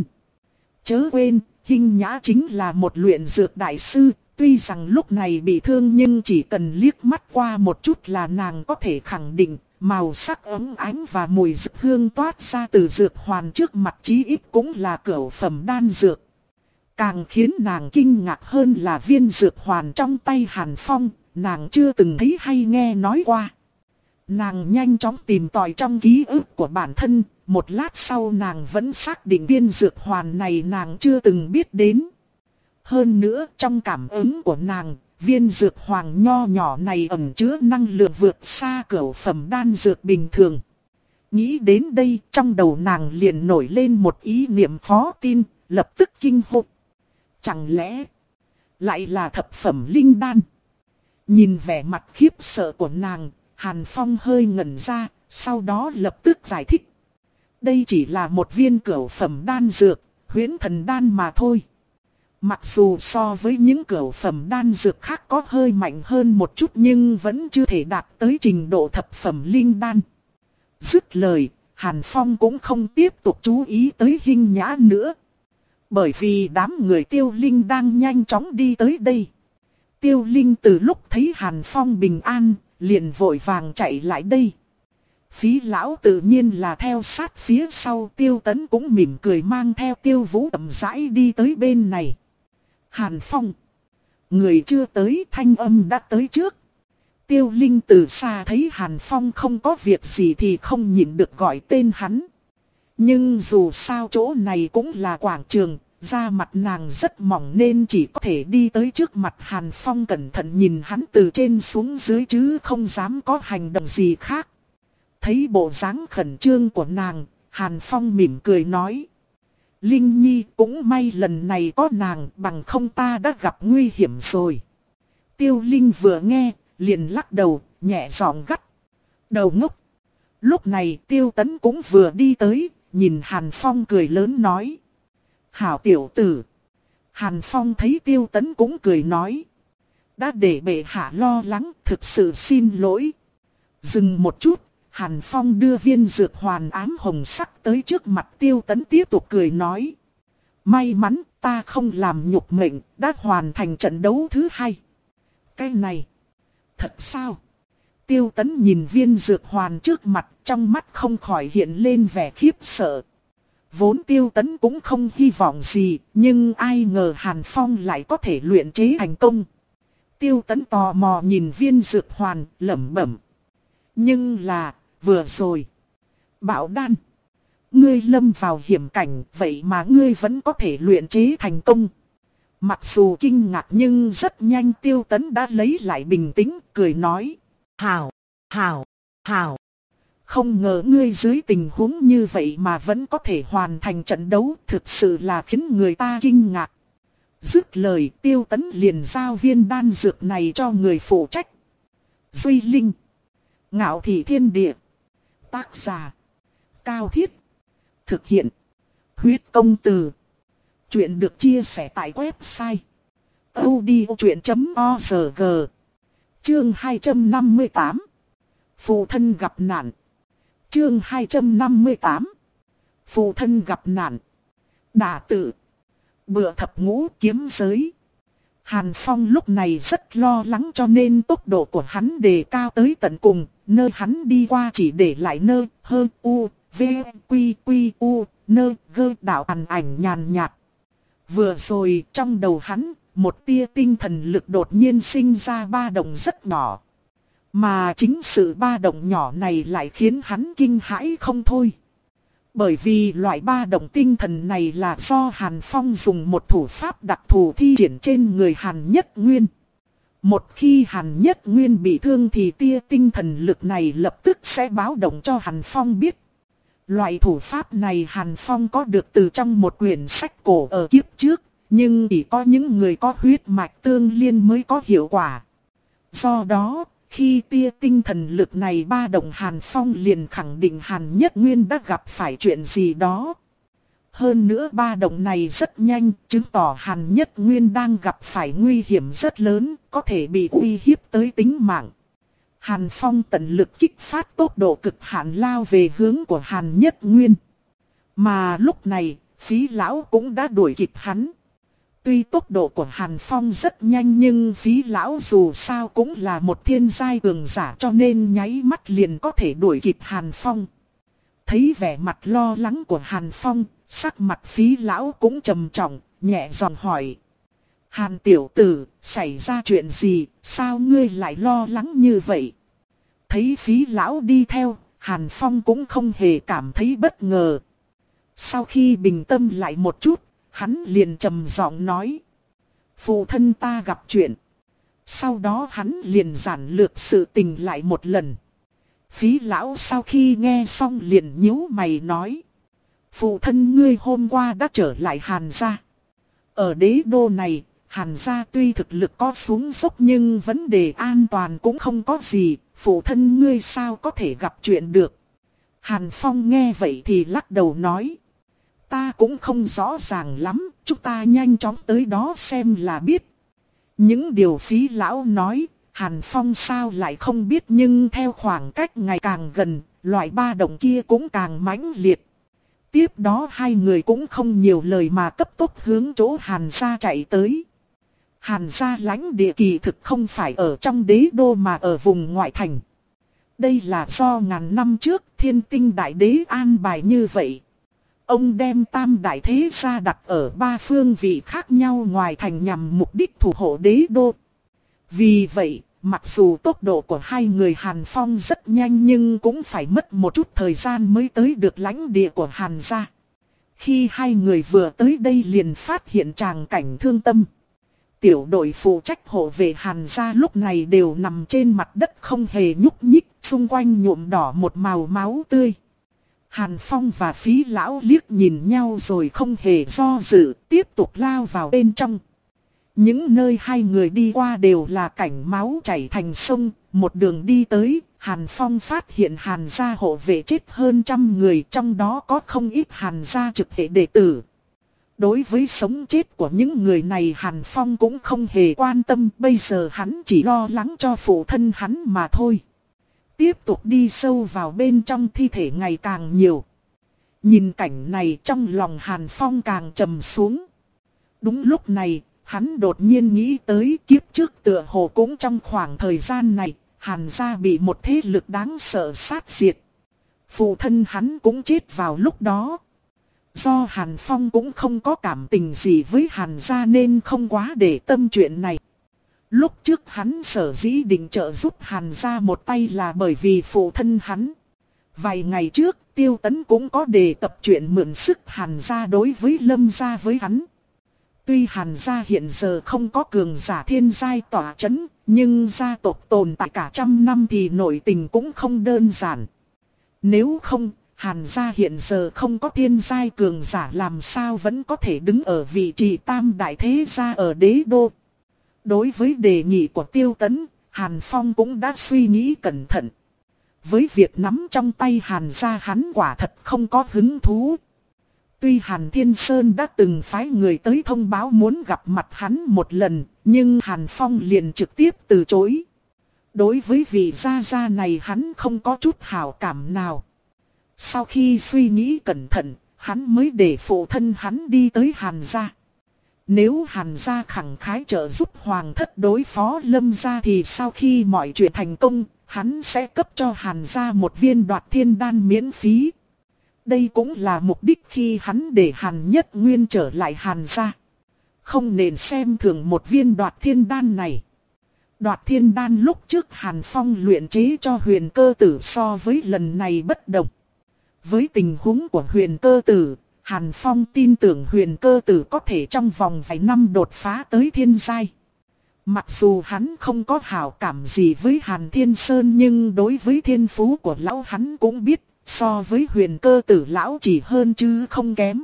Chớ quên, Hinh Nhã chính là một luyện dược đại sư. Tuy rằng lúc này bị thương nhưng chỉ cần liếc mắt qua một chút là nàng có thể khẳng định. Màu sắc ấm ánh và mùi dược hương toát ra từ dược hoàn trước mặt chí ít cũng là cửu phẩm đan dược. Càng khiến nàng kinh ngạc hơn là viên dược hoàn trong tay Hàn Phong, nàng chưa từng thấy hay nghe nói qua. Nàng nhanh chóng tìm tòi trong ký ức của bản thân, một lát sau nàng vẫn xác định viên dược hoàn này nàng chưa từng biết đến. Hơn nữa trong cảm ứng của nàng, viên dược hoàng nho nhỏ này ẩn chứa năng lượng vượt xa cửu phẩm đan dược bình thường. Nghĩ đến đây trong đầu nàng liền nổi lên một ý niệm khó tin, lập tức kinh hồn. Chẳng lẽ lại là thập phẩm linh đan? Nhìn vẻ mặt khiếp sợ của nàng, Hàn Phong hơi ngẩn ra, sau đó lập tức giải thích. Đây chỉ là một viên cửu phẩm đan dược, huyễn thần đan mà thôi. Mặc dù so với những cửu phẩm đan dược khác có hơi mạnh hơn một chút nhưng vẫn chưa thể đạt tới trình độ thập phẩm linh đan. Dứt lời, Hàn Phong cũng không tiếp tục chú ý tới Hinh Nhã nữa. Bởi vì đám người Tiêu Linh đang nhanh chóng đi tới đây. Tiêu Linh từ lúc thấy Hàn Phong bình an, liền vội vàng chạy lại đây. Phí lão tự nhiên là theo sát phía sau. Tiêu Tấn cũng mỉm cười mang theo Tiêu Vũ chậm rãi đi tới bên này. Hàn Phong. Người chưa tới, thanh âm đã tới trước. Tiêu Linh từ xa thấy Hàn Phong không có việc gì thì không nhịn được gọi tên hắn. Nhưng dù sao chỗ này cũng là quảng trường, da mặt nàng rất mỏng nên chỉ có thể đi tới trước mặt Hàn Phong cẩn thận nhìn hắn từ trên xuống dưới chứ không dám có hành động gì khác. Thấy bộ dáng khẩn trương của nàng, Hàn Phong mỉm cười nói. Linh Nhi cũng may lần này có nàng, bằng không ta đã gặp nguy hiểm rồi. Tiêu Linh vừa nghe, liền lắc đầu, nhẹ giọng gắt. Đầu ngốc. Lúc này Tiêu Tấn cũng vừa đi tới, nhìn Hàn Phong cười lớn nói. Hảo tiểu tử. Hàn Phong thấy Tiêu Tấn cũng cười nói. Đã để bệ hạ lo lắng, thực sự xin lỗi. Dừng một chút, Hàn Phong đưa viên dược hoàn ám hồng sắc tới trước mặt Tiêu Tấn tiếp tục cười nói. May mắn ta không làm nhục mệnh, đã hoàn thành trận đấu thứ hai. Cái này, thật sao? Tiêu Tấn nhìn viên dược hoàn trước mặt, trong mắt không khỏi hiện lên vẻ khiếp sợ. Vốn Tiêu Tấn cũng không hy vọng gì, nhưng ai ngờ Hàn Phong lại có thể luyện chế thành công. Tiêu Tấn tò mò nhìn viên dược hoàn, lẩm bẩm. Nhưng là, vừa rồi. Bảo đan. Ngươi lâm vào hiểm cảnh, vậy mà ngươi vẫn có thể luyện chế thành công. Mặc dù kinh ngạc nhưng rất nhanh Tiêu Tấn đã lấy lại bình tĩnh, cười nói. Hảo, hảo, hảo. Không ngờ ngươi dưới tình huống như vậy mà vẫn có thể hoàn thành trận đấu, thực sự là khiến người ta kinh ngạc. Dứt lời, Tiêu Tấn liền giao viên đan dược này cho người phụ trách. Duy Linh. Ngạo Thị Thiên Địa. Tác giả. Cao Thiết. Thực hiện. Huyết Công Từ. Chuyện được chia sẻ tại website odchuyện chấm org. Chương hai trăm năm mươi tám. Phụ thân gặp nạn. Chương hai trăm năm mươi tám. Phụ thân gặp nạn. Đả tự. Bựa thập ngũ kiếm giới. Hàn Phong lúc này rất lo lắng cho nên tốc độ của hắn đề cao tới tận cùng. Nơi hắn đi qua chỉ để lại nơ, hơ, u, v, quy, quy, u, nơ, gơ đạo ảnh ảnh nhàn nhạt. Vừa rồi trong đầu hắn, một tia tinh thần lực đột nhiên sinh ra ba động rất nhỏ. Mà chính sự ba động nhỏ này lại khiến hắn kinh hãi không thôi. Bởi vì loại ba động tinh thần này là do Hàn Phong dùng một thủ pháp đặc thù thi triển trên người Hàn Nhất Nguyên. Một khi Hàn Nhất Nguyên bị thương thì tia tinh thần lực này lập tức sẽ báo động cho Hàn Phong biết. Loại thủ pháp này Hàn Phong có được từ trong một quyển sách cổ ở kiếp trước, nhưng chỉ có những người có huyết mạch tương liên mới có hiệu quả. Do đó, khi tia tinh thần lực này ba động Hàn Phong liền khẳng định Hàn Nhất Nguyên đã gặp phải chuyện gì đó. Hơn nữa ba động này rất nhanh, chứng tỏ Hàn Nhất Nguyên đang gặp phải nguy hiểm rất lớn, có thể bị uy hiếp tới tính mạng. Hàn Phong tận lực kích phát tốc độ cực hạn lao về hướng của Hàn Nhất Nguyên. Mà lúc này, Phí Lão cũng đã đuổi kịp hắn. Tuy tốc độ của Hàn Phong rất nhanh nhưng Phí Lão dù sao cũng là một thiên giai cường giả cho nên nháy mắt liền có thể đuổi kịp Hàn Phong. Thấy vẻ mặt lo lắng của Hàn Phong, sắc mặt Phí Lão cũng trầm trọng, nhẹ giọng hỏi. Hàn tiểu tử, xảy ra chuyện gì, sao ngươi lại lo lắng như vậy? Thấy Phí Lão đi theo, Hàn Phong cũng không hề cảm thấy bất ngờ. Sau khi bình tâm lại một chút, hắn liền trầm giọng nói. Phụ thân ta gặp chuyện. Sau đó hắn liền giản lược sự tình lại một lần. Phí Lão sau khi nghe xong liền nhíu mày nói. Phụ thân ngươi hôm qua đã trở lại Hàn gia. Ở đế đô này, Hàn gia tuy thực lực có xuống dốc nhưng vấn đề an toàn cũng không có gì. Phụ thân ngươi sao có thể gặp chuyện được. Hàn Phong nghe vậy thì lắc đầu nói. Ta cũng không rõ ràng lắm, chúng ta nhanh chóng tới đó xem là biết. Những điều Phí Lão nói, Hàn Phong sao lại không biết, nhưng theo khoảng cách ngày càng gần, loại ba động kia cũng càng mãnh liệt. Tiếp đó hai người cũng không nhiều lời mà cấp tốc hướng chỗ Hàn gia chạy tới. Hàn gia lãnh địa kỳ thực không phải ở trong đế đô mà ở vùng ngoại thành. Đây là do ngàn năm trước Thiên Tinh Đại Đế an bài như vậy. Ông đem tam đại thế gia đặt ở ba phương vị khác nhau ngoài thành nhằm mục đích thủ hộ đế đô. Vì vậy, mặc dù tốc độ của hai người Hàn Phong rất nhanh nhưng cũng phải mất một chút thời gian mới tới được lãnh địa của Hàn gia. Khi hai người vừa tới đây liền phát hiện tràng cảnh thương tâm. Tiểu đội phụ trách hộ vệ Hàn gia lúc này đều nằm trên mặt đất không hề nhúc nhích, xung quanh nhuộm đỏ một màu máu tươi. Hàn Phong và Phí Lão liếc nhìn nhau rồi không hề do dự, tiếp tục lao vào bên trong. Những nơi hai người đi qua đều là cảnh máu chảy thành sông, một đường đi tới, Hàn Phong phát hiện Hàn gia hộ vệ chết hơn trăm người, trong đó có không ít Hàn gia trực hệ đệ tử. Đối với sống chết của những người này Hàn Phong cũng không hề quan tâm, bây giờ hắn chỉ lo lắng cho phụ thân hắn mà thôi. Tiếp tục đi sâu vào bên trong, thi thể ngày càng nhiều. Nhìn cảnh này trong lòng Hàn Phong càng trầm xuống. Đúng lúc này, hắn đột nhiên nghĩ tới kiếp trước tựa hồ cũng trong khoảng thời gian này, Hàn gia bị một thế lực đáng sợ sát diệt. Phụ thân hắn cũng chết vào lúc đó. Do Hàn Phong cũng không có cảm tình gì với Hàn gia nên không quá để tâm chuyện này. Lúc trước hắn sở dĩ định trợ giúp Hàn gia một tay là bởi vì phụ thân hắn. Vài ngày trước, Tiêu Tấn cũng có đề cập chuyện mượn sức Hàn gia đối với Lâm gia với hắn. Tuy Hàn gia hiện giờ không có cường giả thiên giai tỏa chấn, nhưng gia tộc tồn tại cả trăm năm thì nội tình cũng không đơn giản. Nếu không, Hàn gia hiện giờ không có thiên giai cường giả làm sao vẫn có thể đứng ở vị trí tam đại thế gia ở đế đô. Đối với đề nghị của Tiêu Tấn, Hàn Phong cũng đã suy nghĩ cẩn thận. Với việc nắm trong tay Hàn gia hắn quả thật không có hứng thú. Tuy Hàn Thiên Sơn đã từng phái người tới thông báo muốn gặp mặt hắn một lần, nhưng Hàn Phong liền trực tiếp từ chối. Đối với vị gia gia này hắn không có chút hảo cảm nào. Sau khi suy nghĩ cẩn thận, hắn mới để phụ thân hắn đi tới Hàn gia. Nếu Hàn gia khẳng khái trợ giúp Hoàng thất đối phó Lâm gia thì sau khi mọi chuyện thành công, hắn sẽ cấp cho Hàn gia một viên đoạt thiên đan miễn phí. Đây cũng là mục đích khi hắn để Hàn Nhất Nguyên trở lại Hàn gia. Không nên xem thường một viên đoạt thiên đan này. Đoạt thiên đan lúc trước Hàn Phong luyện chế cho Huyền Cơ Tử so với lần này bất đồng. Với tình huống của Huyền Cơ Tử, Hàn Phong tin tưởng Huyền Cơ Tử có thể trong vòng vài năm đột phá tới thiên giai. Mặc dù hắn không có hảo cảm gì với Hàn Thiên Sơn nhưng đối với thiên phú của lão hắn cũng biết, so với Huyền Cơ Tử lão chỉ hơn chứ không kém.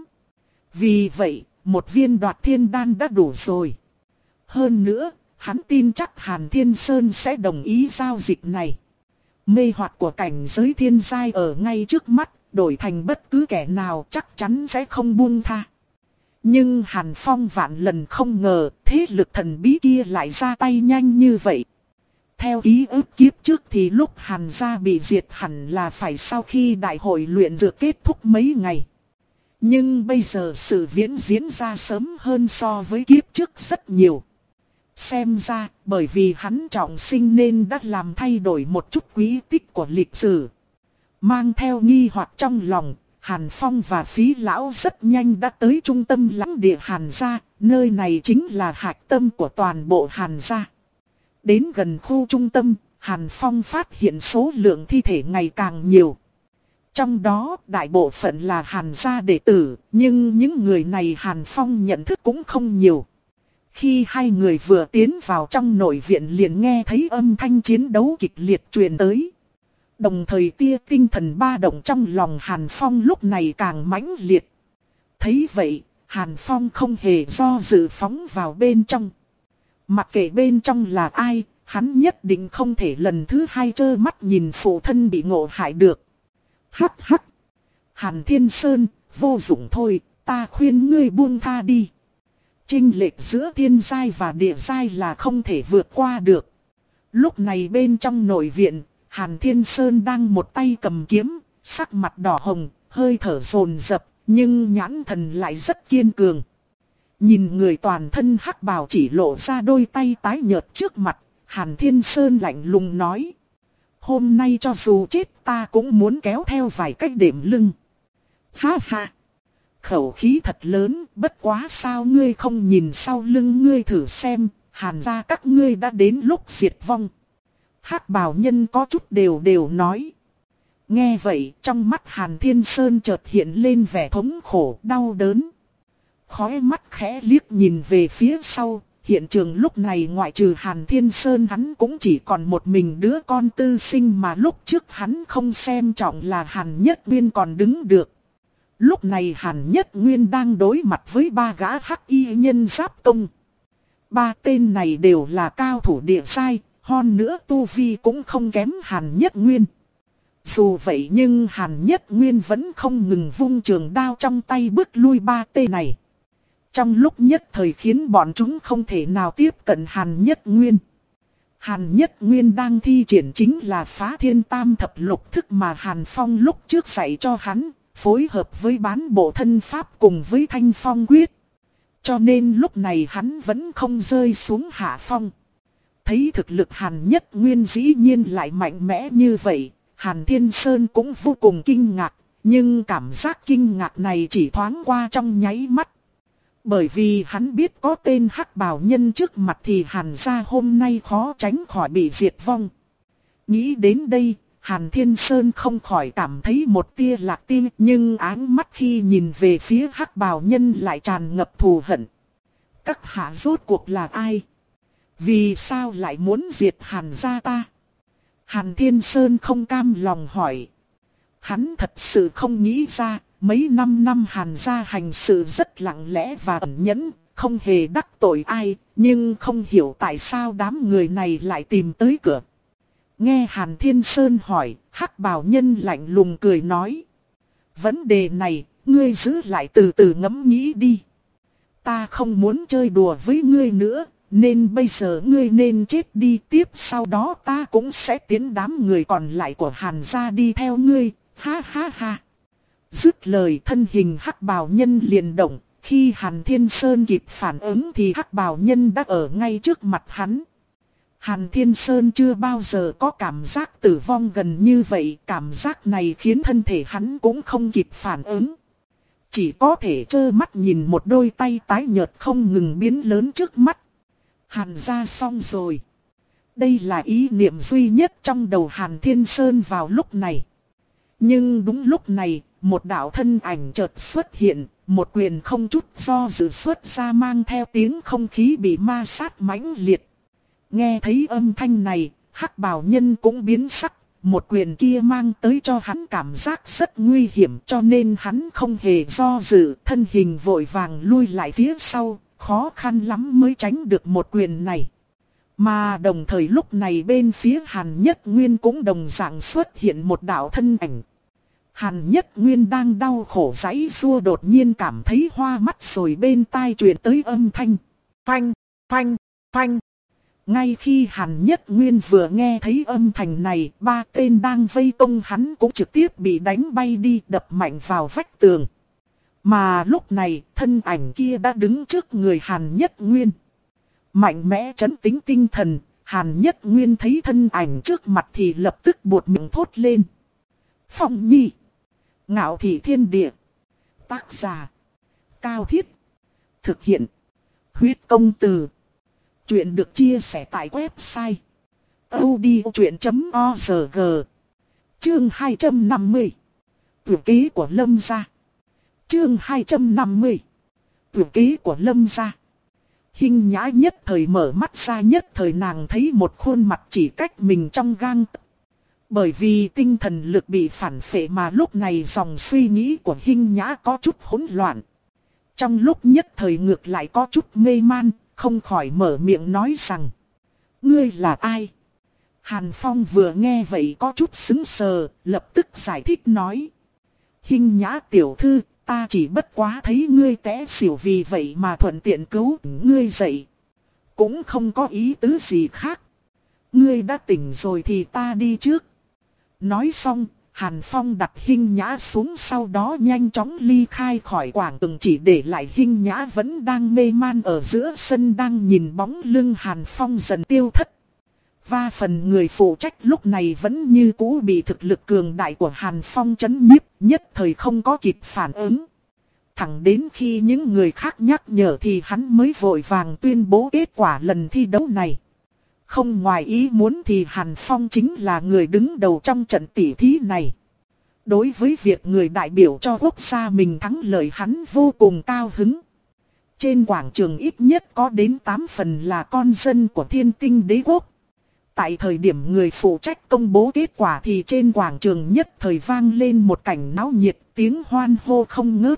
Vì vậy, một viên đoạt thiên đan đã đủ rồi. Hơn nữa, hắn tin chắc Hàn Thiên Sơn sẽ đồng ý giao dịch này. Mê hoặc của cảnh giới thiên giai ở ngay trước mắt, đổi thành bất cứ kẻ nào chắc chắn sẽ không buông tha. Nhưng Hàn Phong vạn lần không ngờ thế lực thần bí kia lại ra tay nhanh như vậy. Theo ký ức kiếp trước thì lúc Hàn gia bị diệt hẳn là phải sau khi đại hội luyện dược kết thúc mấy ngày. Nhưng bây giờ sự viễn diễn ra sớm hơn so với kiếp trước rất nhiều. Xem ra bởi vì hắn trọng sinh nên đã làm thay đổi một chút quý tích của lịch sử. Mang theo nghi hoặc trong lòng, Hàn Phong và Phí Lão rất nhanh đã tới trung tâm lãnh địa Hàn gia, nơi này chính là hạch tâm của toàn bộ Hàn gia. Đến gần khu trung tâm, Hàn Phong phát hiện số lượng thi thể ngày càng nhiều. Trong đó đại bộ phận là Hàn gia đệ tử, nhưng những người này Hàn Phong nhận thức cũng không nhiều. Khi hai người vừa tiến vào trong nội viện liền nghe thấy âm thanh chiến đấu kịch liệt truyền tới. Đồng thời tia tinh thần ba động trong lòng Hàn Phong lúc này càng mãnh liệt. Thấy vậy, Hàn Phong không hề do dự phóng vào bên trong. Mặc kệ bên trong là ai, hắn nhất định không thể lần thứ hai trơ mắt nhìn phụ thân bị ngộ hại được. Hắc hắc. Hàn Thiên Sơn, vô dụng thôi, ta khuyên ngươi buông tha đi. Chênh lệch giữa thiên giai và địa giai là không thể vượt qua được. Lúc này bên trong nội viện, Hàn Thiên Sơn đang một tay cầm kiếm, sắc mặt đỏ hồng, hơi thở dồn dập, nhưng nhãn thần lại rất kiên cường. Nhìn người toàn thân hắc bào chỉ lộ ra đôi tay tái nhợt trước mặt, Hàn Thiên Sơn lạnh lùng nói. Hôm nay cho dù chết ta cũng muốn kéo theo vài cách đệm lưng. Ha ha! Khẩu khí thật lớn, bất quá sao ngươi không nhìn sau lưng ngươi thử xem, Hàn gia các ngươi đã đến lúc diệt vong. Hắc bào nhân có chút đều đều nói. Nghe vậy, trong mắt Hàn Thiên Sơn chợt hiện lên vẻ thống khổ, đau đớn. Khóe mắt khẽ liếc nhìn về phía sau, hiện trường lúc này ngoại trừ Hàn Thiên Sơn hắn cũng chỉ còn một mình đứa con tư sinh mà lúc trước hắn không xem trọng là Hàn Nhất Nguyên còn đứng được. Lúc này Hàn Nhất Nguyên đang đối mặt với ba gã hắc y nhân giáp công. Ba tên này đều là cao thủ địa giai, hơn nữa tu vi cũng không kém Hàn Nhất Nguyên. Dù vậy nhưng Hàn Nhất Nguyên vẫn không ngừng vung trường đao trong tay bước lui ba tên này. Trong lúc nhất thời khiến bọn chúng không thể nào tiếp cận Hàn Nhất Nguyên. Hàn Nhất Nguyên đang thi triển chính là phá thiên tam thập lục thức mà Hàn Phong lúc trước dạy cho hắn, phối hợp với bán bộ thân pháp cùng với thanh phong quyết. Cho nên lúc này hắn vẫn không rơi xuống hạ phong. Thấy thực lực Hàn Nhất Nguyên dĩ nhiên lại mạnh mẽ như vậy, Hàn Thiên Sơn cũng vô cùng kinh ngạc, Nhưng cảm giác kinh ngạc này chỉ thoáng qua trong nháy mắt. Bởi vì hắn biết có tên hắc bào nhân trước mặt thì Hàn gia hôm nay khó tránh khỏi bị diệt vong. Nghĩ đến đây, Hàn Thiên Sơn không khỏi cảm thấy một tia lạc tim, nhưng áng mắt khi nhìn về phía hắc bào nhân lại tràn ngập thù hận. Các hạ rốt cuộc là ai? Vì sao lại muốn diệt Hàn gia ta? Hàn Thiên Sơn không cam lòng hỏi. Hắn thật sự không nghĩ ra, mấy năm năm Hàn gia hành sự rất lặng lẽ và ẩn nhẫn, không hề đắc tội ai, nhưng không hiểu tại sao đám người này lại tìm tới cửa. Nghe Hàn Thiên Sơn hỏi, hắc bào nhân lạnh lùng cười nói. Vấn đề này, ngươi giữ lại từ từ ngẫm nghĩ đi. Ta không muốn chơi đùa với ngươi nữa, nên bây giờ ngươi nên chết đi, tiếp sau đó ta cũng sẽ tiến đám người còn lại của Hàn gia đi theo ngươi, ha ha ha. Dứt lời thân hình hắc bào nhân liền động, khi Hàn Thiên Sơn kịp phản ứng thì hắc bào nhân đã ở ngay trước mặt hắn. Hàn Thiên Sơn chưa bao giờ có cảm giác tử vong gần như vậy, cảm giác này khiến thân thể hắn cũng không kịp phản ứng. Chỉ có thể trơ mắt nhìn một đôi tay tái nhợt không ngừng biến lớn trước mắt. Hàn gia xong rồi. Đây là ý niệm duy nhất trong đầu Hàn Thiên Sơn vào lúc này. Nhưng đúng lúc này, một đạo thân ảnh chợt xuất hiện, một quyền không chút do dự xuất ra mang theo tiếng không khí bị ma sát mãnh liệt. Nghe thấy âm thanh này, hắc bào nhân cũng biến sắc, một quyền kia mang tới cho hắn cảm giác rất nguy hiểm cho nên hắn không hề do dự, thân hình vội vàng lui lại phía sau, khó khăn lắm mới tránh được một quyền này. Mà đồng thời lúc này bên phía Hàn Nhất Nguyên cũng đồng dạng xuất hiện một đạo thân ảnh. Hàn Nhất Nguyên đang đau khổ giãy giụa đột nhiên cảm thấy hoa mắt rồi bên tai truyền tới âm thanh. Phanh, phanh, phanh. Ngay khi Hàn Nhất Nguyên vừa nghe thấy âm thanh này, ba tên đang vây công hắn cũng trực tiếp bị đánh bay đi đập mạnh vào vách tường. Mà lúc này, thân ảnh kia đã đứng trước người Hàn Nhất Nguyên. Mạnh mẽ trấn tĩnh tinh thần, Hàn Nhất Nguyên thấy thân ảnh trước mặt thì lập tức buột miệng thốt lên. Phong Nhi. Ngạo thị thiên địa. Tác giả. Cao Thiết. Thực hiện. Huyết công từ. Chuyện được chia sẻ tại website. odchuyện chấm org. Chương hai trăm năm mươi. Tuyệt ký của Lâm gia. Chương hai trăm năm mươi. Tuyệt ký của Lâm gia. Hinh Nhã nhất thời mở mắt ra, nhất thời nàng thấy một khuôn mặt chỉ cách mình trong gang tấc. Bởi vì tinh thần lực bị phản phệ mà lúc này dòng suy nghĩ của Hinh Nhã có chút hỗn loạn. Trong lúc nhất thời ngược lại có chút mê man, không khỏi mở miệng nói rằng. Ngươi là ai? Hàn Phong vừa nghe vậy có chút sững sờ, lập tức giải thích nói. Hinh Nhã tiểu thư, ta chỉ bất quá thấy ngươi té xỉu vì vậy mà thuận tiện cứu ngươi dậy. Cũng không có ý tứ gì khác. Ngươi đã tỉnh rồi thì ta đi trước. Nói xong, Hàn Phong đặt Hinh Nhã xuống sau đó nhanh chóng ly khai khỏi quảng trường, chỉ để lại Hinh Nhã vẫn đang mê man ở giữa sân đang nhìn bóng lưng Hàn Phong dần tiêu thất. Và phần người phụ trách lúc này vẫn như cũ bị thực lực cường đại của Hàn Phong chấn nhiếp, nhất thời không có kịp phản ứng. Thẳng đến khi những người khác nhắc nhở thì hắn mới vội vàng tuyên bố kết quả lần thi đấu này. Không ngoài ý muốn thì Hàn Phong chính là người đứng đầu trong trận tỷ thí này. Đối với việc người đại biểu cho quốc gia mình thắng lợi hắn vô cùng cao hứng. Trên quảng trường ít nhất có đến tám phần là con dân của Thiên Tinh Đế Quốc. Tại thời điểm người phụ trách công bố kết quả thì trên quảng trường nhất thời vang lên một cảnh náo nhiệt, tiếng hoan hô không ngớt.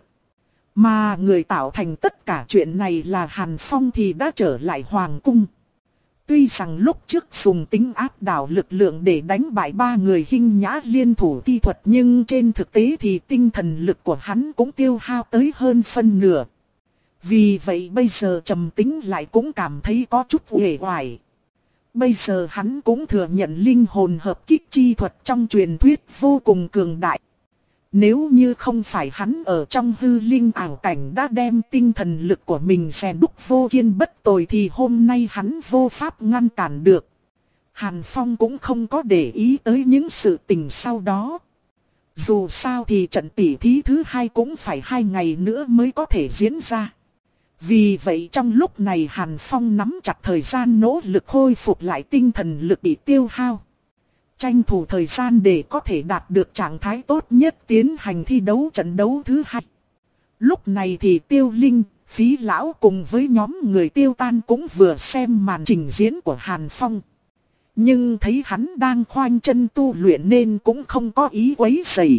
Mà người tạo thành tất cả chuyện này là Hàn Phong thì đã trở lại hoàng cung. Tuy rằng lúc trước dùng tính áp đảo lực lượng để đánh bại ba người Hinh Nhã liên thủ thi thuật, nhưng trên thực tế thì tinh thần lực của hắn cũng tiêu hao tới hơn phân nửa. Vì vậy bây giờ trầm tính lại cũng cảm thấy có chút uể oải. Bây giờ hắn cũng thừa nhận linh hồn hợp kích chi thuật trong truyền thuyết vô cùng cường đại. Nếu như không phải hắn ở trong hư linh ảo cảnh đã đem tinh thần lực của mình rèn đúc vô kiên bất tồi thì hôm nay hắn vô pháp ngăn cản được. Hàn Phong cũng không có để ý tới những sự tình sau đó. Dù sao thì trận tỉ thí thứ hai cũng phải hai ngày nữa mới có thể diễn ra. Vì vậy trong lúc này Hàn Phong nắm chặt thời gian nỗ lực khôi phục lại tinh thần lực bị tiêu hao. Tranh thủ thời gian để có thể đạt được trạng thái tốt nhất tiến hành thi đấu trận đấu thứ hai. Lúc này thì Tiêu Linh, Phí Lão cùng với nhóm người Tiêu Tan cũng vừa xem màn trình diễn của Hàn Phong. Nhưng thấy hắn đang khoanh chân tu luyện nên cũng không có ý quấy rầy.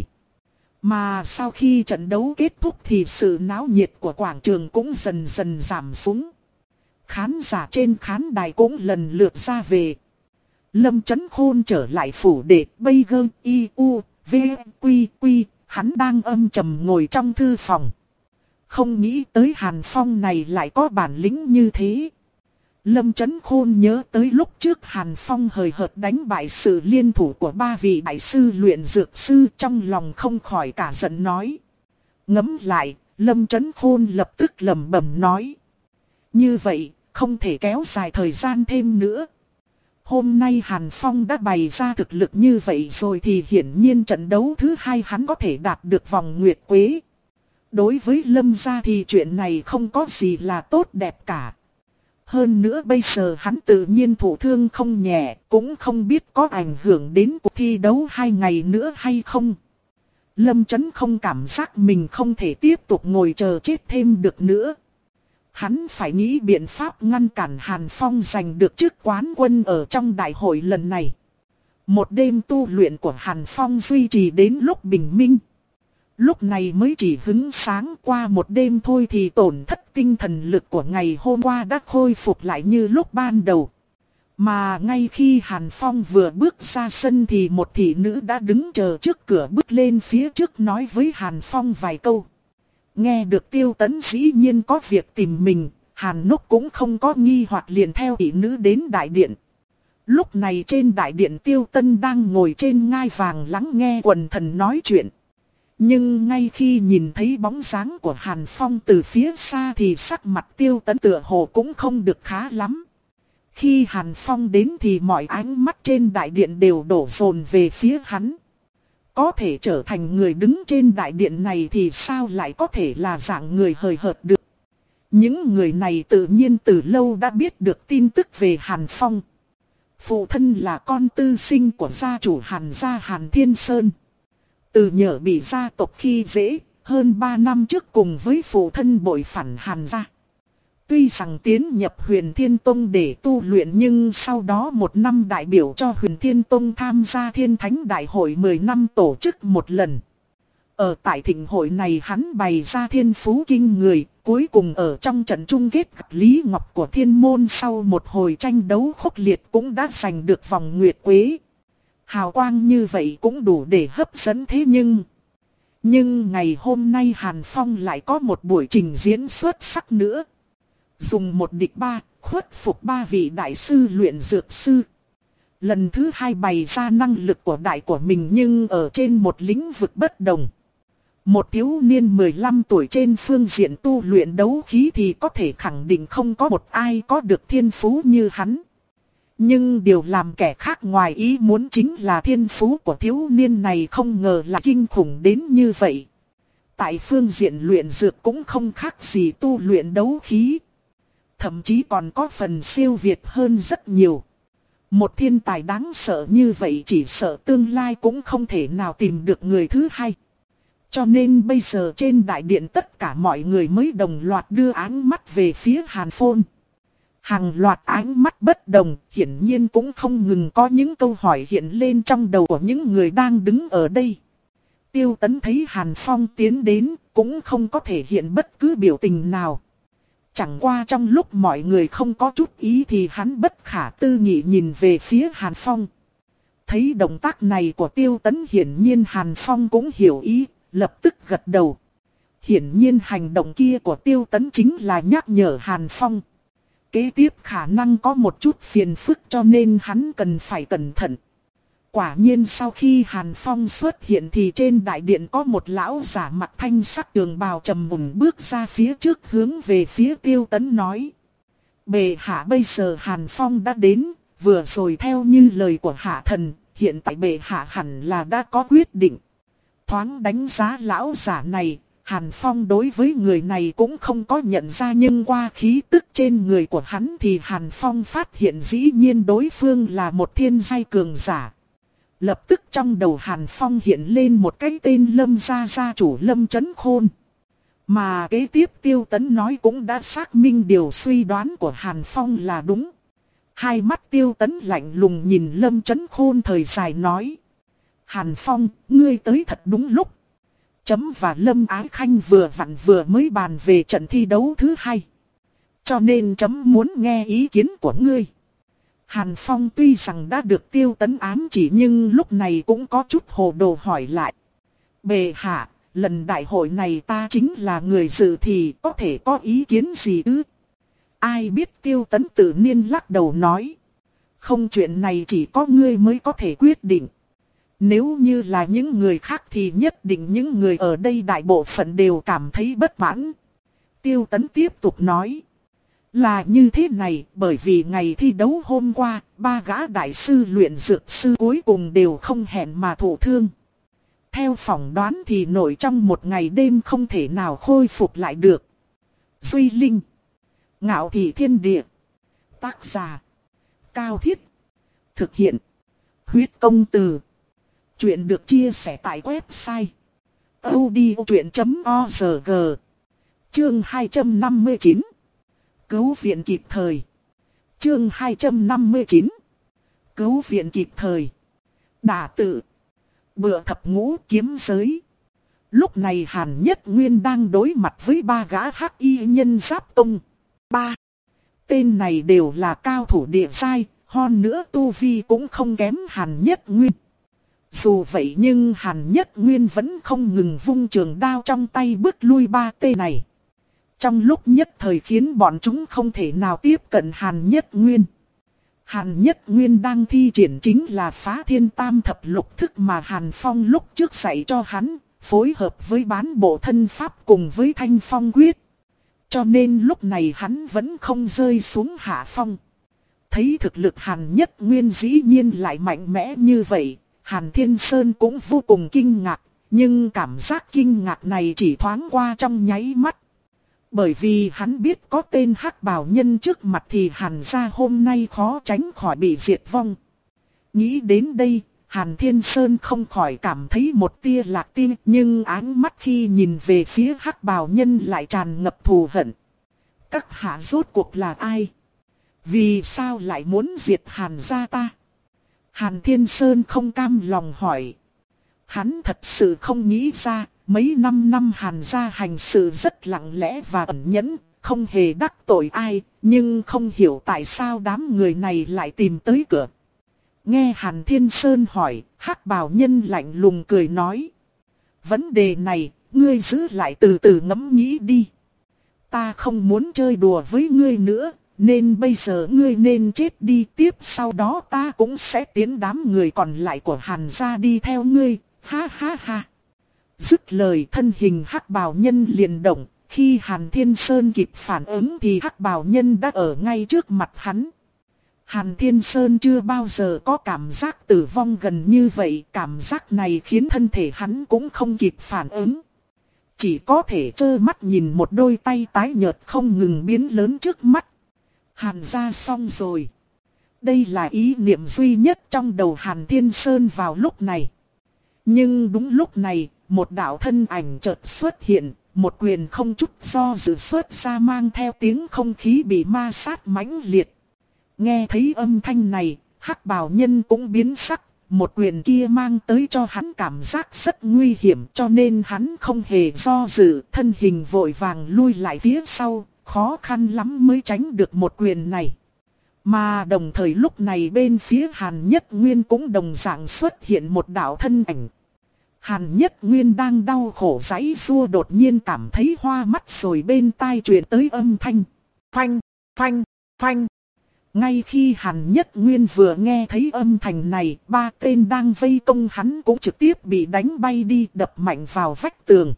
Mà sau khi trận đấu kết thúc thì sự náo nhiệt của quảng trường cũng dần dần giảm xuống. Khán giả trên khán đài cũng lần lượt ra về. Lâm Chấn Khôn trở lại phủ đệ, bây gơ y u v quy quy, hắn đang âm trầm ngồi trong thư phòng. Không nghĩ tới Hàn Phong này lại có bản lĩnh như thế. Lâm Chấn Khôn nhớ tới lúc trước Hàn Phong hời hợt đánh bại sự liên thủ của ba vị đại sư luyện dược sư, trong lòng không khỏi cả giận nói. Ngẫm lại, Lâm Chấn Khôn lập tức lẩm bẩm nói. Như vậy, không thể kéo dài thời gian thêm nữa. Hôm nay Hàn Phong đã bày ra thực lực như vậy rồi thì hiển nhiên trận đấu thứ hai hắn có thể đạt được vòng nguyệt quế. Đối với Lâm gia thì chuyện này không có gì là tốt đẹp cả. Hơn nữa bây giờ hắn tự nhiên thụ thương không nhẹ, cũng không biết có ảnh hưởng đến cuộc thi đấu hai ngày nữa hay không. Lâm Chấn không cảm giác mình không thể tiếp tục ngồi chờ chết thêm được nữa. Hắn phải nghĩ biện pháp ngăn cản Hàn Phong giành được chức quán quân ở trong đại hội lần này. Một đêm tu luyện của Hàn Phong duy trì đến lúc bình minh. Lúc này mới chỉ hứng sáng, qua một đêm thôi thì tổn thất tinh thần lực của ngày hôm qua đã khôi phục lại như lúc ban đầu. Mà ngay khi Hàn Phong vừa bước ra sân thì một thị nữ đã đứng chờ trước cửa bước lên phía trước nói với Hàn Phong vài câu. Nghe được Tiêu Tấn dĩ nhiên có việc tìm mình, Hàn Núc cũng không có nghi hoặc liền theo thị nữ đến đại điện. Lúc này trên đại điện Tiêu Tân đang ngồi trên ngai vàng lắng nghe quần thần nói chuyện. Nhưng ngay khi nhìn thấy bóng dáng của Hàn Phong từ phía xa thì sắc mặt Tiêu Tấn tựa hồ cũng không được khá lắm. Khi Hàn Phong đến thì mọi ánh mắt trên đại điện đều đổ dồn về phía hắn. Có thể trở thành người đứng trên đại điện này thì sao lại có thể là dạng người hời hợt được. Những người này tự nhiên từ lâu đã biết được tin tức về Hàn Phong. Phụ thân là con tư sinh của gia chủ Hàn gia Hàn Thiên Sơn. Từ nhỏ bị gia tộc khi dễ, hơn ba năm trước cùng với phụ thân bội phản Hàn gia. Tuy rằng tiến nhập Huyền Thiên Tông để tu luyện nhưng sau đó một năm đại biểu cho Huyền Thiên Tông tham gia Thiên Thánh Đại hội mười năm tổ chức một lần. Ở tại thịnh hội này hắn bày ra thiên phú kinh người, cuối cùng ở trong trận chung kết gặp Lý Ngọc của Thiên Môn sau một hồi tranh đấu khốc liệt cũng đã giành được vòng nguyệt quế. Hào quang như vậy cũng đủ để hấp dẫn thế nhưng... Nhưng ngày hôm nay Hàn Phong lại có một buổi trình diễn xuất sắc nữa. Dùng một địch ba, khuất phục ba vị đại sư luyện dược sư. Lần thứ hai bày ra năng lực của đại của mình nhưng ở trên một lĩnh vực bất đồng. Một thiếu niên mười lăm tuổi trên phương diện tu luyện đấu khí thì có thể khẳng định không có một ai có được thiên phú như hắn. Nhưng điều làm kẻ khác ngoài ý muốn chính là thiên phú của thiếu niên này không ngờ là kinh khủng đến như vậy. Tại phương diện luyện dược cũng không khác gì tu luyện đấu khí. Thậm chí còn có phần siêu việt hơn rất nhiều. Một thiên tài đáng sợ như vậy chỉ sợ tương lai cũng không thể nào tìm được người thứ hai. Cho nên bây giờ trên đại điện tất cả mọi người mới đồng loạt đưa ánh mắt về phía Hàn Phong. Hàng loạt ánh mắt bất đồng, hiển nhiên cũng không ngừng có những câu hỏi hiện lên trong đầu của những người đang đứng ở đây. Tiêu Tấn thấy Hàn Phong tiến đến, cũng không có thể hiện bất cứ biểu tình nào. Chẳng qua trong lúc mọi người không có chút ý thì hắn bất khả tư nghị nhìn về phía Hàn Phong. Thấy động tác này của Tiêu Tấn hiển nhiên Hàn Phong cũng hiểu ý, lập tức gật đầu. Hiển nhiên hành động kia của Tiêu Tấn chính là nhắc nhở Hàn Phong. Kế tiếp khả năng có một chút phiền phức cho nên hắn cần phải cẩn thận. Quả nhiên sau khi Hàn Phong xuất hiện thì trên đại điện có một lão giả mặc thanh sắc trường bào trầm mùng bước ra phía trước hướng về phía Tiêu Tấn nói. Bệ hạ bây giờ Hàn Phong đã đến, vừa rồi theo như lời của hạ thần, hiện tại bệ hạ hẳn là đã có quyết định. Thoáng đánh giá lão giả này, Hàn Phong đối với người này cũng không có nhận ra, nhưng qua khí tức trên người của hắn thì Hàn Phong phát hiện dĩ nhiên đối phương là một thiên giai cường giả. Lập tức trong đầu Hàn Phong hiện lên một cái tên Lâm gia gia chủ Lâm Chấn Khôn. Mà kế tiếp Tiêu Tấn nói cũng đã xác minh điều suy đoán của Hàn Phong là đúng. Hai mắt Tiêu Tấn lạnh lùng nhìn Lâm Chấn Khôn thời dài nói: Hàn Phong, ngươi tới thật đúng lúc. Chấm và Lâm Ái Khanh vừa vặn vừa mới bàn về trận thi đấu thứ hai. Cho nên chấm muốn nghe ý kiến của ngươi. Hàn Phong tuy rằng đã được Tiêu Tấn ám chỉ nhưng lúc này cũng có chút hồ đồ hỏi lại: Bệ hạ, lần đại hội này ta chính là người dự thì có thể có ý kiến gì ư? Ai biết Tiêu Tấn tự nhiên lắc đầu nói: Không, chuyện này chỉ có ngươi mới có thể quyết định. Nếu như là những người khác thì nhất định những người ở đây đại bộ phận đều cảm thấy bất mãn. Tiêu Tấn tiếp tục nói: Là như thế này, bởi vì ngày thi đấu hôm qua, ba gã đại sư luyện dược sư cuối cùng đều không hẹn mà thụ thương. Theo phỏng đoán thì nội trong một ngày đêm không thể nào khôi phục lại được. Duy Linh, Ngạo Thị Thiên Địa. Tác giả: Cao Thiết. Thực hiện: Huyết Công Từ. Chuyện được chia sẻ tại website odchuyện chấm org. Chương hai trăm năm mươi chín. Cứu viện kịp thời. Chương hai trăm năm mươi chín. Cứu viện kịp thời. Đả tự. Bựa thập ngũ kiếm giới. Lúc này Hàn Nhất Nguyên đang đối mặt với ba gã hắc y nhân giáp tông. Ba tên này đều là cao thủ địa giai, hơn nữa tu vi cũng không kém Hàn Nhất Nguyên. Dù vậy nhưng Hàn Nhất Nguyên vẫn không ngừng vung trường đao trong tay bước lui ba tên này. Trong lúc nhất thời khiến bọn chúng không thể nào tiếp cận Hàn Nhất Nguyên. Hàn Nhất Nguyên đang thi triển chính là Phá Thiên Tam Thập Lục thức mà Hàn Phong lúc trước dạy cho hắn, phối hợp với bán bộ thân pháp cùng với Thanh Phong quyết. Cho nên lúc này hắn vẫn không rơi xuống hạ phong. Thấy thực lực Hàn Nhất Nguyên dĩ nhiên lại mạnh mẽ như vậy, Hàn Thiên Sơn cũng vô cùng kinh ngạc, nhưng cảm giác kinh ngạc này chỉ thoáng qua trong nháy mắt. Bởi vì hắn biết có tên hắc bào nhân trước mặt thì Hàn gia hôm nay khó tránh khỏi bị diệt vong. Nghĩ đến đây, Hàn Thiên Sơn không khỏi cảm thấy một tia lạc tim, nhưng ánh mắt khi nhìn về phía hắc bào nhân lại tràn ngập thù hận. Các hạ rốt cuộc là ai? Vì sao lại muốn diệt Hàn gia ta? Hàn Thiên Sơn không cam lòng hỏi. Hắn thật sự không nghĩ ra, mấy năm năm Hàn gia hành sự rất lặng lẽ và ẩn nhẫn, không hề đắc tội ai, nhưng không hiểu tại sao đám người này lại tìm tới cửa. Nghe Hàn Thiên Sơn hỏi, hắc bào nhân lạnh lùng cười nói: Vấn đề này, ngươi giữ lại từ từ ngẫm nghĩ đi. Ta không muốn chơi đùa với ngươi nữa, nên bây giờ ngươi nên chết đi, tiếp sau đó ta cũng sẽ tiến đám người còn lại của Hàn gia đi theo ngươi, ha ha ha. Dứt lời thân hình hắc bào nhân liền động, khi Hàn Thiên Sơn kịp phản ứng thì hắc bào nhân đã ở ngay trước mặt hắn. Hàn Thiên Sơn chưa bao giờ có cảm giác tử vong gần như vậy, cảm giác này khiến thân thể hắn cũng không kịp phản ứng. Chỉ có thể trơ mắt nhìn một đôi tay tái nhợt không ngừng biến lớn trước mắt. Hàn gia xong rồi. Đây là ý niệm duy nhất trong đầu Hàn Thiên Sơn vào lúc này. Nhưng đúng lúc này, một đạo thân ảnh chợt xuất hiện, một quyền không chút do dự xuất ra mang theo tiếng không khí bị ma sát mãnh liệt. Nghe thấy âm thanh này, hắc bào nhân cũng biến sắc, một quyền kia mang tới cho hắn cảm giác rất nguy hiểm cho nên hắn không hề do dự, thân hình vội vàng lui lại phía sau, khó khăn lắm mới tránh được một quyền này. Mà đồng thời lúc này bên phía Hàn Nhất Nguyên cũng đồng dạng xuất hiện một đạo thân ảnh. Hàn Nhất Nguyên đang đau khổ giãy giụa đột nhiên cảm thấy hoa mắt rồi bên tai truyền tới âm thanh phanh, phanh, phanh. Ngay khi Hàn Nhất Nguyên vừa nghe thấy âm thanh này, ba tên đang vây công hắn cũng trực tiếp bị đánh bay đi, đập mạnh vào vách tường.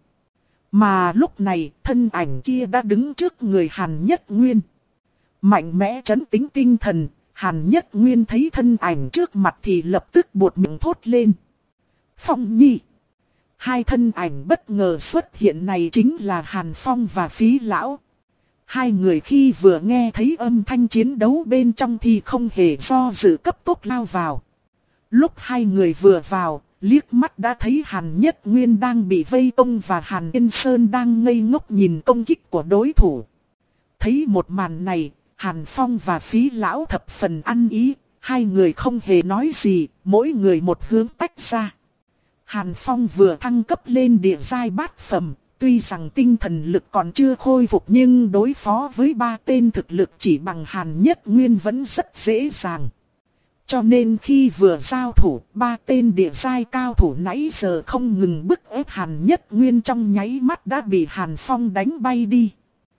Mà lúc này, thân ảnh kia đã đứng trước người Hàn Nhất Nguyên. Mạnh mẽ trấn tĩnh tinh thần, Hàn Nhất Nguyên thấy thân ảnh trước mặt thì lập tức buột miệng thốt lên: Phong Nhi! Hai thân ảnh bất ngờ xuất hiện này chính là Hàn Phong và Phí Lão. Hai người khi vừa nghe thấy âm thanh chiến đấu bên trong thì không hề do dự cấp tốc lao vào. Lúc hai người vừa vào, liếc mắt đã thấy Hàn Nhất Nguyên đang bị vây công và Hàn Yên Sơn đang ngây ngốc nhìn công kích của đối thủ. Thấy một màn này, Hàn Phong và Phí Lão thập phần ăn ý, hai người không hề nói gì, mỗi người một hướng tách ra. Hàn Phong vừa thăng cấp lên địa giai bát phẩm, tuy rằng tinh thần lực còn chưa khôi phục nhưng đối phó với ba tên thực lực chỉ bằng Hàn Nhất Nguyên vẫn rất dễ dàng. Cho nên khi vừa giao thủ, ba tên địa giai cao thủ nãy giờ không ngừng bức ép Hàn Nhất Nguyên trong nháy mắt đã bị Hàn Phong đánh bay đi.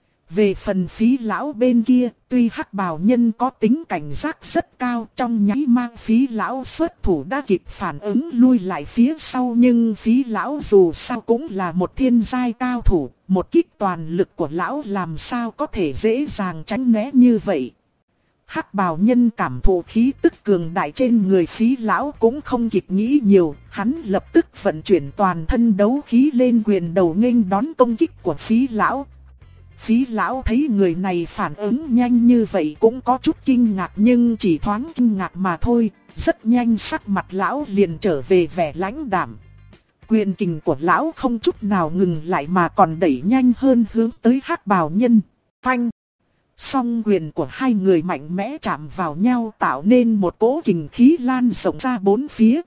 Về phần Phí Lão bên kia, tuy hắc bào nhân có tính cảnh giác rất cao, trong nháy mang Phí Lão xuất thủ đã kịp phản ứng lui lại phía sau, nhưng Phí Lão dù sao cũng là một thiên giai cao thủ, một kích toàn lực của Lão làm sao có thể dễ dàng tránh né như vậy. Hắc bào nhân cảm thụ khí tức cường đại trên người Phí Lão cũng không kịp nghĩ nhiều, hắn lập tức vận chuyển toàn thân đấu khí lên quyền đầu nghênh đón công kích của Phí Lão. Phí Lão thấy người này phản ứng nhanh như vậy cũng có chút kinh ngạc, nhưng chỉ thoáng kinh ngạc mà thôi, rất nhanh sắc mặt Lão liền trở về vẻ lãnh đạm. Quyền kình của Lão không chút nào ngừng lại mà còn đẩy nhanh hơn hướng tới hắc bào nhân. Phanh! Song quyền của hai người mạnh mẽ chạm vào nhau tạo nên một cỗ kình khí lan rộng ra bốn phía.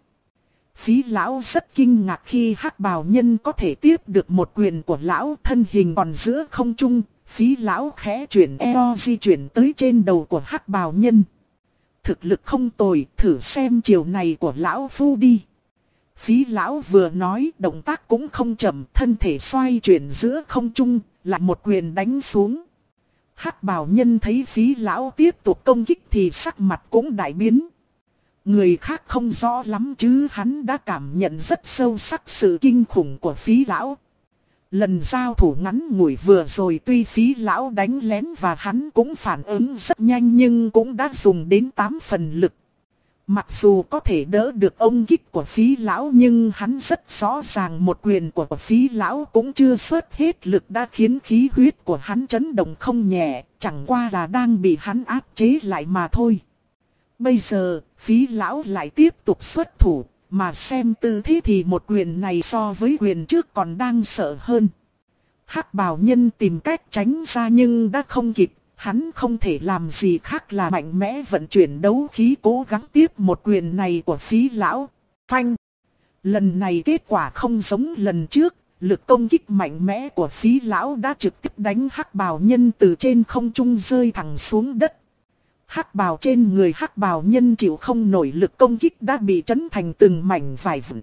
Phí Lão rất kinh ngạc khi hắc bào nhân có thể tiếp được một quyền của Lão, thân hình còn giữa không trung. Phí Lão khẽ chuyển eo di chuyển tới trên đầu của hắc bào nhân. Thực lực không tồi, thử xem chiều này của Lão Phu đi. Phí Lão vừa nói, động tác cũng không chậm, thân thể xoay chuyển giữa không trung, lại một quyền đánh xuống. Hắc bào nhân thấy Phí Lão tiếp tục công kích thì sắc mặt cũng đại biến. Người khác không rõ lắm chứ hắn đã cảm nhận rất sâu sắc sự kinh khủng của Phí Lão. Lần giao thủ ngắn ngủi vừa rồi tuy Phí Lão đánh lén và hắn cũng phản ứng rất nhanh nhưng cũng đã dùng đến tám phần lực. Mặc dù có thể đỡ được ông kích của Phí Lão nhưng hắn rất rõ ràng một quyền của Phí Lão cũng chưa xuất hết lực đã khiến khí huyết của hắn chấn động không nhẹ, chẳng qua là đang bị hắn áp chế lại mà thôi. Bây giờ, Phí Lão lại tiếp tục xuất thủ, mà xem tư thế thì một quyền này so với quyền trước còn đang sợ hơn. Hắc bào nhân tìm cách tránh ra nhưng đã không kịp, hắn không thể làm gì khác là mạnh mẽ vận chuyển đấu khí cố gắng tiếp một quyền này của Phí Lão. Phanh! Lần này kết quả không giống lần trước, lực công kích mạnh mẽ của Phí Lão đã trực tiếp đánh hắc bào nhân từ trên không trung rơi thẳng xuống đất. Hắc bào trên người hắc bào nhân chịu không nổi lực công kích đã bị chấn thành từng mảnh vải vụn.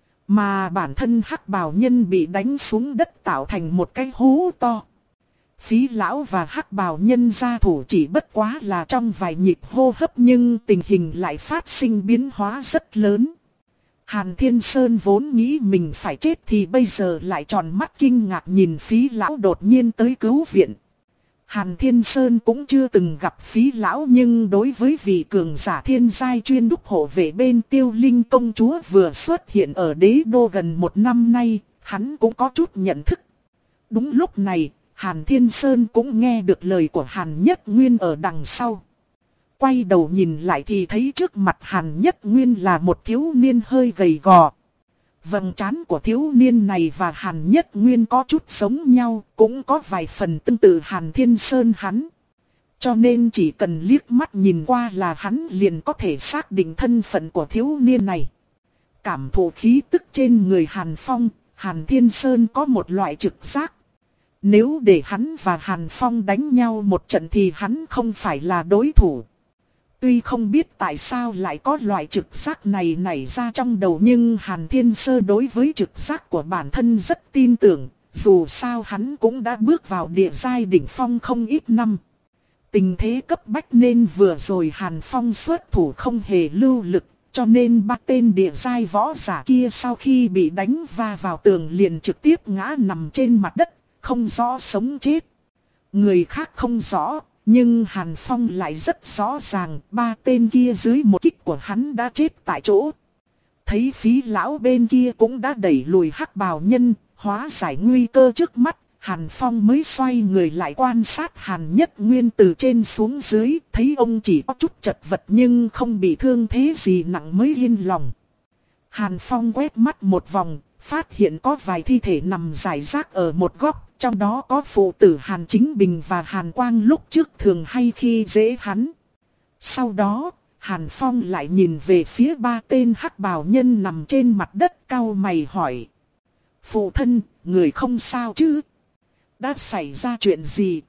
Mà bản thân hắc bào nhân bị đánh xuống đất tạo thành một cái hố to. Phí Lão và hắc bào nhân gia thủ chỉ bất quá là trong vài nhịp hô hấp nhưng tình hình lại phát sinh biến hóa rất lớn. Hàn Thiên Sơn vốn nghĩ mình phải chết thì bây giờ lại tròn mắt kinh ngạc nhìn Phí Lão đột nhiên tới cứu viện. Hàn Thiên Sơn cũng chưa từng gặp Phí Lão nhưng đối với vị cường giả thiên giai chuyên đúc hộ vệ bên Tiêu Linh công chúa vừa xuất hiện ở đế đô gần một năm nay, hắn cũng có chút nhận thức. Đúng lúc này, Hàn Thiên Sơn cũng nghe được lời của Hàn Nhất Nguyên ở đằng sau. Quay đầu nhìn lại thì thấy trước mặt Hàn Nhất Nguyên là một thiếu niên hơi gầy gò. Vầng trán của thiếu niên này và Hàn Nhất Nguyên có chút giống nhau, cũng có vài phần tương tự Hàn Thiên Sơn hắn. Cho nên chỉ cần liếc mắt nhìn qua là hắn liền có thể xác định thân phận của thiếu niên này. Cảm thụ khí tức trên người Hàn Phong, Hàn Thiên Sơn có một loại trực giác. Nếu để hắn và Hàn Phong đánh nhau một trận thì hắn không phải là đối thủ. Tuy không biết tại sao lại có loại trực giác này nảy ra trong đầu nhưng Hàn Thiên Sơ đối với trực giác của bản thân rất tin tưởng, dù sao hắn cũng đã bước vào địa giai đỉnh phong không ít năm. Tình thế cấp bách nên vừa rồi Hàn Phong xuất thủ không hề lưu lực, cho nên ba tên địa giai võ giả kia sau khi bị đánh va vào tường liền trực tiếp ngã nằm trên mặt đất, không rõ sống chết. Người khác không rõ. Nhưng Hàn Phong lại rất rõ ràng, ba tên kia dưới một kích của hắn đã chết tại chỗ. thấy Phí lão bên kia cũng đã đẩy lùi hắc bào nhân, hóa giải nguy cơ trước mắt, Hàn Phong mới xoay người lại quan sát Hàn Nhất Nguyên từ trên xuống dưới, thấy ông chỉ có chút chật vật nhưng không bị thương thế gì nặng mới yên lòng. Hàn Phong quét mắt một vòng, phát hiện có vài thi thể nằm rải rác ở một góc, trong đó có phụ tử Hàn Chính Bình và Hàn Quang lúc trước thường hay khi dễ hắn. Sau đó, Hàn Phong lại nhìn về phía ba tên hắc bào nhân nằm trên mặt đất, cau mày hỏi. Phụ thân, người không sao chứ? Đã xảy ra chuyện gì?